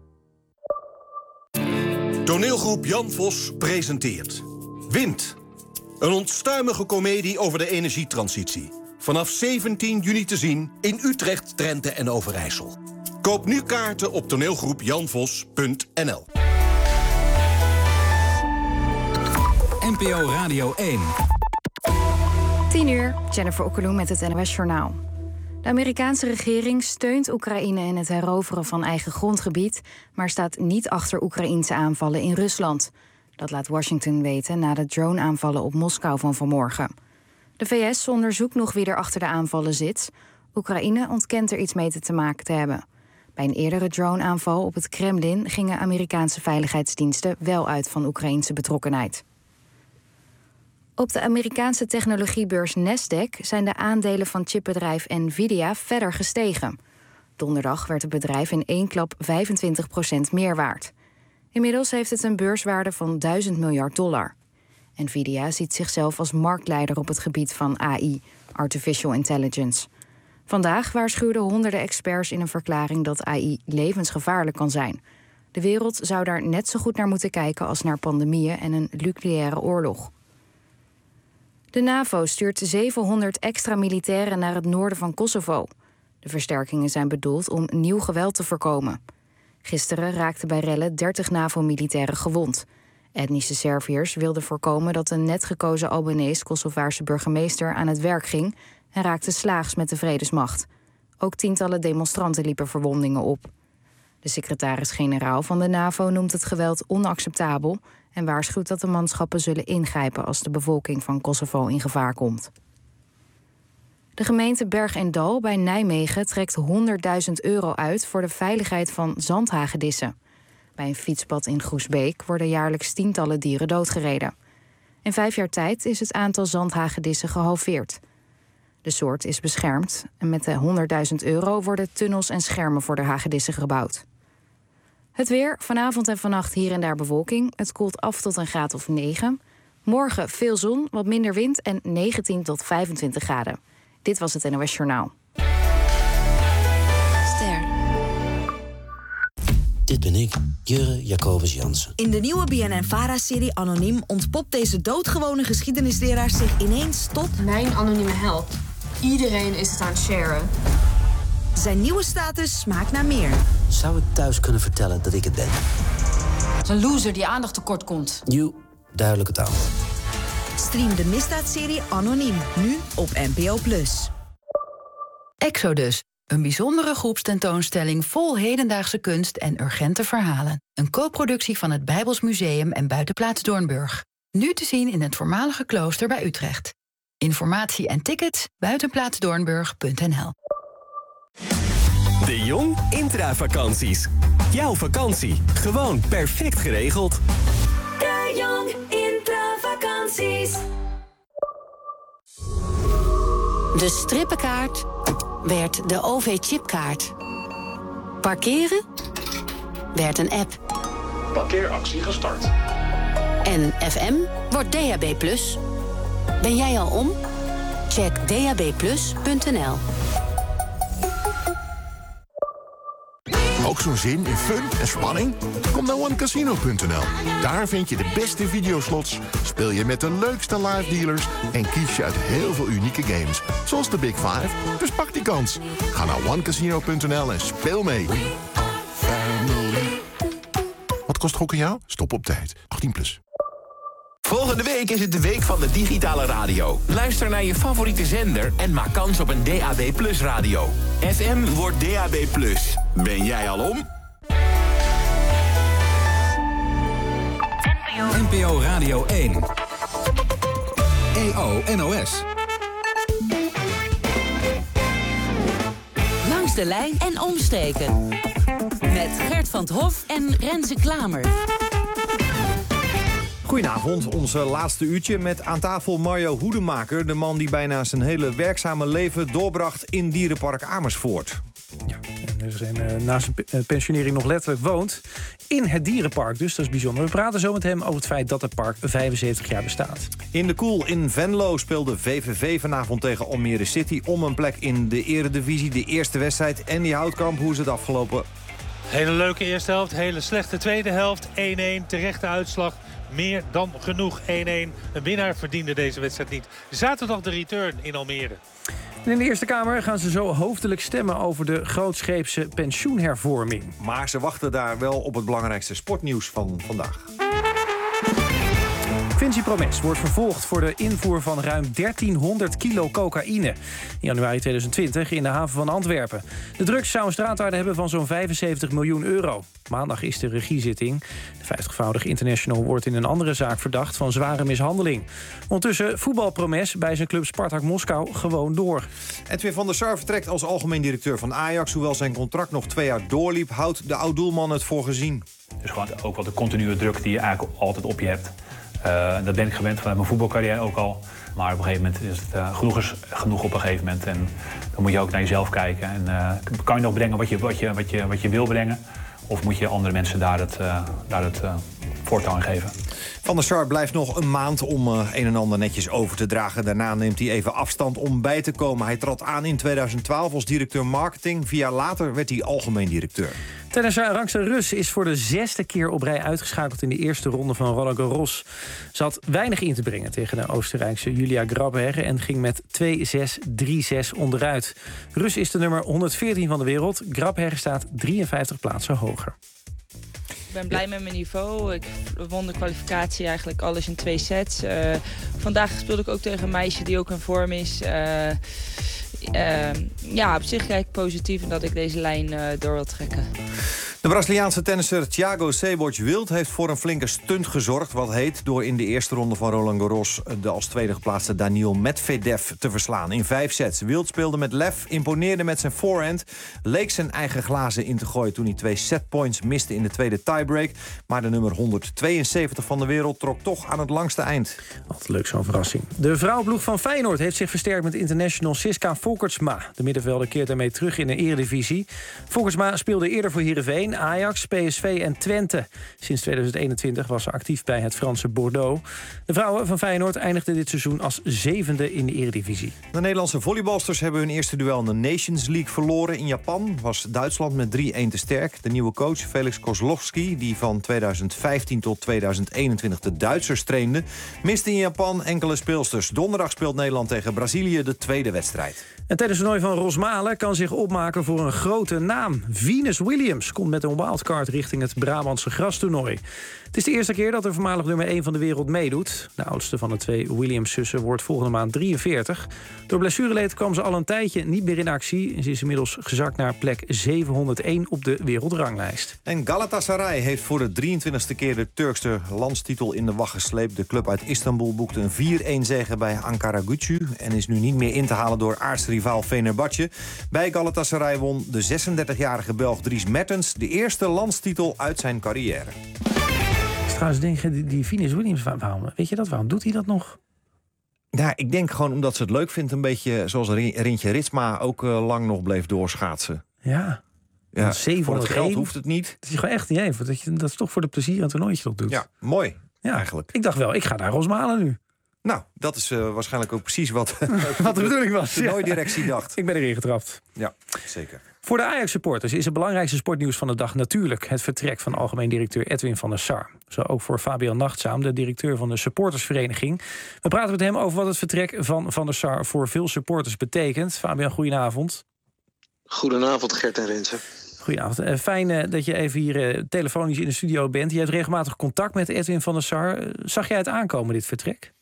Toneelgroep Jan Vos presenteert Wind. Een onstuimige komedie over de energietransitie. Vanaf 17 juni te zien in Utrecht, Drenthe en Overijssel. Koop nu kaarten op toneelgroepjanvos.nl. NPO Radio 1. 10 uur, Jennifer Okkeloen met het NOS Journaal. De Amerikaanse regering steunt Oekraïne in het heroveren van eigen grondgebied, maar staat niet achter Oekraïense aanvallen in Rusland. Dat laat Washington weten na de drone-aanvallen op Moskou van vanmorgen. De VS onderzoekt nog wie er achter de aanvallen zit. Oekraïne ontkent er iets mee te maken te hebben. Bij een eerdere drone-aanval op het Kremlin gingen Amerikaanse veiligheidsdiensten wel uit van Oekraïense betrokkenheid. Op de Amerikaanse technologiebeurs Nasdaq zijn de aandelen van chipbedrijf Nvidia verder gestegen. Donderdag werd het bedrijf in één klap 25% meer waard. Inmiddels heeft het een beurswaarde van $1000 miljard. Nvidia ziet zichzelf als marktleider op het gebied van AI, Artificial Intelligence. Vandaag waarschuwden honderden experts in een verklaring dat AI levensgevaarlijk kan zijn. De wereld zou daar net zo goed naar moeten kijken als naar pandemieën en een nucleaire oorlog. De NAVO stuurt 700 extra militairen naar het noorden van Kosovo. De versterkingen zijn bedoeld om nieuw geweld te voorkomen. Gisteren raakten bij rellen 30 NAVO-militairen gewond. Etnische Serviërs wilden voorkomen dat een net gekozen Albanees-Kosovaarse burgemeester aan het werk ging en raakte slaags met de vredesmacht. Ook tientallen demonstranten liepen verwondingen op. De secretaris-generaal van de NAVO noemt het geweld onacceptabel en waarschuwt dat de manschappen zullen ingrijpen als de bevolking van Kosovo in gevaar komt. De gemeente Berg en Dal bij Nijmegen trekt €100.000 uit voor de veiligheid van zandhagedissen. Bij een fietspad in Groesbeek worden jaarlijks tientallen dieren doodgereden. In 5 jaar tijd is het aantal zandhagedissen gehalveerd. De soort is beschermd en met de €100.000 worden tunnels en schermen voor de hagedissen gebouwd. Het weer, vanavond en vannacht hier en daar bewolking. Het koelt af tot een graad of 9. Morgen veel zon, wat minder wind en 19 tot 25 graden. Dit was het NOS Journaal. Ster. Dit ben ik, Jurre Jacobus Jansen. In de nieuwe BNN-Vara-serie Anoniem ontpopt deze doodgewone geschiedenisleraar zich ineens tot... Mijn anonieme held. Iedereen is het aan het sharen. Zijn nieuwe status smaakt naar meer. Zou ik thuis kunnen vertellen dat ik het ben? Zo'n loser die aandacht tekort komt. Joe, duidelijke taal. Stream de misdaadserie Anoniem, nu op NPO+. Exodus, een bijzondere groepstentoonstelling vol hedendaagse kunst en urgente verhalen. Een co-productie van het Bijbels Museum en Buitenplaats Doornburg. Nu te zien in het voormalige klooster bij Utrecht. Informatie en tickets buitenplaatsdoornburg.nl. De Jong Intravakanties. Jouw vakantie, gewoon perfect geregeld. De Jong Intravakanties. De strippenkaart werd de OV-chipkaart. Parkeren werd een app. Parkeeractie gestart. En FM wordt DAB+. Ben jij al om? Check dabplus.nl. Ook zo'n zin in fun en spanning? Kom naar OneCasino.nl. Daar vind je de beste videoslots, speel je met de leukste live dealers en kies je uit heel veel unieke games. Zoals de Big Five, dus pak die kans. Ga naar OneCasino.nl en speel mee. Wat kost gokken jou? Stop op tijd. 18+. Volgende week is het de week van de digitale radio. Luister naar je favoriete zender en maak kans op een DAB+ radio. FM wordt DAB+. Ben jij al om? NPO Radio 1. EO NOS. Langs de lijn en omstreken. Met Gert van 't Hof en Renze Klamer. Goedenavond, onze laatste uurtje met aan tafel Mario Hoedemaker. De man die bijna zijn hele werkzame leven doorbracht in dierenpark Amersfoort. Ja, en na zijn pensionering nog letterlijk woont in het dierenpark. Dus dat is bijzonder. We praten zo met hem over het feit dat het park 75 jaar bestaat. In de Koel in Venlo speelde VVV vanavond tegen Almere City om een plek in de eredivisie. De eerste wedstrijd. En die Houtkamp, hoe is het afgelopen? Hele leuke eerste helft, hele slechte tweede helft. 1-1, terechte uitslag. Meer dan genoeg 1-1. Een winnaar verdiende deze wedstrijd niet. Zaterdag de return in Almere. In de Eerste Kamer gaan ze zo hoofdelijk stemmen over de grootscheepse pensioenhervorming. Maar ze wachten daar wel op het belangrijkste sportnieuws van vandaag. Quincy Promes wordt vervolgd voor de invoer van ruim 1300 kilo cocaïne in januari 2020 in de haven van Antwerpen. De drugs zou een straatwaarde hebben van zo'n 75 miljoen euro. Maandag is de regiezitting. De 50-voudige international wordt in een andere zaak verdacht van zware mishandeling. Ondertussen voetbalt Promes bij zijn club Spartak Moskou gewoon door. Edwin van der Sar vertrekt als algemeen directeur van Ajax. Hoewel zijn contract nog 2 jaar doorliep, houdt de oud-doelman het voor gezien. Dus gewoon ook wel de continue druk die je eigenlijk altijd op je hebt. Dat ben ik gewend vanuit mijn voetbalcarrière ook al. Maar op een gegeven moment is het genoeg op een gegeven moment. En dan moet je ook naar jezelf kijken. En kan je nog brengen wat je wil brengen? Of moet je andere mensen daar het voortouw in geven? Van der Sar blijft nog een maand om een en ander netjes over te dragen. Daarna neemt hij even afstand om bij te komen. Hij trad aan in 2012 als directeur marketing. 4 jaar later werd hij algemeen directeur. Tennisser Arantxa Rus is voor de 6e keer op rij uitgeschakeld in de eerste ronde van Roland Garros. Ze had weinig in te brengen tegen de Oostenrijkse Julia Grabherr en ging met 2-6, 3-6 onderuit. Rus is de nummer 114 van de wereld. Grabherr staat 53 plaatsen hoger. Ik ben blij met mijn niveau. Ik won de kwalificatie eigenlijk alles in 2 sets. Vandaag speelde ik ook tegen een meisje die ook in vorm is. Op zich kijk ik positief en dat ik deze lijn door wil trekken. De Braziliaanse tennisser Thiago Seyboth Wild heeft voor een flinke stunt gezorgd. Wat heet door in de eerste ronde van Roland Garros de als tweede geplaatste Daniil Medvedev te verslaan in 5 sets. Wild speelde met lef, imponeerde met zijn forehand, leek zijn eigen glazen in te gooien toen hij 2 setpoints miste in de tweede tiebreak. Maar de nummer 172 van de wereld trok toch aan het langste eind. Altijd leuk zo'n verrassing. De vrouwenploeg van Feyenoord heeft zich versterkt met international Siska Folkertsma. De middenvelder keert daarmee terug in de eredivisie. Folkertsma speelde eerder voor Heerenveen, Ajax, PSV en Twente. Sinds 2021 was ze actief bij het Franse Bordeaux. De vrouwen van Feyenoord eindigden dit seizoen als 7e in de eredivisie. De Nederlandse volleybalsters hebben hun eerste duel in de Nations League verloren. In Japan was Duitsland met 3-1 te sterk. De nieuwe coach Felix Kozlowski, die van 2015 tot 2021 de Duitsers trainde, miste in Japan enkele speelsters. Donderdag speelt Nederland tegen Brazilië de tweede wedstrijd. Het tennistoernooi van Rosmalen kan zich opmaken voor een grote naam. Venus Williams komt met een wildcard richting het Brabantse grastoernooi. Het is de eerste keer dat de voormalig nummer 1 van de wereld meedoet. De oudste van de 2 Williams-zussen wordt volgende maand 43. Door blessureleed kwam ze al een tijdje niet meer in actie. Ze is inmiddels gezakt naar plek 701 op de wereldranglijst. En Galatasaray heeft voor de 23e keer de Turkse landstitel in de wacht gesleept. De club uit Istanbul boekte een 4-1 zege bij Ankaragücü en is nu niet meer in te halen door aartsrivaal Fenerbahçe. Bij Galatasaray won de 36-jarige Belg Dries Mertens de eerste landstitel uit zijn carrière. Trouwens, denk je, die Venus Williams, waarom doet hij dat nog? Ja, ik denk gewoon omdat ze het leuk vindt, een beetje zoals Rintje Ritsma ook lang nog bleef doorschaatsen. Ja. Voor het geld hoeft het niet. Het is gewoon echt niet dat is toch voor de plezier een toernooitje dat doet. Ja, mooi eigenlijk. Ik dacht wel, ik ga naar Rosmalen nu. Nou, dat is waarschijnlijk ook precies wat wat de bedoeling was. De toernooidirectie dacht. Ik ben erin getrapt. Ja, zeker. Voor de Ajax-supporters is het belangrijkste sportnieuws van de dag natuurlijk het vertrek van algemeen directeur Edwin van der Sar. Zo ook voor Fabian Nachtzaam, de directeur van de supportersvereniging. We praten met hem over wat het vertrek van der Sar voor veel supporters betekent. Fabian, goedenavond. Goedenavond, Gert en Renze. Goedenavond. Fijn dat je even hier telefonisch in de studio bent. Je hebt regelmatig contact met Edwin van der Sar. Zag jij het aankomen, dit vertrek?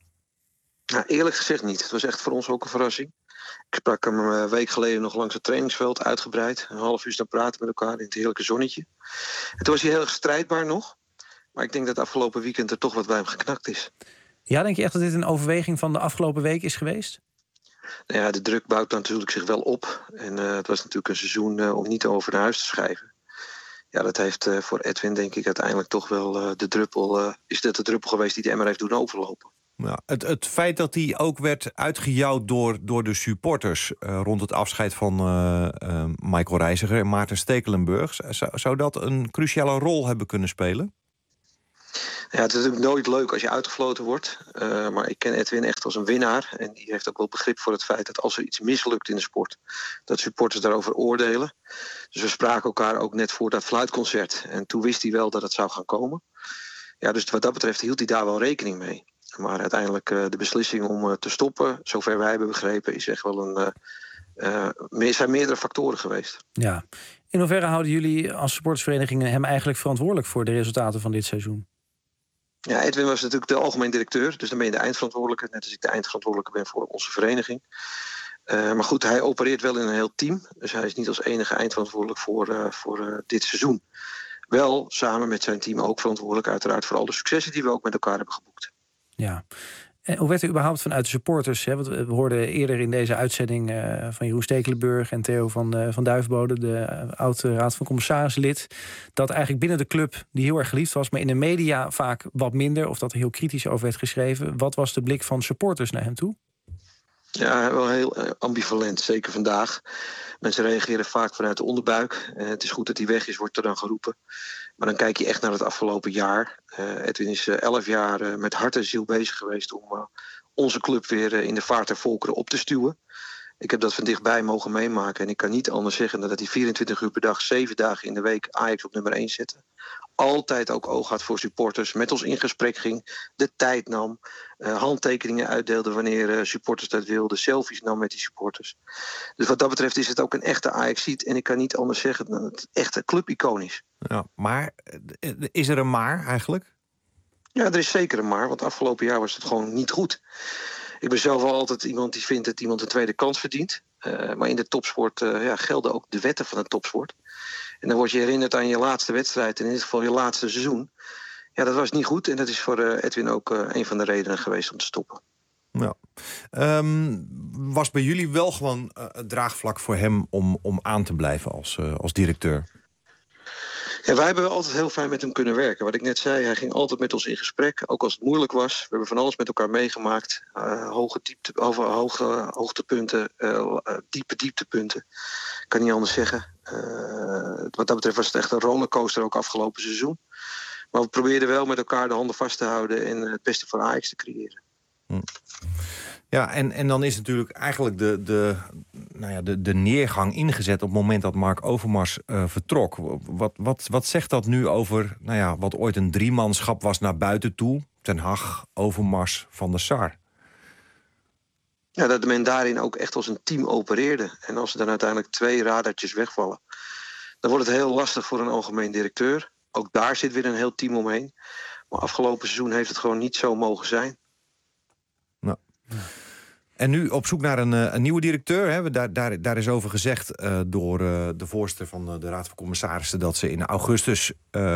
Nou, eerlijk gezegd niet. Het was echt voor ons ook een verrassing. Ik sprak hem een week geleden nog langs het trainingsveld, uitgebreid. Een half uur staan praten met elkaar in het heerlijke zonnetje. En toen was hij heel erg strijdbaar nog. Maar ik denk dat afgelopen weekend er toch wat bij hem geknakt is. Ja, denk je echt dat dit een overweging van de afgelopen week is geweest? Nou ja, de druk bouwt natuurlijk zich wel op. En het was natuurlijk een seizoen om niet over naar huis te schrijven. Ja, dat heeft voor Edwin denk ik uiteindelijk toch wel de druppel geweest die de emmer heeft doen overlopen. Ja, het feit dat hij ook werd uitgejouwd door de supporters rond het afscheid van Michael Reiziger en Maarten Stekelenburg, zou dat een cruciale rol hebben kunnen spelen? Ja, het is natuurlijk nooit leuk als je uitgefloten wordt. Maar ik ken Edwin echt als een winnaar. En die heeft ook wel begrip voor het feit dat als er iets mislukt in de sport, dat supporters daarover oordelen. Dus we spraken elkaar ook net voor dat fluitconcert. En toen wist hij wel dat het zou gaan komen. Ja, dus wat dat betreft hield hij daar wel rekening mee. Maar uiteindelijk de beslissing om te stoppen, zover wij hebben begrepen, is echt wel zijn meerdere factoren geweest. Ja. In hoeverre houden jullie als supportersvereniging hem eigenlijk verantwoordelijk voor de resultaten van dit seizoen? Ja, Edwin was natuurlijk de algemeen directeur, dus dan ben je de eindverantwoordelijke, net als ik de eindverantwoordelijke ben voor onze vereniging. Maar goed, hij opereert wel in een heel team, dus hij is niet als enige eindverantwoordelijk voor dit seizoen. Wel samen met zijn team ook verantwoordelijk uiteraard voor alle successen die we ook met elkaar hebben geboekt. Ja. En hoe werd er überhaupt vanuit de supporters? Hè? Want we hoorden eerder in deze uitzending van Jeroen Stekelenburg en Theo van Duivenbode, de oud-raad van commissarislid, dat eigenlijk binnen de club die heel erg geliefd was, maar in de media vaak wat minder, of dat er heel kritisch over werd geschreven. Wat was de blik van supporters naar hem toe? Ja, wel heel ambivalent, zeker vandaag. Mensen reageren vaak vanuit de onderbuik. Het is goed dat hij weg is, wordt er dan geroepen. Maar dan kijk je echt naar het afgelopen jaar. Edwin is 11 jaar met hart en ziel bezig geweest om onze club weer in de vaart der volkeren op te stuwen. Ik heb dat van dichtbij mogen meemaken. En ik kan niet anders zeggen dan dat hij 24 uur per dag, 7 dagen in de week Ajax op nummer 1 zette. Altijd ook oog had voor supporters, met ons in gesprek ging, de tijd nam, handtekeningen uitdeelde wanneer supporters dat wilden, selfies nam met die supporters. Dus wat dat betreft is het ook een echte Ajaxiet en ik kan niet anders zeggen dan het echte clubicoon is. Ja, maar is er een maar eigenlijk? Ja, er is zeker een maar, want afgelopen jaar was het gewoon niet goed. Ik ben zelf al altijd iemand die vindt dat iemand een tweede kans verdient. Maar in de topsport gelden ook de wetten van de topsport. En dan word je herinnerd aan je laatste wedstrijd, in dit geval je laatste seizoen. Ja, dat was niet goed en dat is voor Edwin ook een van de redenen geweest om te stoppen. Ja. Was bij jullie wel gewoon het draagvlak voor hem om aan te blijven als directeur? Ja, wij hebben altijd heel fijn met hem kunnen werken. Wat ik net zei, hij ging altijd met ons in gesprek, ook als het moeilijk was. We hebben van alles met elkaar meegemaakt. Hoge hoogtepunten, diepe dieptepunten. Ik kan niet anders zeggen. Wat dat betreft was het echt een rollercoaster ook afgelopen seizoen. Maar we probeerden wel met elkaar de handen vast te houden en het beste voor Ajax te creëren. Ja, en dan is natuurlijk eigenlijk de neergang ingezet op het moment dat Mark Overmars vertrok. Wat zegt dat nu over wat ooit een driemanschap was naar buiten toe? Ten Hag, Overmars, Van der Sar. Ja, dat men daarin ook echt als een team opereerde. En als er dan uiteindelijk 2 radartjes wegvallen, dan wordt het heel lastig voor een algemeen directeur. Ook daar zit weer een heel team omheen. Maar afgelopen seizoen heeft het gewoon niet zo mogen zijn. Nou. En nu op zoek naar een nieuwe directeur. Hè? Daar is over gezegd door de voorzitter van de Raad van Commissarissen dat ze in augustus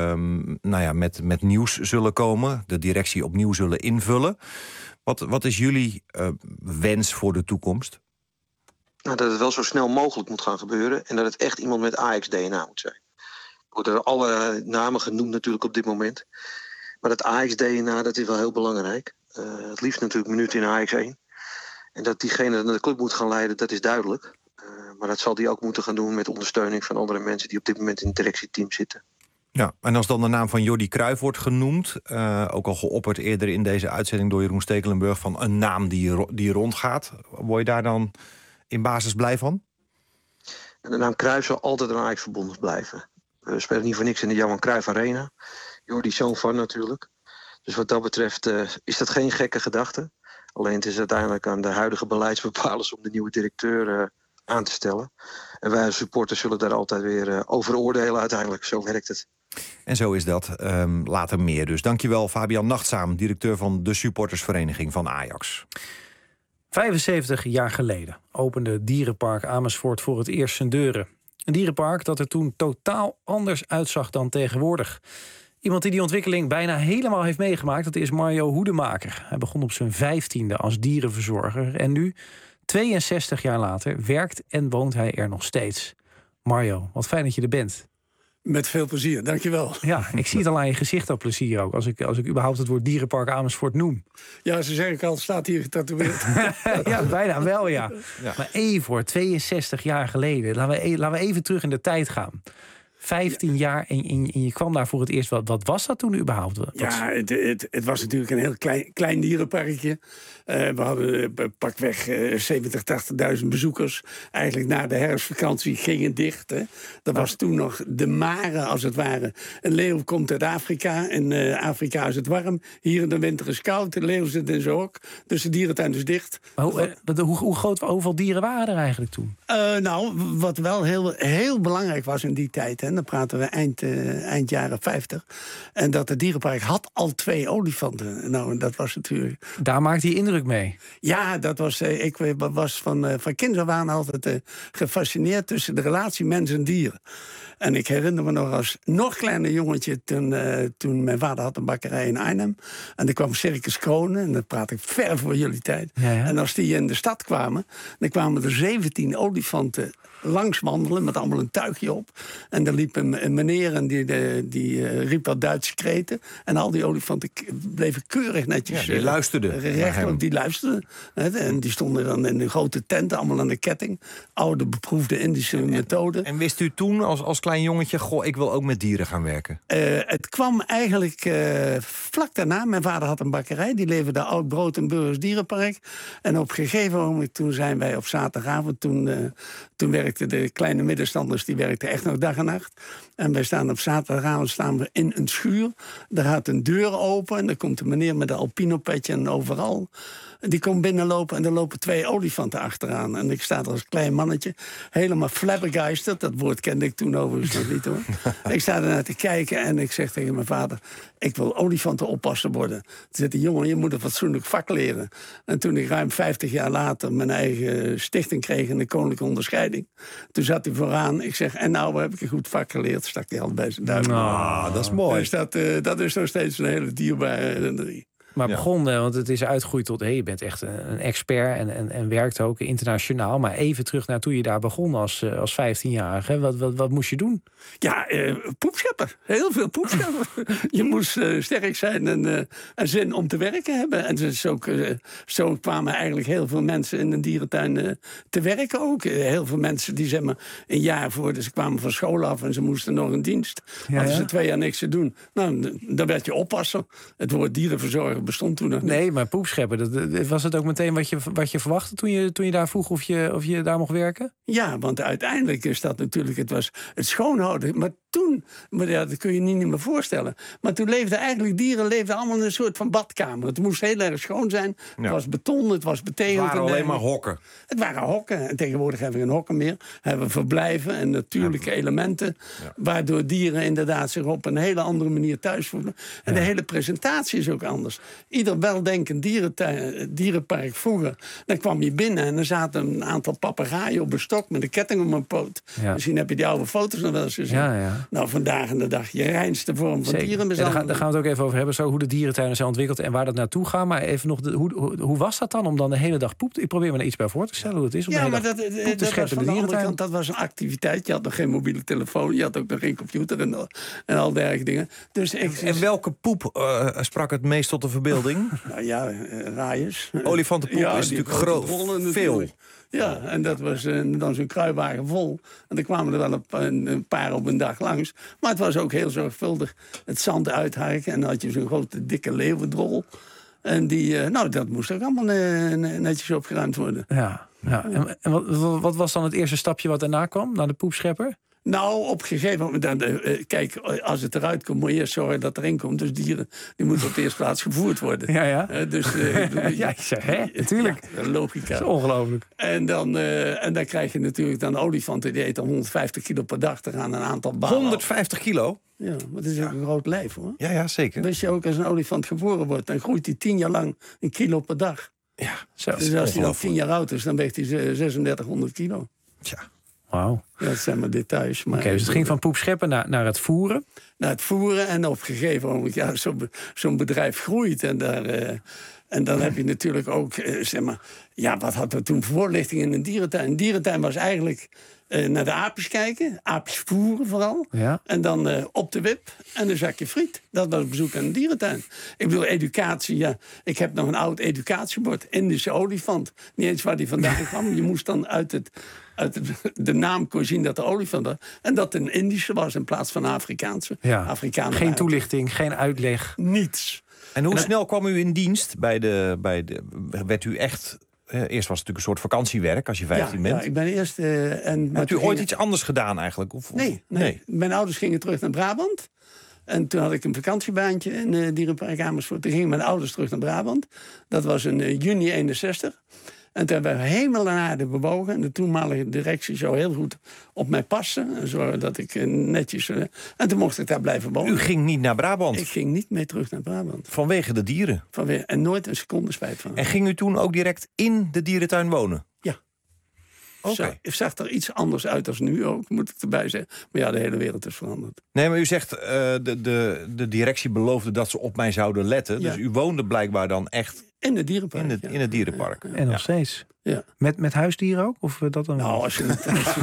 met nieuws zullen komen. De directie opnieuw zullen invullen. Wat is jullie wens voor de toekomst? Nou, dat het wel zo snel mogelijk moet gaan gebeuren. En dat het echt iemand met Ajax-DNA moet zijn. Er worden alle namen genoemd natuurlijk op dit moment. Maar dat Ajax-DNA, dat is wel heel belangrijk. Het liefst natuurlijk minuten in Ajax 1. En dat diegene naar de club moet gaan leiden, dat is duidelijk. Maar dat zal die ook moeten gaan doen met ondersteuning van andere mensen die op dit moment in het directieteam zitten. Ja, en als dan de naam van Jordi Cruijff wordt genoemd, ook al geopperd eerder in deze uitzending door Jeroen Stekelenburg, van een naam die rondgaat, word je daar dan in basis blij van? En de naam Cruijff zal altijd aan Ajax verbonden blijven. We spelen niet voor niks in de Johan Cruijff Arena. Jordi is zo'n fan natuurlijk. Dus wat dat betreft is dat geen gekke gedachte. Alleen het is uiteindelijk aan de huidige beleidsbepalers om de nieuwe directeur aan te stellen. En wij als supporters zullen daar altijd weer over oordelen uiteindelijk. Zo werkt het. En zo is dat. Later meer dus. Dankjewel Fabian Nachtzaam, directeur van de supportersvereniging van Ajax. 75 jaar geleden opende Dierenpark Amersfoort voor het eerst zijn deuren. Een dierenpark dat er toen totaal anders uitzag dan tegenwoordig. Iemand die ontwikkeling bijna helemaal heeft meegemaakt, dat is Mario Hoedemaker. Hij begon op zijn 15e als dierenverzorger en nu, 62 jaar later, werkt en woont hij er nog steeds. Mario, wat fijn dat je er bent. Met veel plezier, dankjewel. Ja, ik zie het al aan je gezicht, dat plezier ook, als ik überhaupt het woord Dierenpark Amersfoort noem. Ja, ze zeggen ik al, staat hier getatoeëerd. Ja, bijna wel, ja. Maar even voor 62 jaar geleden, laten we even terug in de tijd gaan. 15 jaar en je kwam daar voor het eerst. Wat was dat toen überhaupt? Ja, het was natuurlijk een heel klein dierenparkje. We hadden pakweg 70.000, 80.000 bezoekers. Eigenlijk na de herfstvakantie ging het dicht. Hè. Dat was toen nog de mare, als het ware. Een leeuw komt uit Afrika. In Afrika is het warm. Hier in de winter is het koud. De leeuw zit in zijn hok. Dus de dierentuin is dicht. Maar hoeveel dieren waren er eigenlijk toen? Wat wel heel belangrijk was in die tijd... En dan praten we eind jaren 50. En dat het dierenpark had al 2 olifanten. Nou, dat was natuurlijk... Daar maakte hij indruk mee. Ja, dat was... Ik was van kinds af aan altijd gefascineerd tussen de relatie mens en dieren. En ik herinner me nog als nog kleiner jongetje... toen mijn vader had een bakkerij in Arnhem. En er kwam Circus Kronen. En dat praat ik ver voor jullie tijd. Ja. En als die in de stad kwamen... dan kwamen er 17 olifanten langs wandelen met allemaal een tuigje op. En daar liep een meneer en die riep wat Duitse kreten. En al die olifanten bleven keurig netjes... Ja, die luisterden recht op die luisterden. En die stonden dan in de grote tenten, allemaal aan de ketting. Oude, beproefde Indische methoden. En wist u toen als klein jongetje, goh, ik wil ook met dieren gaan werken? Het kwam eigenlijk vlak daarna. Mijn vader had een bakkerij, die leverde oud brood in Burgers Dierenpark. En op een gegeven moment, toen zijn wij op zaterdagavond... Toen werkten de kleine middenstanders, die werkten echt nog dag en nacht. En wij staan op zaterdagavond in een schuur. Daar gaat een deur open en dan komt een meneer met een alpinopetje en overal. Die komt binnenlopen en er lopen 2 olifanten achteraan. En ik sta er als klein mannetje, helemaal flabbergeisterd. Dat woord kende ik toen overigens nog niet, hoor. Ik sta ernaar te kijken en ik zeg tegen mijn vader... ik wil olifantenopasser worden. Toen zei hij, jongen, je moet een fatsoenlijk vak leren. En toen ik ruim 50 jaar later mijn eigen stichting kreeg... in de Koninklijke Onderscheiding, toen zat hij vooraan. Ik zeg, en nou heb ik een goed vak geleerd. Stak hij al bij zijn duim. Dat is mooi. Dus dat is nog steeds een hele dierbare herinnering. Maar begon, want het is uitgegroeid tot... je bent echt een expert en werkt ook internationaal. Maar even terug naar toen je daar begon als 15-jarige. Wat moest je doen? Ja, poepscheppen. Heel veel poepscheppen. Je moest sterk zijn en zin om te werken hebben. En dus ook, zo kwamen eigenlijk heel veel mensen in een dierentuin te werken ook. Heel veel mensen die zeg maar een jaar voor... Dus ze kwamen van school af en ze moesten nog een dienst. Hadden ze 2 jaar niks te doen. Nou, dan werd je oppasser. Het woord dierenverzorger bestond toen nog niet. Nee, maar poepscheppen, was het ook meteen wat je verwachtte toen je daar vroeg of je daar mocht werken? Ja, want uiteindelijk is dat natuurlijk, het was het schoonhouden. Maar toen, dat kun je niet meer voorstellen. Maar toen leefden dieren allemaal in een soort van badkamer. Het moest heel erg schoon zijn. Ja. Het was beton, het was betegeld. Het waren alleen maar hokken. Het waren hokken. En tegenwoordig hebben we geen hokken meer. Hebben we verblijven en natuurlijke elementen. Ja. Waardoor dieren inderdaad zich op een hele andere manier thuis voelen. En de hele presentatie is ook anders. Ieder weldenkend dierenpark vroeger, dan kwam je binnen en er zaten een aantal papegaaien op een stok met een ketting om een poot. Ja. Misschien heb je die oude foto's nog wel eens gezien. Ja. Nou, vandaag in de dag, je reinste vorm van dierenmishandeling. Daar gaan we het ook even over hebben, zo hoe de dierentuinen zijn ontwikkeld en waar dat naartoe gaat. Maar even nog, hoe was dat dan om dan de hele dag poep? Ik probeer me er iets bij voor te stellen hoe het is om de hele dag poep te scheppen in de dierentuin. Dat was een activiteit. Je had nog geen mobiele telefoon, je had ook nog geen computer en al dergelijke dingen. Dus en welke poep sprak het meest tot de verbeelding? Nou ja, raaiers. Olifantenpoep is natuurlijk groot. Veel. Ja, en dat was dan zo'n kruiwagen vol. En er kwamen er wel een paar op een dag langs. Maar het was ook heel zorgvuldig het zand uitharken. En dan had je zo'n grote, dikke leeuwendrol. En dat moest ook allemaal netjes opgeruimd worden. Ja. En wat was dan het eerste stapje wat daarna kwam, naar de poepschepper? Nou, op een gegeven moment, kijk, als het eruit komt, moet je eerst zorgen dat het erin komt. Dus dieren, die moeten op de eerste plaats gevoerd worden. Ja. Natuurlijk. Ja, logica. Dat is ongelooflijk. En dan krijg je natuurlijk dan olifanten, die eten 150 kilo per dag. Er gaan een aantal balen. 150 kilo? Ja, maar dat is ook een groot lijf, hoor. Ja, zeker. Wist je ook, als een olifant geboren wordt, dan groeit hij 10 jaar lang 1 kilo per dag. Ja, dus als hij dan 10 jaar oud is, dan weegt hij 3600 kilo. Tja. Wauw. Dat zijn maar details. Oké, dus het ging van poepscheppen naar het voeren? Naar het voeren en op een gegeven moment, zo'n bedrijf groeit. En dan heb je natuurlijk ook, wat hadden we toen voor voorlichting in een dierentuin? Een dierentuin was eigenlijk naar de aapjes kijken, aapjes voeren vooral. Ja. En dan op de wip en een zakje friet. Dat was bezoek aan een dierentuin. Ik bedoel, educatie, ja. Ik heb nog een oud educatiebord. Indische olifant. Niet eens waar die vandaan kwam. Je moest dan uit de naam kon je zien dat de olifant was. En dat een Indische was in plaats van Afrikaanse. Ja. Geen toelichting, geen uitleg. Niets. En hoe snel kwam u in dienst? Werd u echt... Eerst was het natuurlijk een soort vakantiewerk als je 15 bent. Ja, ik ben eerst... Hebt u ooit iets anders gedaan eigenlijk? Nee. Mijn ouders gingen terug naar Brabant. En toen had ik een vakantiebaantje in Dierenpark Amersfoort. Toen gingen mijn ouders terug naar Brabant. Dat was in juni 61. En toen hebben we hemel en aarde bewogen. En de toenmalige directie zou heel goed op mij passen. En zorgen dat ik netjes... en toen mocht ik daar blijven wonen. U ging niet naar Brabant? Ik ging niet mee terug naar Brabant. Vanwege de dieren? En nooit een seconde spijt van. En ging u toen ook direct in de dierentuin wonen? Ja. Okay. Zag er iets anders uit als nu ook, moet ik erbij zeggen. Maar ja, de hele wereld is veranderd. Nee, maar u zegt, de directie beloofde dat ze op mij zouden letten. Ja. Dus u woonde blijkbaar dan echt... In het dierenpark. In het dierenpark. En nog steeds. Ja. Met huisdieren ook? Of dat dan? Nou, als je een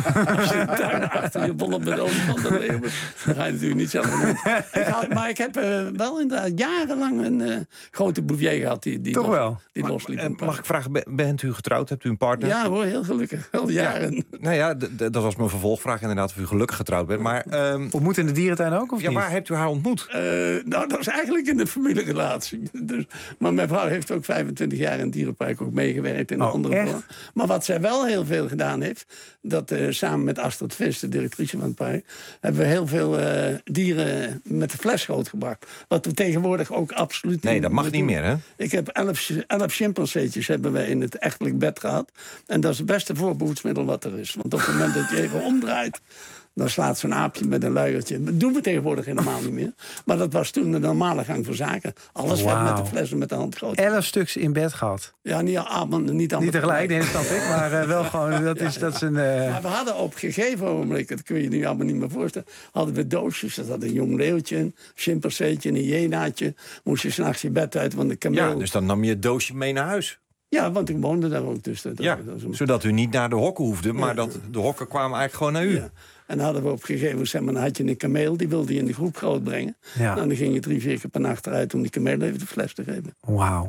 tuin achter je bollen met olifanten leeuwen, dan ga je natuurlijk niet zelf doen. Maar ik heb wel inderdaad jarenlang een grote bouvier gehad. Toch wel? Die losliep. Mag ik vragen, bent u getrouwd? Hebt u een partner? Ja hoor, heel gelukkig. Al jaren. Ja. Nou ja, dat was mijn vervolgvraag inderdaad, of u gelukkig getrouwd bent. Maar, ontmoet in de dierentuin ook, of niet? Waar hebt u haar ontmoet? Nou, dat is eigenlijk in een familierelatie. Dus, maar mijn vrouw heeft ook 25 jaar in het dierenpark ook meegewerkt in een andere vorm. Maar wat zij wel heel veel gedaan heeft, dat samen met Astrid Vis, de directrice van het park, hebben we heel veel dieren met de fles grootgebracht. Wat we tegenwoordig ook absoluut Nee, dat mag niet meer, hè? Ik heb 11 chimpanseetjes hebben we in het echtelijk bed gehad. En dat is het beste voorbehoedsmiddel wat er is. Want op het moment dat je even omdraait, dan slaat zo'n aapje met een luiertje. Dat doen we tegenwoordig helemaal niet meer. Maar dat was toen de normale gang van zaken. Alles werd met de flessen met de hand groot. 11 stuks in bed gehad. Ja, niet tegelijk, nee, dat snap ik. Maar wel gewoon, dat is een... Maar we hadden op een gegeven ogenblik, dat kun je nu allemaal niet meer voorstellen, hadden we doosjes. Dat had een jong leeuwtje, een chimpanseetje, een hyenaatje. Moest je 's nachts je bed uit, want de kameel... Ja, dus dan nam je het doosje mee naar huis. Ja, want ik woonde daar ook. Dus zodat u niet naar de hokken hoefde, maar dat de hokken kwamen eigenlijk gewoon naar u. Ja. En dan hadden we op een gegeven moment, dan had je een kameel, die wilde je in de groep grootbrengen. Ja. En dan ging je 3-4 keer per nacht eruit om die kameel even de fles te geven. Wauw.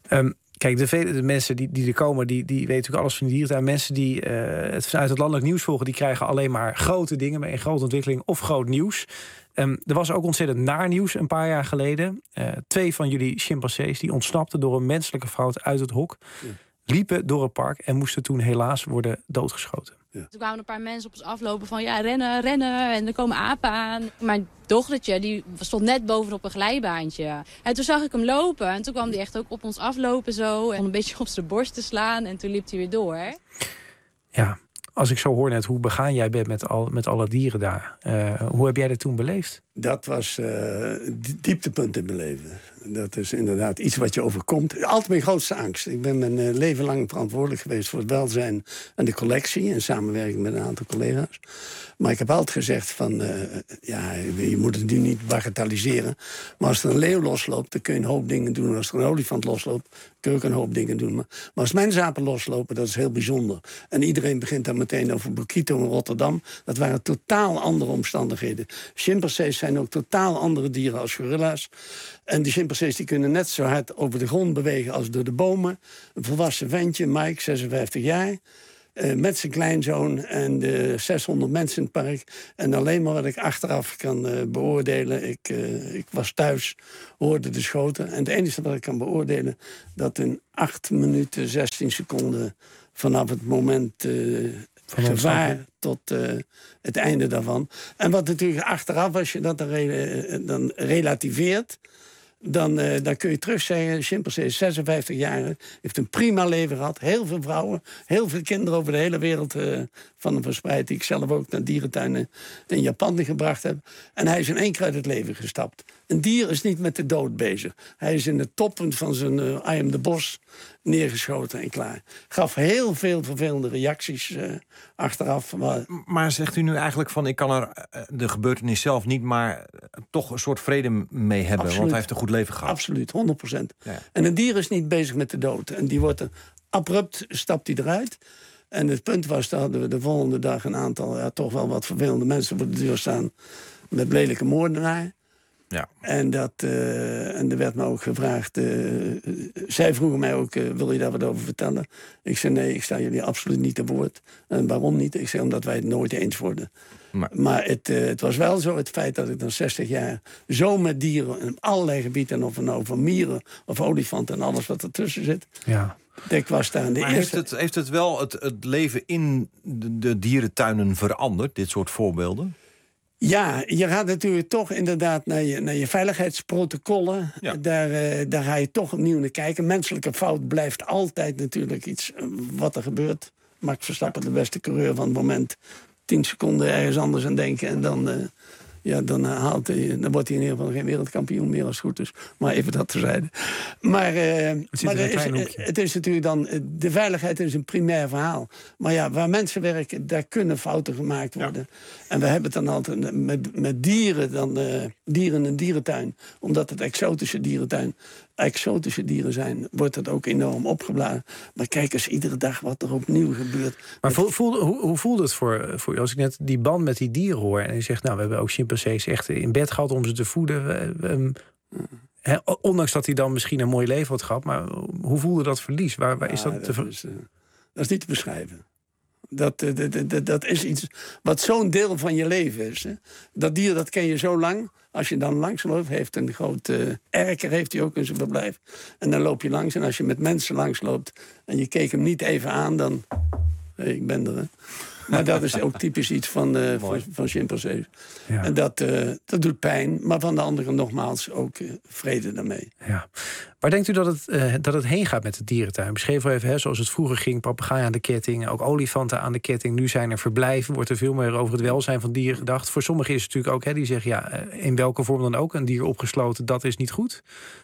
Kijk, de mensen die er komen, die weten natuurlijk alles van de dierentuin. Mensen die het vanuit het landelijk nieuws volgen, die krijgen alleen maar grote dingen mee, een grote ontwikkeling of groot nieuws. Er was ook ontzettend naar nieuws een paar jaar geleden. 2 van jullie chimpansees die ontsnapten door een menselijke fout uit het hok, liepen door het park en moesten toen helaas worden doodgeschoten. Ja. Toen kwamen een paar mensen op ons aflopen van rennen. En er komen apen aan. Mijn dochtertje die stond net bovenop een glijbaantje. En toen zag ik hem lopen. En toen kwam hij echt ook op ons aflopen zo. En een beetje op zijn borst te slaan. En toen liep hij weer door. Ja, als ik zo hoor net hoe begaan jij bent met alle dieren daar. Hoe heb jij dat toen beleefd? Dat was dieptepunt in mijn leven. Dat is inderdaad iets wat je overkomt. Altijd mijn grootste angst. Ik ben mijn leven lang verantwoordelijk geweest voor het welzijn en de collectie. In samenwerking met een aantal collega's. Maar ik heb altijd gezegd van, je moet het nu niet bagatelliseren. Maar als er een leeuw losloopt, dan kun je een hoop dingen doen. Als er een olifant losloopt, kun je ook een hoop dingen doen. Maar als mensapen loslopen, dat is heel bijzonder. En iedereen begint dan meteen over Bokito in Rotterdam. Dat waren totaal andere omstandigheden. Chimpansees zijn ook totaal andere dieren als gorilla's. En die chimpansees die kunnen net zo hard over de grond bewegen als door de bomen. Een volwassen ventje, Mike, 56 jaar. Met zijn kleinzoon en de 600 mensen in het park. En alleen maar wat ik achteraf kan beoordelen. Ik was thuis, hoorde de schoten. En het enige wat ik kan beoordelen, dat in 8 minuten 16 seconden vanaf het moment gevaar tot het einde daarvan. En wat natuurlijk achteraf, als je dat dan relativeert, dan kun je terug zeggen, chimpansee is 56 jaar, heeft een prima leven gehad, heel veel vrouwen, heel veel kinderen over de hele wereld van hem verspreid, die ik zelf ook naar dierentuinen in Japan gebracht heb. En hij is in 1 keer uit het leven gestapt. Een dier is niet met de dood bezig. Hij is in het toppunt van zijn I am the boss neergeschoten en klaar. Gaf heel veel vervelende reacties achteraf. Maar zegt u nu eigenlijk van, ik kan er de gebeurtenis zelf niet, maar toch een soort vrede mee hebben? Absoluut. Want hij heeft een goed leven gehad. Absoluut, 100%. Ja. En een dier is niet bezig met de dood. En die wordt abrupt, stapt hij eruit. En het punt was, dat hadden we de volgende dag een aantal toch wel wat vervelende mensen voor de deur staan met lelijke moordenaar. Ja. En er werd me ook gevraagd, zij vroegen mij ook, wil je daar wat over vertellen? Ik zei nee, ik sta jullie absoluut niet te woord. En waarom niet? Ik zei omdat wij het nooit eens worden. Maar het was wel zo, het feit dat ik dan 60 jaar zo met dieren in allerlei gebieden, of het nou van mieren of olifanten en alles wat ertussen zit. Ja. Ik was daar de eerste. Heeft het wel het leven in de dierentuinen veranderd, dit soort voorbeelden? Ja, je gaat natuurlijk toch inderdaad naar je veiligheidsprotocollen. Ja. Daar ga je toch opnieuw naar kijken. Menselijke fout blijft altijd natuurlijk iets wat er gebeurt. Max Verstappen, de beste coureur van het moment, 10 seconden ergens anders aan denken en dan wordt hij in ieder geval geen wereldkampioen meer als het goed is. Maar even dat terzijde. Maar het is natuurlijk dan, de veiligheid is een primair verhaal. Maar ja, waar mensen werken, daar kunnen fouten gemaakt worden. Ja. En we hebben het dan altijd met dieren, dieren in een dierentuin, omdat het exotische dierentuin, exotische dieren zijn, wordt het ook enorm opgeblazen. Maar kijk eens iedere dag wat er opnieuw gebeurt. Maar hoe voelde het voor je als ik net die band met die dieren hoor en je zegt, nou, we hebben ook chimpansees echt in bed gehad om ze te voeden. Ondanks dat hij dan misschien een mooi leven had gehad, maar hoe voelde dat verlies? Waar is dat? Dat is niet te beschrijven. Dat is iets wat zo'n deel van je leven is. Hè? Dat dier, dat ken je zo lang. Als je dan langs loopt, heeft een groot erker heeft hij ook in zijn verblijf. En dan loop je langs. En als je met mensen langs loopt en je keek hem niet even aan, dan... Hey, ik ben er, hè. Maar dat is ook typisch iets van chimpansees. Ja. En dat doet pijn. Maar van de andere nogmaals ook vrede daarmee. Ja. Waar denkt u dat het heen gaat met de dierentuin? Beschreef wel even, zoals het vroeger ging, papegaaien aan de ketting, ook olifanten aan de ketting. Nu zijn er verblijven, wordt er veel meer over het welzijn van dieren gedacht. Voor sommigen is het natuurlijk ook, die zeggen, in welke vorm dan ook, een dier opgesloten, dat is niet goed.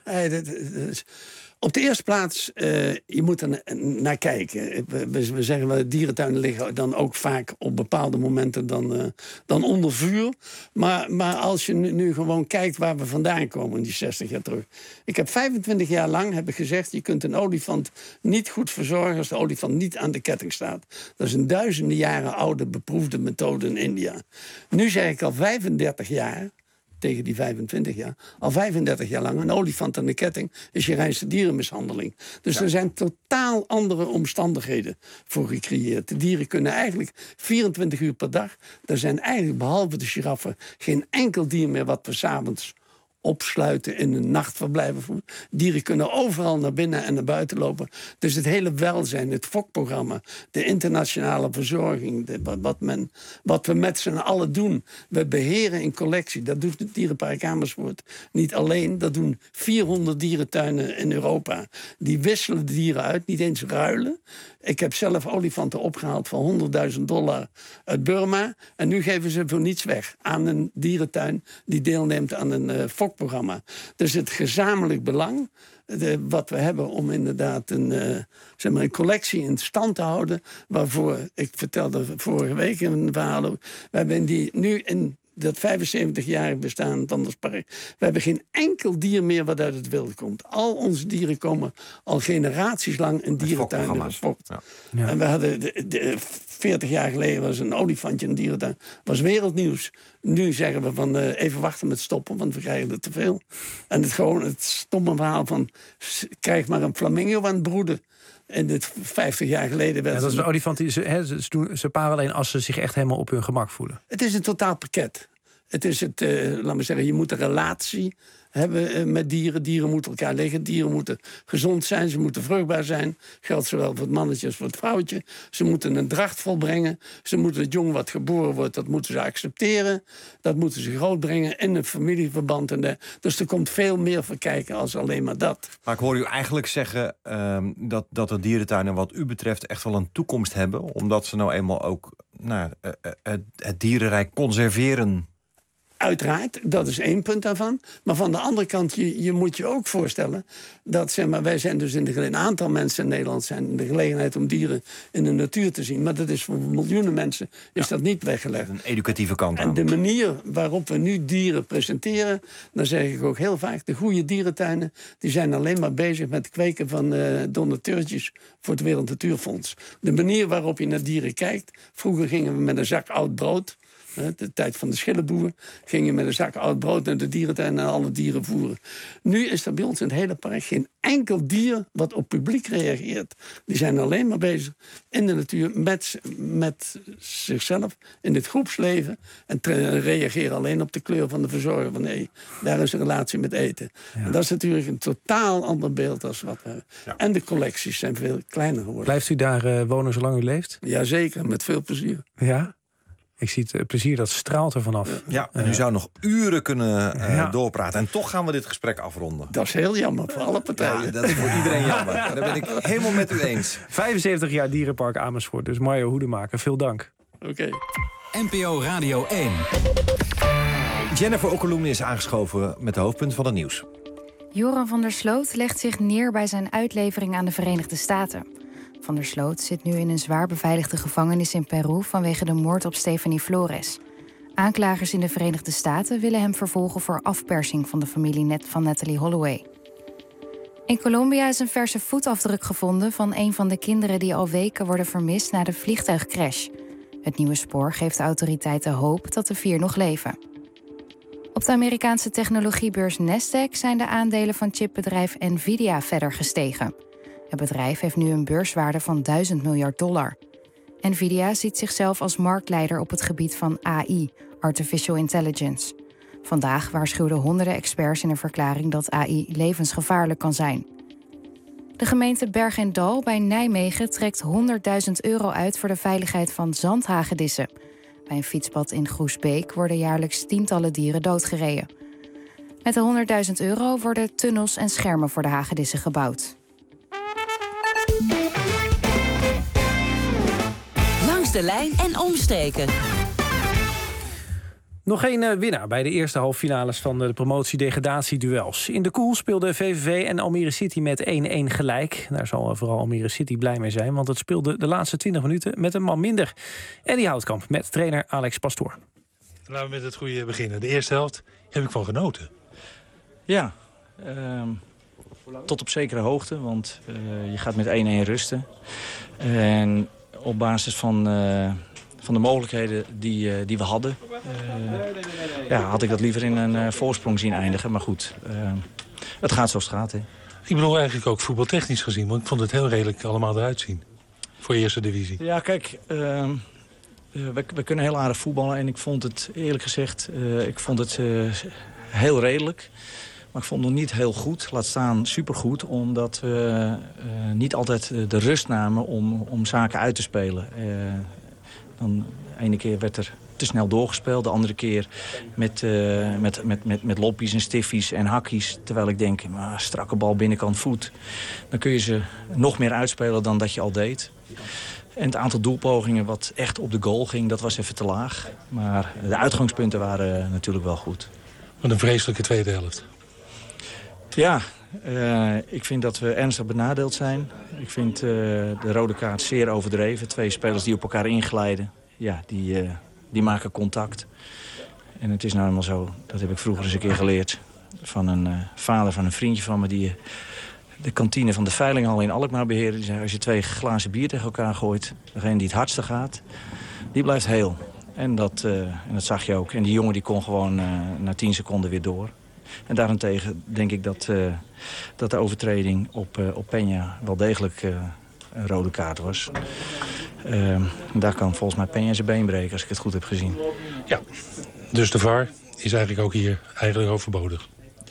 Op de eerste plaats, je moet er naar kijken. We zeggen wel, dierentuinen liggen dan ook vaak op bepaalde momenten dan onder vuur. Maar als je nu gewoon kijkt waar we vandaan komen, die 60 jaar terug. Ik heb 25 jaar lang gezegd, je kunt een olifant niet goed verzorgen als de olifant niet aan de ketting staat. Dat is een duizenden jaren oude beproefde methode in India. Nu zeg ik al 35 jaar... tegen die 25 jaar, al 35 jaar lang... een olifant aan de ketting is je reinste dierenmishandeling. Dus er zijn totaal andere omstandigheden voor gecreëerd. De dieren kunnen eigenlijk 24 uur per dag... er zijn eigenlijk, behalve de giraffen... geen enkel dier meer wat we 's avonds opsluiten in een nachtverblijf. Dieren kunnen overal naar binnen en naar buiten lopen. Dus het hele welzijn, het fokprogramma, de internationale verzorging, wat we met z'n allen doen. We beheren een collectie. Dat doet het Dierenpark Amersfoort niet alleen. Dat doen 400 dierentuinen in Europa. Die wisselen de dieren uit, niet eens ruilen. Ik heb zelf olifanten opgehaald van $100.000 uit Burma. En nu geven ze voor niets weg aan een dierentuin die deelneemt aan een fokprogramma. Dus het gezamenlijk belang wat we hebben om inderdaad een collectie in stand te houden. Waarvoor, ik vertelde vorige week een verhaal ook. We hebben nu in dat 75-jarig bestaan van het park. We hebben geen enkel dier meer wat uit het wild komt. Al onze dieren komen al generaties lang in dierentuinen gefokt. Ja. En we hadden 40 jaar geleden was een olifantje in een dierentuin. Was wereldnieuws. Nu zeggen we van even wachten met stoppen, want we krijgen er te veel. En het stomme verhaal van krijg maar een flamingo aan het broeden. En dit 50 jaar geleden werd... dat is een olifant die ze paren alleen als ze zich echt helemaal op hun gemak voelen. Het is een totaal pakket. Het is laat maar zeggen, je moet een relatie hebben met dieren. Dieren moeten elkaar liggen. Dieren moeten gezond zijn. Ze moeten vruchtbaar zijn. Geldt zowel voor het mannetje als voor het vrouwtje. Ze moeten een dracht volbrengen. Ze moeten het jong wat geboren wordt, dat moeten ze accepteren. Dat moeten ze grootbrengen in een familieverband. Dus er komt veel meer voor kijken als alleen maar dat. Maar ik hoor u eigenlijk zeggen dat de dierentuinen wat u betreft echt wel een toekomst hebben. Omdat ze nou eenmaal ook het dierenrijk conserveren. Uiteraard, dat is één punt daarvan. Maar van de andere kant, je moet je ook voorstellen dat, zeg maar, wij zijn dus een aantal mensen in Nederland zijn in de gelegenheid om dieren in de natuur te zien. Maar dat is voor miljoenen mensen dat niet weggelegd. Een educatieve kant aan. En de manier waarop we nu dieren presenteren, dan zeg ik ook heel vaak, de goede dierentuinen, die zijn alleen maar bezig met het kweken van donateurtjes voor het Wereld Natuurfonds. De manier waarop je naar dieren kijkt, vroeger gingen we met een zak oud brood. De tijd van de schillenboer ging je met een zak oud brood naar de dierentuin en alle dieren voeren. Nu is er bij ons in het hele park geen enkel dier wat op publiek reageert. Die zijn alleen maar bezig in de natuur met zichzelf, in het groepsleven. En reageren alleen op de kleur van de verzorger. Van daar is een relatie met eten. Ja. En dat is natuurlijk een totaal ander beeld als wat we hebben. Ja. En de collecties zijn veel kleiner geworden. Blijft u daar wonen zolang u leeft? Jazeker, met veel plezier. Ja? Ik zie het plezier, dat straalt er vanaf. Ja, en u zou nog uren kunnen doorpraten. En toch gaan we dit gesprek afronden. Dat is heel jammer voor alle partijen. Ja, dat is voor iedereen jammer. Daar ben ik helemaal met u eens. 75 jaar Dierenpark Amersfoort. Dus Mario Hoedemaker, veel dank. Oké. NPO Radio 1. Jennifer Okkeloen is aangeschoven met de hoofdpunten van het nieuws. Joran van der Sloot legt zich neer bij zijn uitlevering aan de Verenigde Staten. Van der Sloot zit nu in een zwaar beveiligde gevangenis in Peru vanwege de moord op Stephanie Flores. Aanklagers in de Verenigde Staten willen hem vervolgen voor afpersing van de familie van Natalee Holloway. In Colombia is een verse voetafdruk gevonden van een van de kinderen die al weken worden vermist na de vliegtuigcrash. Het nieuwe spoor geeft de autoriteiten hoop dat de 4 nog leven. Op de Amerikaanse technologiebeurs Nasdaq zijn de aandelen van chipbedrijf Nvidia verder gestegen. Het bedrijf heeft nu een beurswaarde van $1000 miljard. Nvidia ziet zichzelf als marktleider op het gebied van AI, Artificial Intelligence. Vandaag waarschuwden honderden experts in een verklaring dat AI levensgevaarlijk kan zijn. De gemeente Berg en Dal bij Nijmegen trekt €100.000 uit voor de veiligheid van zandhagedissen. Bij een fietspad in Groesbeek worden jaarlijks tientallen dieren doodgereden. Met de €100.000 worden tunnels en schermen voor de hagedissen gebouwd. Langs de lijn en omstreken. Nog geen winnaar bij de eerste halffinales van de promotie-degradatieduels. In de Koel speelden VVV en Almere City met 1-1 gelijk. Daar zal vooral Almere City blij mee zijn, want het speelde de laatste 20 minuten met een man minder. Eddie Houtkamp met trainer Alex Pastoor. Laten we met het goede beginnen. De eerste helft heb ik van genoten. Ja, tot op zekere hoogte, want je gaat met 1-1 rusten. En op basis van de mogelijkheden die we hadden, had ik dat liever in een voorsprong zien eindigen. Maar goed, het gaat zoals het gaat. Hè. Ik bedoel eigenlijk ook voetbaltechnisch gezien, want ik vond het heel redelijk allemaal eruit zien. Voor eerste divisie. Ja, kijk, we kunnen heel aardig voetballen en ik vond het eerlijk gezegd, heel redelijk. Maar ik vond het nog niet heel goed, laat staan supergoed, omdat we niet altijd de rust namen om zaken uit te spelen. De ene keer werd er te snel doorgespeeld, de andere keer met loppies en stiffies en hakkies. Terwijl ik denk, maar strakke bal binnenkant voet, dan kun je ze nog meer uitspelen dan dat je al deed. En het aantal doelpogingen wat echt op de goal ging, dat was even te laag. Maar de uitgangspunten waren natuurlijk wel goed. Wat een vreselijke tweede helft. Ja, ik vind dat we ernstig benadeeld zijn. Ik vind de rode kaart zeer overdreven. 2 spelers die op elkaar inglijden, ja, die maken contact. En het is nou helemaal zo, dat heb ik vroeger eens een keer geleerd van een vader van een vriendje van me die de kantine van de Veilinghal in Alkmaar beheerde. Die zei, als je 2 glazen bier tegen elkaar gooit, degene die het hardste gaat, die blijft heel. En dat zag je ook. En die jongen die kon gewoon na 10 seconden weer door. En daarentegen denk ik dat de overtreding op Peña wel degelijk een rode kaart was. Daar kan volgens mij Peña zijn been breken, als ik het goed heb gezien. Ja, dus de VAR is eigenlijk ook hier overbodig.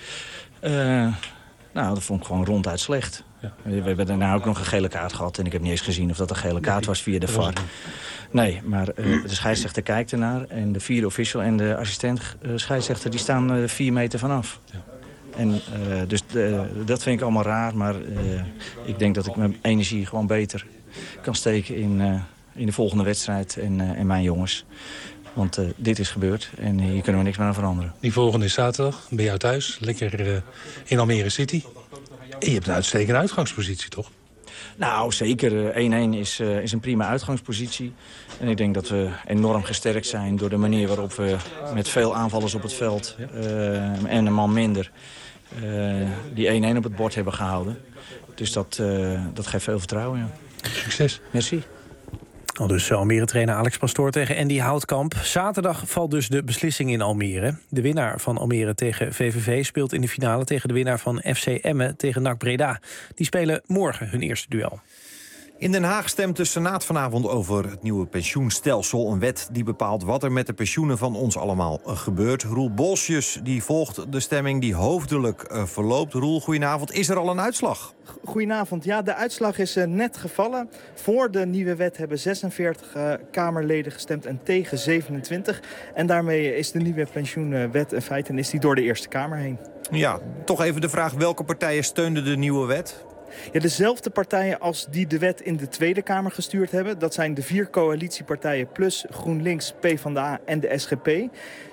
Dat vond ik gewoon ronduit slecht. Ja. We hebben daarna ook nog een gele kaart gehad. En ik heb niet eens gezien of dat een gele kaart was via de VAR. Nee, maar de scheidsrechter kijkt ernaar. En de 4e official en de assistent scheidsrechter die staan 4 meter vanaf. Ja. En dus dat vind ik allemaal raar. Maar ik denk dat ik mijn energie gewoon beter kan steken in de volgende wedstrijd en mijn jongens. Want dit is gebeurd en hier kunnen we niks meer aan veranderen. Die volgende is zaterdag bij jou thuis. Lekker in Almere City. En je hebt een uitstekende uitgangspositie, toch? Nou, zeker. 1-1 is een prima uitgangspositie. En ik denk dat we enorm gesterkt zijn door de manier waarop we met veel aanvallers op het veld en een man minder die 1-1 op het bord hebben gehouden. Dus dat geeft veel vertrouwen, ja. Succes. Merci. Al dus Almere-trainer Alex Pastoor tegen Andy Houtkamp. Zaterdag valt dus de beslissing in Almere. De winnaar van Almere tegen VVV speelt in de finale tegen de winnaar van FC Emmen tegen NAC Breda. Die spelen morgen hun eerste duel. In Den Haag stemt de Senaat vanavond over het nieuwe pensioenstelsel. Een wet die bepaalt wat er met de pensioenen van ons allemaal gebeurt. Roel Bolsjes die volgt de stemming die hoofdelijk verloopt. Roel, goedenavond. Is er al een uitslag? Goedenavond. Ja, de uitslag is net gevallen. Voor de nieuwe wet hebben 46 Kamerleden gestemd en tegen 27. En daarmee is de nieuwe pensioenwet een feit en is die door de Eerste Kamer heen. Ja, toch even de vraag, welke partijen steunden de nieuwe wet? Ja, dezelfde partijen als die de wet in de Tweede Kamer gestuurd hebben. Dat zijn de 4 coalitiepartijen plus GroenLinks, PvdA en de SGP.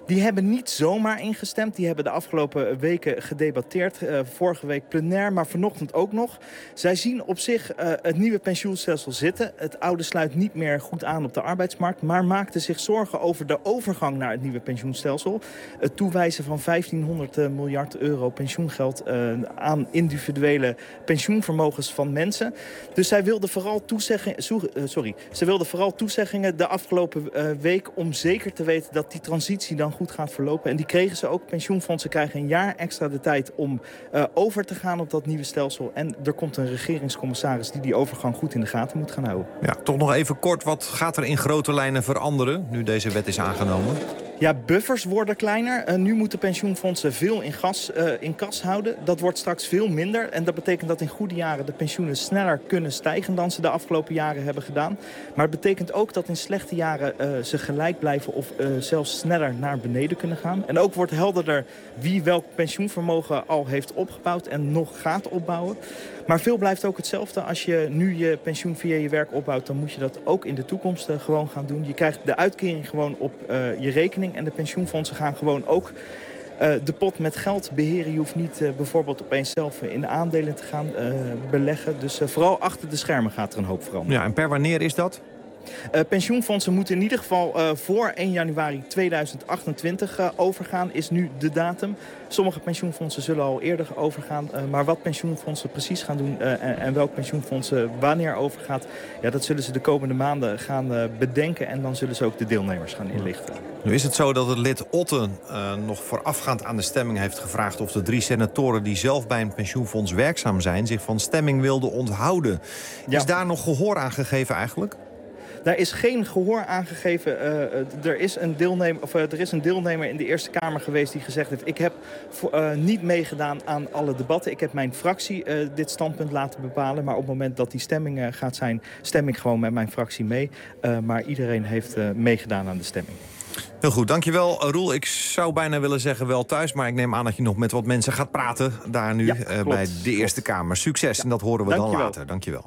Die hebben niet zomaar ingestemd. Die hebben de afgelopen weken gedebatteerd. Vorige week plenair, maar vanochtend ook nog. Zij zien op zich het nieuwe pensioenstelsel zitten. Het oude sluit niet meer goed aan op de arbeidsmarkt, maar maakten zich zorgen over de overgang naar het nieuwe pensioenstelsel. Het toewijzen van 1500 miljard euro pensioengeld aan individuele pensioenvermogens van mensen. Dus zij wilden vooral toezeggingen de afgelopen week om zeker te weten dat die transitie dan goed gaat verlopen. En die kregen ze ook. Pensioenfondsen krijgen een jaar extra de tijd om over te gaan op dat nieuwe stelsel. En er komt een regeringscommissaris die overgang goed in de gaten moet gaan houden. Ja, toch nog even kort. Wat gaat er in grote lijnen veranderen nu deze wet is aangenomen? Ja, buffers worden kleiner. Nu moeten pensioenfondsen veel in kas houden. Dat wordt straks veel minder. En dat betekent dat in goede jaren de pensioenen sneller kunnen stijgen dan ze de afgelopen jaren hebben gedaan. Maar het betekent ook dat in slechte jaren ze gelijk blijven of zelfs sneller naar beneden kunnen gaan. En ook wordt helderder wie welk pensioenvermogen al heeft opgebouwd en nog gaat opbouwen. Maar veel blijft ook hetzelfde. Als je nu je pensioen via je werk opbouwt, dan moet je dat ook in de toekomst gewoon gaan doen. Je krijgt de uitkering gewoon op je rekening. En de pensioenfondsen gaan gewoon ook de pot met geld beheren. Je hoeft niet bijvoorbeeld opeens zelf in de aandelen te gaan beleggen. Dus vooral achter de schermen gaat er een hoop veranderen. Ja, en per wanneer is dat? Pensioenfondsen moeten in ieder geval voor 1 januari 2028 overgaan, is nu de datum. Sommige pensioenfondsen zullen al eerder overgaan. Maar wat pensioenfondsen precies gaan doen en welk pensioenfondsen wanneer overgaat, ja, dat zullen ze de komende maanden gaan bedenken. En dan zullen ze ook de deelnemers gaan inlichten. Nu is het zo dat het lid Otten nog voorafgaand aan de stemming heeft gevraagd of de 3 senatoren die zelf bij een pensioenfonds werkzaam zijn zich van stemming wilden onthouden. Ja. Is daar nog gehoor aan gegeven eigenlijk? Daar is geen gehoor aangegeven. Er is een deelnemer in de Eerste Kamer geweest die gezegd heeft: ik heb niet meegedaan aan alle debatten. Ik heb mijn fractie dit standpunt laten bepalen. Maar op het moment dat die stemming gaat zijn, stem ik gewoon met mijn fractie mee. Maar iedereen heeft meegedaan aan de stemming. Heel goed, dankjewel Roel. Ik zou bijna willen zeggen wel thuis, maar ik neem aan dat je nog met wat mensen gaat praten daar nu bij de Eerste Kamer. Succes en dat horen we dan later. Dankjewel.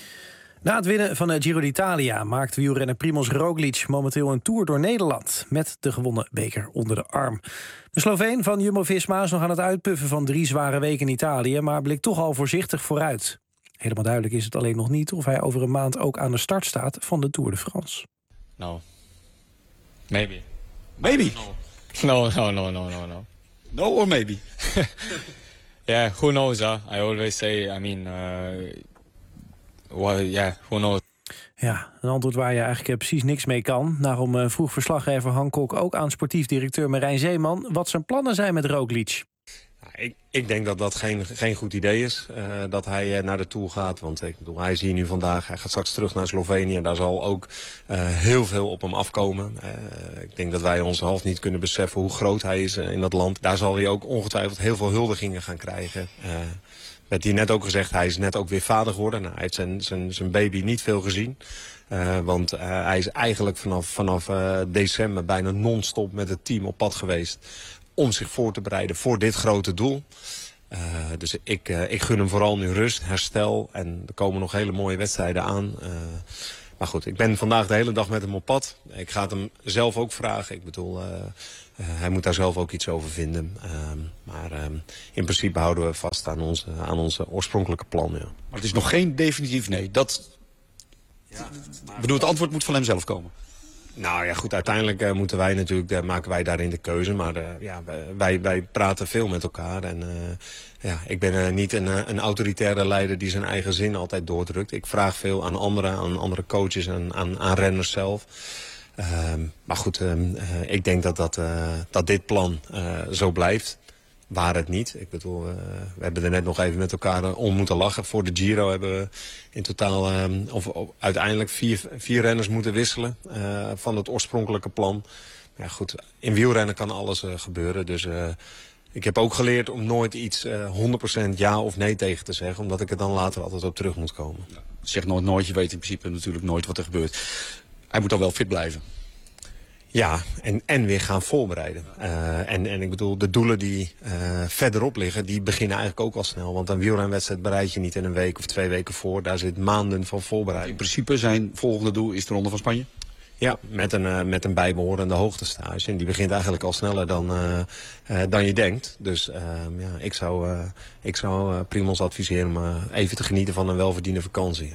Na het winnen van de Giro d'Italia maakt wielrenner Primož Roglič momenteel een tour door Nederland met de gewonnen beker onder de arm. De Sloveen van Jumbo-Visma is nog aan het uitpuffen van 3 zware weken in Italië, maar blikt toch al voorzichtig vooruit. Helemaal duidelijk is het alleen nog niet of hij over een maand ook aan de start staat van de Tour de France. No. Maybe. Maybe? No. No or maybe? Yeah, who knows? I always say, who knows? Ja, een antwoord waar je eigenlijk precies niks mee kan. Daarom vroeg verslaggever Han Kok ook aan sportief directeur Marijn Zeeman wat zijn plannen zijn met Roglič. Ik denk dat dat geen goed idee is, dat hij naar de Tour gaat. Want ik bedoel, hij is hier nu vandaag, hij gaat straks terug naar Slovenië. En daar zal ook heel veel op hem afkomen. Ik denk dat wij ons half niet kunnen beseffen hoe groot hij is in dat land. Daar zal hij ook ongetwijfeld heel veel huldigingen gaan krijgen. Werd hier net ook gezegd, hij is net ook weer vader geworden. Nou, hij heeft zijn baby niet veel gezien. Want hij is eigenlijk vanaf december bijna non-stop met het team op pad geweest om zich voor te bereiden voor dit grote doel. Dus ik gun hem vooral nu rust, herstel. En er komen nog hele mooie wedstrijden aan. Maar goed, ik ben vandaag de hele dag met hem op pad. Ik ga het hem zelf ook vragen. Ik bedoel, hij moet daar zelf ook iets over vinden. Maar in principe houden we vast aan onze oorspronkelijke plan. Ja. Maar het is nog geen definitief nee. Ik bedoel, het antwoord moet van hem zelf komen. Nou ja, goed, uiteindelijk maken wij daarin de keuze. Maar wij praten veel met elkaar. En ik ben niet een autoritaire leider die zijn eigen zin altijd doordrukt. Ik vraag veel aan andere coaches en aan renners zelf. Maar goed, ik denk dat dit plan zo blijft. Waar het niet. Ik bedoel, we hebben er net nog even met elkaar om moeten lachen. Voor de Giro hebben we in totaal uiteindelijk 4 renners moeten wisselen van het oorspronkelijke plan. Ja, goed, in wielrennen kan alles gebeuren. Dus ik heb ook geleerd om nooit iets 100% ja of nee tegen te zeggen. Omdat ik er dan later altijd op terug moet komen. Zeg nooit, je weet in principe natuurlijk nooit wat er gebeurt. Hij moet dan wel fit blijven. Ja, en weer gaan voorbereiden. En ik bedoel, de doelen die verderop liggen, die beginnen eigenlijk ook al snel. Want een wielrenwedstrijd bereid je niet in een week of 2 weken voor. Daar zit maanden van voorbereiding. In principe zijn volgende doel is de Ronde van Spanje? Ja, met een bijbehorende hoogtestage. En die begint eigenlijk al sneller dan je denkt. Dus ik zou Primož adviseren om even te genieten van een welverdiende vakantie.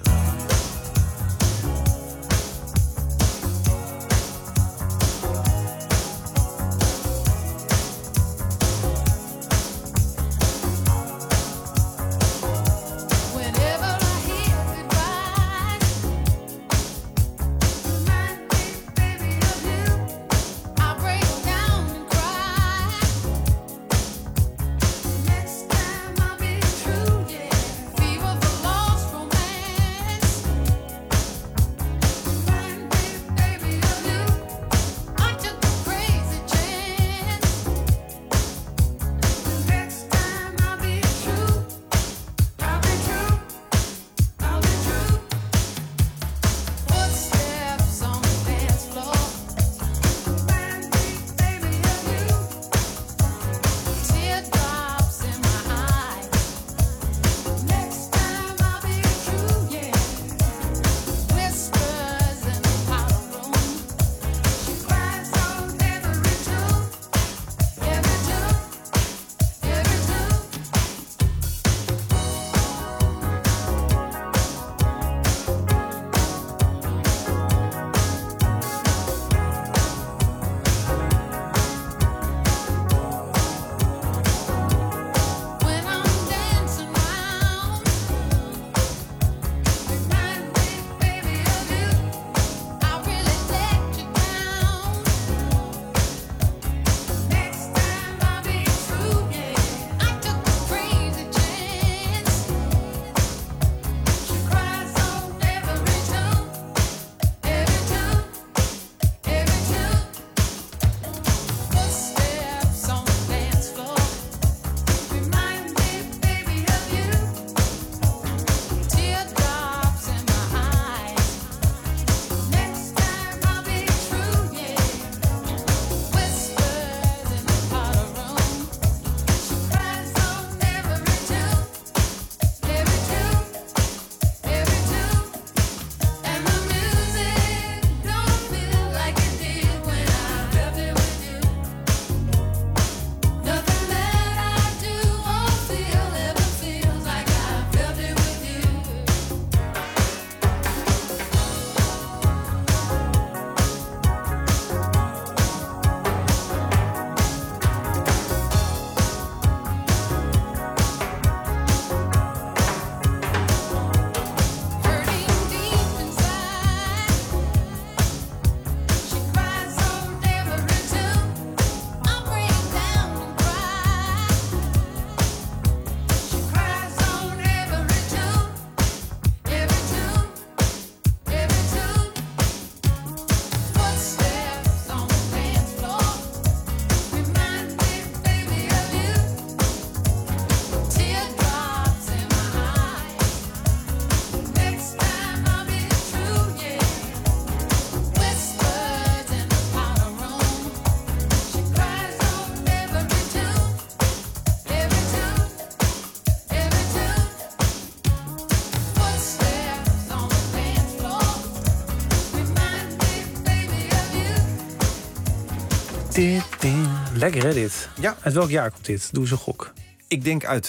Lekker hè dit? Ja. Uit welk jaar komt dit? Doe eens een gok. Ik denk uit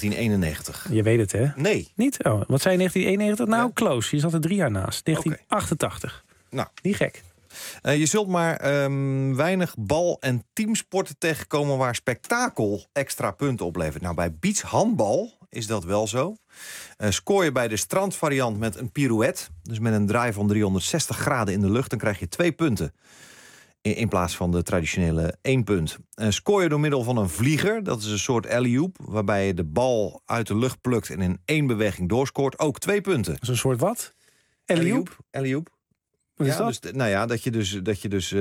1991. Je weet het hè? Nee. Niet? Oh, wat zei je 1991? Nou, close. Je zat er 3 jaar naast. 1988. Nou. Niet gek. Je zult maar weinig bal- en teamsporten tegenkomen waar spektakel extra punten oplevert. Nou, bij beachhandbal is dat wel zo. Scoor je bij de strandvariant met een pirouette, dus met een draai van 360 graden in de lucht, dan krijg je 2 punten. In plaats van de traditionele 1 punt. Scoor je door middel van een vlieger, dat is een soort alley-oop, waarbij je de bal uit de lucht plukt en in 1 beweging doorscoort, ook 2 punten. Dat is een soort wat? Alley-oop? Alley-oop. Wat is dat? Dus, nou ja, dat je dus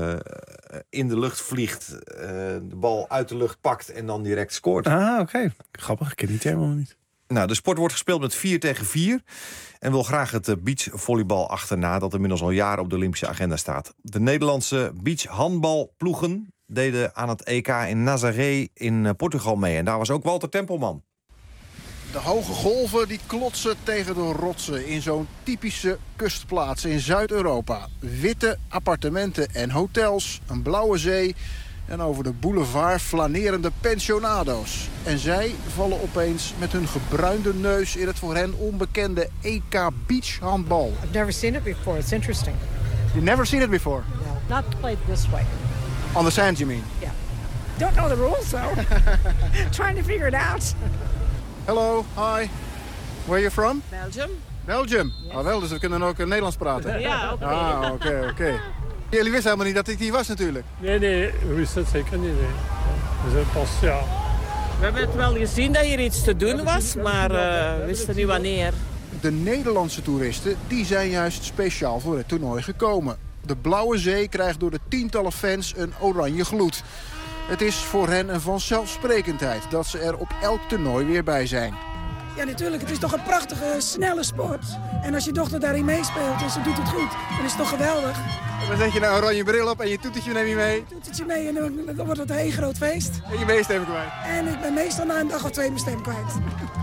in de lucht vliegt, de bal uit de lucht pakt en dan direct scoort. Ah, oké. Grappig, ik ken die term nog niet. Nou, de sport wordt gespeeld met 4 tegen 4 en wil graag het beachvolleybal achterna, dat inmiddels al jaren op de Olympische agenda staat. De Nederlandse beachhandbalploegen deden aan het EK in Nazaré in Portugal mee. En daar was ook Walter Tempelman. De hoge golven die klotsen tegen de rotsen in zo'n typische kustplaats in Zuid-Europa. Witte appartementen en hotels, een blauwe zee en over de boulevard flanerende pensionado's. En zij vallen opeens met hun gebruinde neus in het voor hen onbekende EK beachhandbal. I've never seen it before. It's interesting. You've never seen it before? No, not played this way. On the sand, you mean? Yeah. Don't know the rules, though. Trying to figure it out. Hello, hi. Where are you from? Belgium. Belgium? Yes. Oh wel, dus we kunnen ook Nederlands praten. Ja, oké. Ah, oké. Jullie wisten helemaal niet dat ik hier was natuurlijk. Nee, we wisten het zeker niet. Nee. Dus pas, ja. We hebben het wel gezien dat hier iets te doen was, maar we wisten niet wanneer. De Nederlandse toeristen die zijn juist speciaal voor het toernooi gekomen. De Blauwe Zee krijgt door de tientallen fans een oranje gloed. Het is voor hen een vanzelfsprekendheid dat ze er op elk toernooi weer bij zijn. Ja, natuurlijk. Het is toch een prachtige, snelle sport. En als je dochter daarin meespeelt en ze doet het goed, dan is het toch geweldig. En dan zet je een oranje bril op en je toetertje neem je mee. Toetertje mee en dan wordt het een heel groot feest. En je meestem kwijt. En ik ben meestal na een dag of 2 mijn stem kwijt.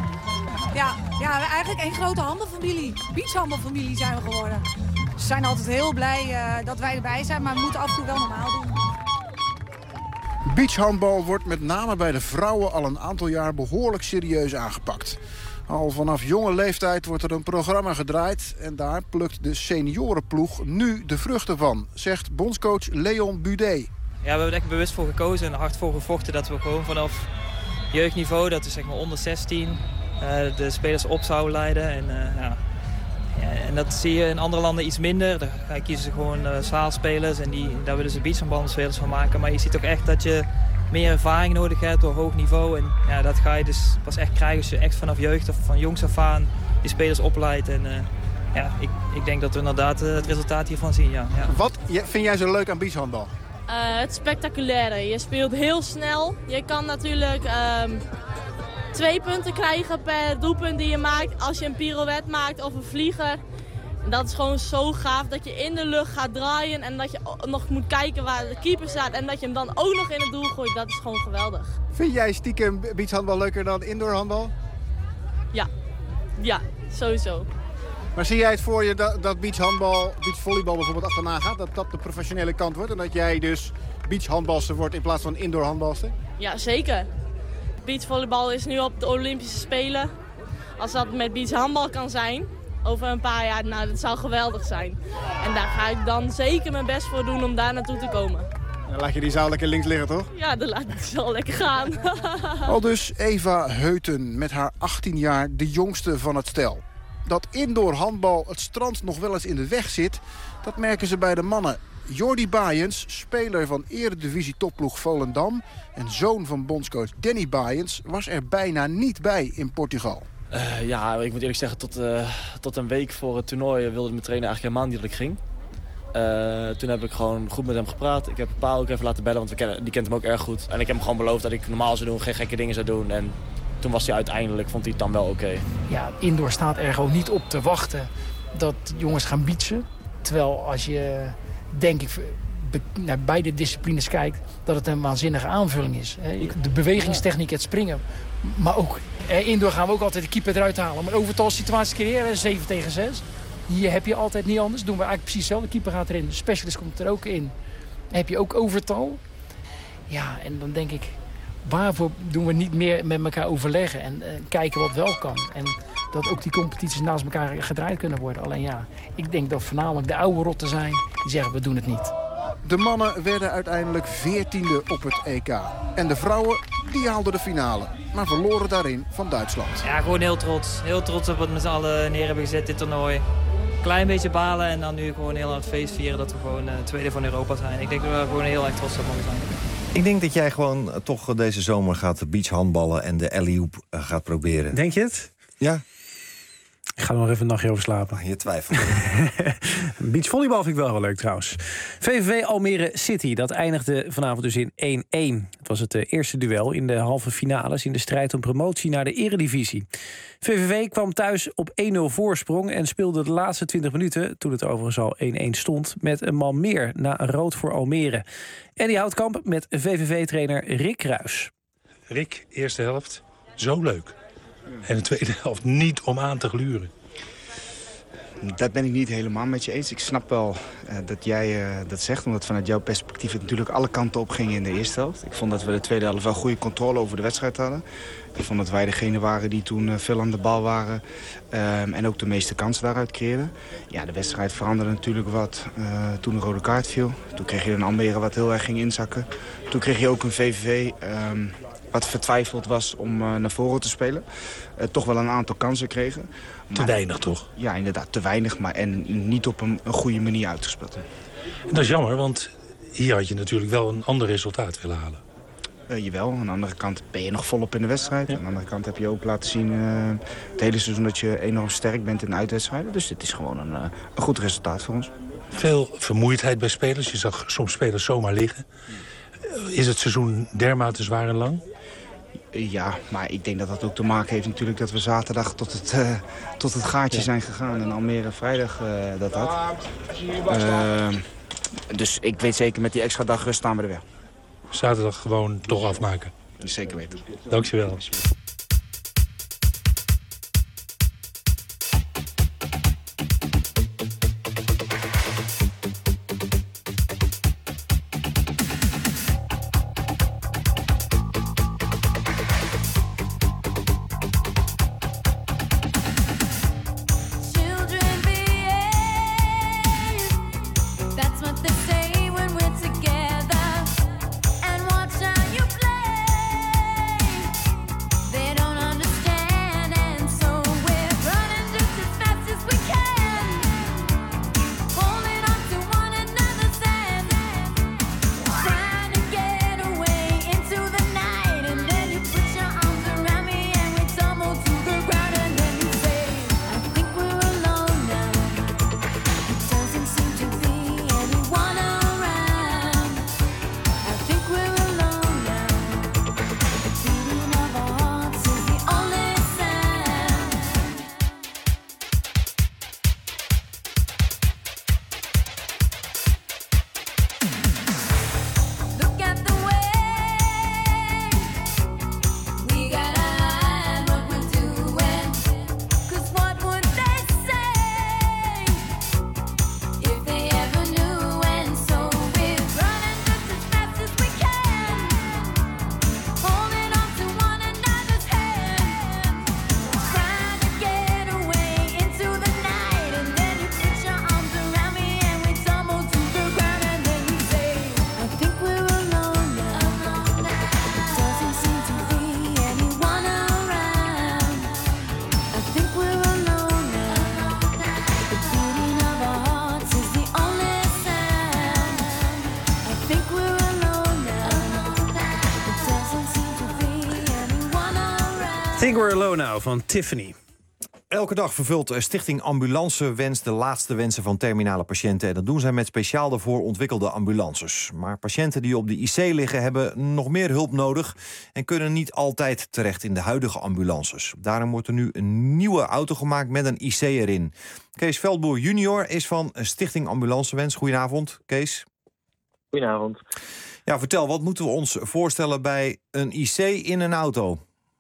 Ja, eigenlijk één grote handelfamilie. Beachhandelfamilie zijn we geworden. Ze zijn altijd heel blij dat wij erbij zijn, maar we moeten af en toe wel normaal doen. Beachhandbal wordt met name bij de vrouwen al een aantal jaar behoorlijk serieus aangepakt. Al vanaf jonge leeftijd wordt er een programma gedraaid en daar plukt de seniorenploeg nu de vruchten van, zegt bondscoach Leon Budé. Ja, we hebben er echt bewust voor gekozen en hard voor gevochten dat we gewoon vanaf jeugdniveau, dat is zeg maar onder 16, de spelers op zouden leiden. En dat zie je in andere landen iets minder. Daar kiezen ze gewoon zaalspelers en daar willen ze beachhandbalspelers van maken. Maar je ziet ook echt dat je meer ervaring nodig hebt door hoog niveau. En ja, dat ga je dus pas echt krijgen als je echt vanaf jeugd of van jongs af aan die spelers opleidt. En ik denk dat we inderdaad het resultaat hiervan zien. Ja. Wat vind jij zo leuk aan beachhandbal? Het spectaculaire. Je speelt heel snel. Je kan natuurlijk 2 punten krijgen per doelpunt die je maakt als je een pirouette maakt of een vlieger. En dat is gewoon zo gaaf dat je in de lucht gaat draaien en dat je nog moet kijken waar de keeper staat en dat je hem dan ook nog in het doel gooit. Dat is gewoon geweldig. Vind jij stiekem beachhandbal leuker dan indoorhandbal? Ja, sowieso. Maar zie jij het voor je dat beachvolleybal bijvoorbeeld achterna gaat? Dat dat de professionele kant wordt en dat jij dus beachhandbalster wordt in plaats van indoorhandbalster? Ja, zeker. Beachvolleybal is nu op de Olympische Spelen. Als dat met beachhandbal kan zijn, over een paar jaar, nou, dat zou geweldig zijn. En daar ga ik dan zeker mijn best voor doen om daar naartoe te komen. Dan laat je die zaal lekker links liggen, toch? Ja, dan laat ik de zaal lekker gaan. Aldus Eva Heuten, met haar 18 jaar de jongste van het stel. Dat indoor handbal het strand nog wel eens in de weg zit, dat merken ze bij de mannen. Jordi Baaiens, speler van eredivisie topploeg Volendam en zoon van bondscoach Danny Baaiens, was er bijna niet bij in Portugal. Ik moet eerlijk zeggen, tot een week voor het toernooi wilde mijn trainer eigenlijk helemaal niet dat ik ging. Toen heb ik gewoon goed met hem gepraat. Ik heb Pa ook even laten bellen, want die kent hem ook erg goed. En ik heb hem gewoon beloofd dat ik normaal zou doen, geen gekke dingen zou doen. En toen was hij uiteindelijk, vond hij het dan wel oké. Ja, indoor staat er gewoon niet op te wachten dat jongens gaan beachen. Terwijl als je, denk ik, naar beide disciplines kijkt, dat het een waanzinnige aanvulling is. De bewegingstechniek, het springen. Maar ook indoor gaan we ook altijd de keeper eruit halen. Maar overtalsituaties creëren, 7 tegen 6. Hier heb je altijd niet anders. Doen we eigenlijk precies hetzelfde. De keeper gaat erin, de specialist komt er ook in. Dan heb je ook overtal. Ja, en dan denk ik, waarvoor doen we niet meer met elkaar overleggen en kijken wat wel kan. En dat ook die competities naast elkaar gedraaid kunnen worden. Alleen ja, ik denk dat voornamelijk de oude rotten zijn die zeggen we doen het niet. De mannen werden uiteindelijk 14e op het EK. En de vrouwen, die haalden de finale. Maar verloren daarin van Duitsland. Ja, gewoon heel trots. Heel trots op wat we met z'n allen neer hebben gezet dit toernooi. Klein beetje balen en dan nu gewoon heel aan het feest vieren dat we gewoon tweede van Europa zijn. Ik denk dat we gewoon heel erg trots op mogen zijn. Ik denk dat jij gewoon toch deze zomer gaat beachhandballen en de alley-oop gaat proberen. Denk je het? Ja. Ik ga er nog even een nachtje over slapen. Je twijfelt. Beachvolleybal vind ik wel leuk trouwens. VVV Almere City, dat eindigde vanavond dus in 1-1. Het was het eerste duel in de halve finales in de strijd om promotie naar de eredivisie. VVV kwam thuis op 1-0 voorsprong en speelde de laatste 20 minuten, toen het overigens al 1-1 stond, met een man meer na een rood voor Almere. En die Houtkamp met VVV-trainer Rick Kruis. Rick, eerste helft, zo leuk. En de tweede helft niet om aan te gluren. Dat ben ik niet helemaal met je eens. Ik snap wel dat jij dat zegt, omdat vanuit jouw perspectief het natuurlijk alle kanten op ging in de eerste helft. Ik vond dat we de tweede helft wel goede controle over de wedstrijd hadden. Ik vond dat wij degene waren die toen veel aan de bal waren en ook de meeste kansen daaruit creëerden. Ja, de wedstrijd veranderde natuurlijk wat toen de rode kaart viel. Toen kreeg je een Almere wat heel erg ging inzakken. Toen kreeg je ook een VVV wat vertwijfeld was om naar voren te spelen. Toch wel een aantal kansen kregen. Te weinig toch? Ja, inderdaad, te weinig, maar en niet op een goede manier uitgespeeld. En dat is jammer, want hier had je natuurlijk wel een ander resultaat willen halen. Jawel, aan de andere kant ben je nog volop in de wedstrijd. Ja. Aan de andere kant heb je ook laten zien het hele seizoen dat je enorm sterk bent in de uitwedstrijden. Dus dit is gewoon een goed resultaat voor ons. Veel vermoeidheid bij spelers. Je zag soms spelers zomaar liggen. Is het seizoen dermate zwaar en lang? Ja, maar ik denk dat dat ook te maken heeft natuurlijk dat we zaterdag tot het gaatje zijn gegaan. En Almere vrijdag dat had. Dus ik weet zeker, met die extra dag rust staan we er wel. Zaterdag gewoon toch afmaken. Zeker weten. Dankjewel. Think We're Alone Now van Tiffany. Elke dag vervult Stichting Ambulancewens de laatste wensen van terminale patiënten. En dat doen zij met speciaal daarvoor ontwikkelde ambulances. Maar patiënten die op de IC liggen hebben nog meer hulp nodig en kunnen niet altijd terecht in de huidige ambulances. Daarom wordt er nu een nieuwe auto gemaakt met een IC erin. Kees Veldboer junior is van Stichting Ambulancewens. Goedenavond, Kees. Goedenavond. Ja, vertel, wat moeten we ons voorstellen bij een IC in een auto?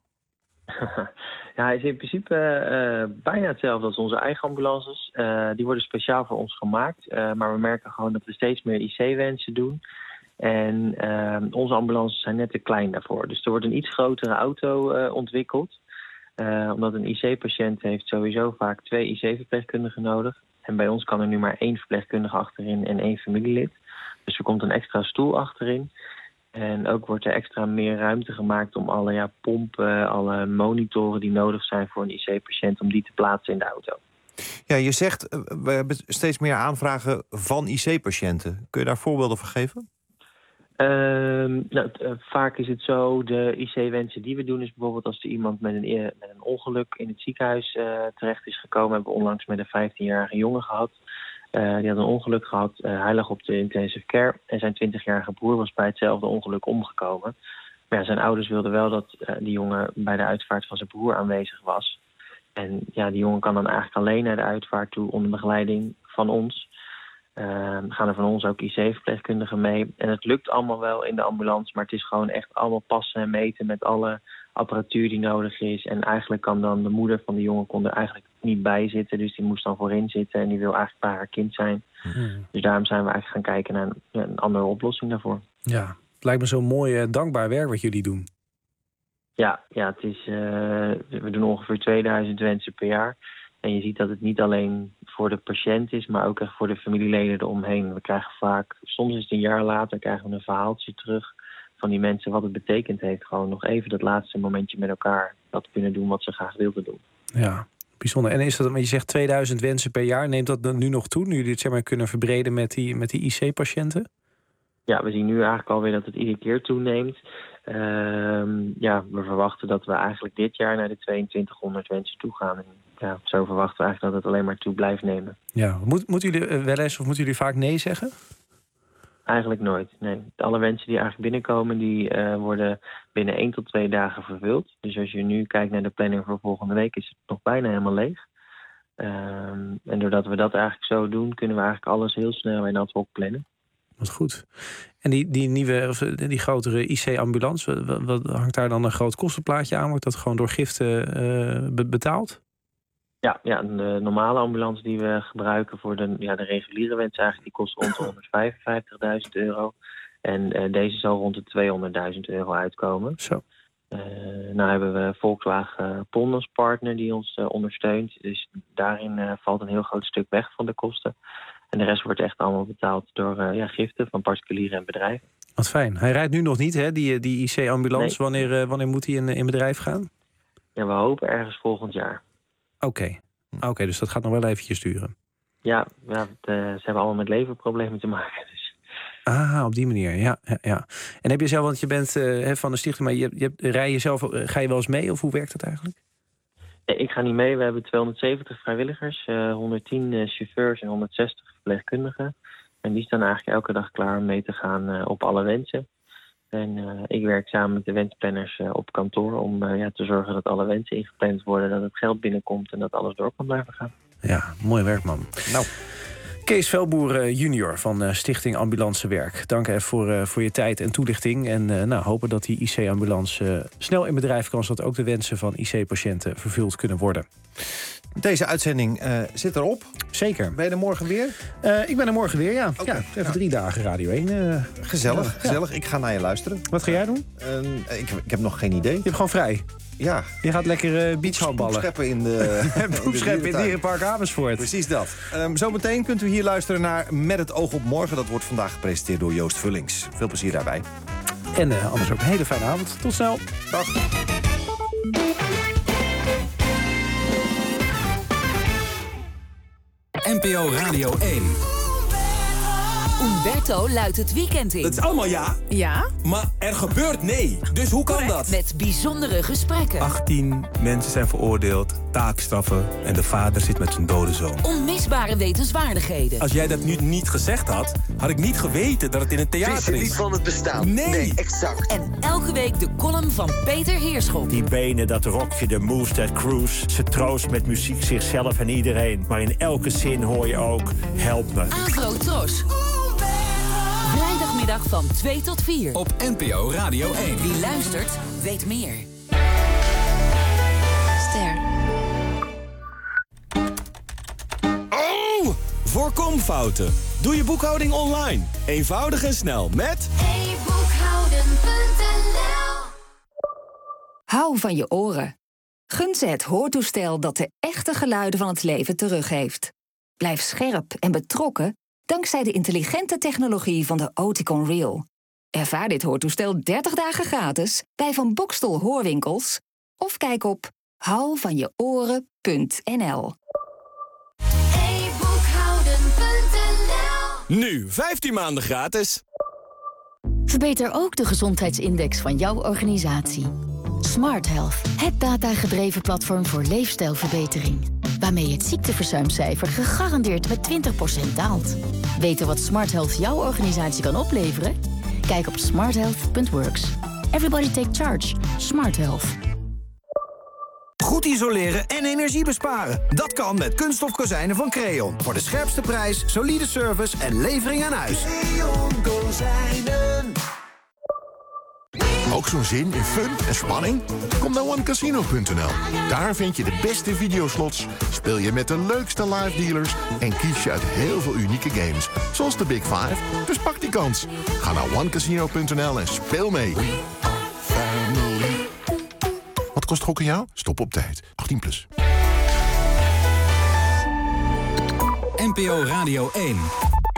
Ja, hij is in principe bijna hetzelfde als onze eigen ambulances. Die worden speciaal voor ons gemaakt. Maar we merken gewoon dat we steeds meer IC-wensen doen. En onze ambulances zijn net te klein daarvoor. Dus er wordt een iets grotere auto ontwikkeld. Omdat een IC-patiënt heeft sowieso vaak 2 IC-verpleegkundigen nodig. En bij ons kan er nu maar 1 verpleegkundige achterin en 1 familielid. Dus er komt een extra stoel achterin. En ook wordt er extra meer ruimte gemaakt om alle pompen, alle monitoren die nodig zijn voor een IC-patiënt, om die te plaatsen in de auto. Ja, je zegt, we hebben steeds meer aanvragen van IC-patiënten. Kun je daar voorbeelden van geven? Vaak is het zo, de IC-wensen die we doen is bijvoorbeeld als er iemand met een ongeluk in het ziekenhuis terecht is gekomen. Hebben we onlangs met een 15-jarige jongen gehad. Die had een ongeluk gehad, hij lag op de intensive care en zijn 20-jarige broer was bij hetzelfde ongeluk omgekomen. Maar ja, zijn ouders wilden wel dat die jongen bij de uitvaart van zijn broer aanwezig was. En ja, die jongen kan dan eigenlijk alleen naar de uitvaart toe onder begeleiding van ons. Gaan er van ons ook IC-verpleegkundigen mee. En het lukt allemaal wel in de ambulance, maar het is gewoon echt allemaal passen en meten met alle apparatuur die nodig is. En eigenlijk kan dan de moeder van de jongen kon er eigenlijk niet bij zitten. Dus die moest dan voorin zitten en die wil eigenlijk bij haar kind zijn. Dus daarom zijn we eigenlijk gaan kijken naar een andere oplossing daarvoor. Ja, het lijkt me zo'n mooi dankbaar werk wat jullie doen. Ja, het is, we doen ongeveer 2000 wensen per jaar. En je ziet dat het niet alleen voor de patiënt is, maar ook echt voor de familieleden eromheen. We krijgen vaak, soms is het een jaar later, krijgen we een verhaaltje terug van die mensen wat het betekend heeft. Gewoon nog even dat laatste momentje met elkaar dat kunnen doen wat ze graag wilden doen. Ja, bijzonder. En is dat, je zegt 2000 wensen per jaar, neemt dat nu nog toe? Nu jullie het zeg maar kunnen verbreden met die IC-patiënten? Ja, we zien nu eigenlijk alweer dat het iedere keer toeneemt. We verwachten dat we eigenlijk dit jaar naar de 2200 wensen toe gaan. En zo verwachten we eigenlijk dat het alleen maar toe blijft nemen. Ja, moeten jullie wel eens of moeten jullie vaak nee zeggen? Eigenlijk nooit, nee. Alle wensen die eigenlijk binnenkomen, die worden binnen 1 tot 2 dagen vervuld. Dus als je nu kijkt naar de planning voor volgende week, is het nog bijna helemaal leeg. En doordat we dat eigenlijk zo doen, kunnen we eigenlijk alles heel snel en ad hoc plannen. Wat goed. En die nieuwe, of die grotere IC-ambulance, wat hangt daar dan een groot kostenplaatje aan? Wordt dat gewoon door giften betaald? Ja, de normale ambulance die we gebruiken voor de reguliere wens eigenlijk, die kost rond de €155.000. En deze zal rond de €200.000 uitkomen. Zo. Nou hebben we Volkswagen Pon als partner die ons ondersteunt. Dus daarin valt een heel groot stuk weg van de kosten. En de rest wordt echt allemaal betaald door giften van particulieren en bedrijven. Wat fijn. Hij rijdt nu nog niet, hè, die IC-ambulance. Nee. Wanneer moet hij in bedrijf gaan? Ja, we hopen ergens volgend jaar. Oké, dus dat gaat nog wel eventjes duren. Ja, ze hebben allemaal met leverproblemen te maken. Dus. Op die manier, ja. En heb je zelf, want je bent van de stichting, maar rij je zelf, ga je wel eens mee of hoe werkt dat eigenlijk? Nee, ik ga niet mee. We hebben 270 vrijwilligers, 110 chauffeurs en 160 verpleegkundigen. En die staan eigenlijk elke dag klaar om mee te gaan op alle wensen. En ik werk samen met de wensplanners op kantoor om te zorgen dat alle wensen ingepland worden, dat het geld binnenkomt en dat alles door kan blijven gaan. Ja, mooi werk, man. Nou, Kees Velboer junior van Stichting Ambulancewerk. Dank even voor je tijd en toelichting. En hopen dat die IC-ambulance snel in bedrijf kan, zodat ook de wensen van IC-patiënten vervuld kunnen worden. Deze uitzending zit erop. Zeker. Ben je er morgen weer? Ik ben er morgen weer, ja. Okay. Even 3 dagen Radio 1. Gezellig. Ik ga naar je luisteren. Wat ga jij doen? Ik heb nog geen idee. Je hebt gewoon vrij? Ja. Je gaat lekker beachhandballen. Poepscheppen in de Poepscheppen in het Dierenpark Amersfoort. Precies dat. Zometeen kunt u hier luisteren naar Met het oog op morgen. Dat wordt vandaag gepresenteerd door Joost Vullings. Veel plezier daarbij. En anders ook een hele fijne avond. Tot snel. Dag. NPO Radio 1. Umberto luidt het weekend in. Het is allemaal ja. Ja? Maar er gebeurt nee. Dus hoe kan dat? Met bijzondere gesprekken. 18 mensen zijn veroordeeld, taakstraffen en de vader zit met zijn dode zoon. Onmisbare wetenswaardigheden. Als jij dat nu niet gezegd had, had ik niet geweten dat het in een theater is. Wist je niet van het bestaan? Nee, exact. En elke week de column van Peter Heerschop. Die benen, dat rokje, de moves, that cruise. Ze troost met muziek zichzelf en iedereen. Maar in elke zin hoor je ook, help me. Afro Tros. Vrijdagmiddag van 2 tot 4. Op NPO Radio 1. Wie luistert, weet meer. Ster. Oh! Voorkom fouten. Doe je boekhouding online. Eenvoudig en snel met... e-boekhouden.nl. Hou van je oren. Gun ze het hoortoestel dat de echte geluiden van het leven teruggeeft. Blijf scherp en betrokken dankzij de intelligente technologie van de Oticon Real. Ervaar dit hoortoestel 30 dagen gratis bij Van Boxtel Hoorwinkels of kijk op houvanjeoren.nl. e-boekhouden.nl. Nu 15 maanden gratis. Verbeter ook de gezondheidsindex van jouw organisatie. Smart Health, het datagedreven platform voor leefstijlverbetering. Waarmee je het ziekteverzuimcijfer gegarandeerd met 20% daalt. Weten wat Smart Health jouw organisatie kan opleveren? Kijk op smarthealth.works. Everybody take charge. Smart Health. Goed isoleren en energie besparen. Dat kan met kunststof kozijnen van Creon. Voor de scherpste prijs, solide service en levering aan huis. Creon Kozijnen. Ook zo'n zin in fun en spanning? Kom naar OneCasino.nl. Daar vind je de beste videoslots, speel je met de leukste live dealers en kies je uit heel veel unieke games. Zoals de Big Five. Dus pak die kans. Ga naar OneCasino.nl en speel mee. Wat kost gokken jou? Stop op tijd. 18+. NPO Radio 1.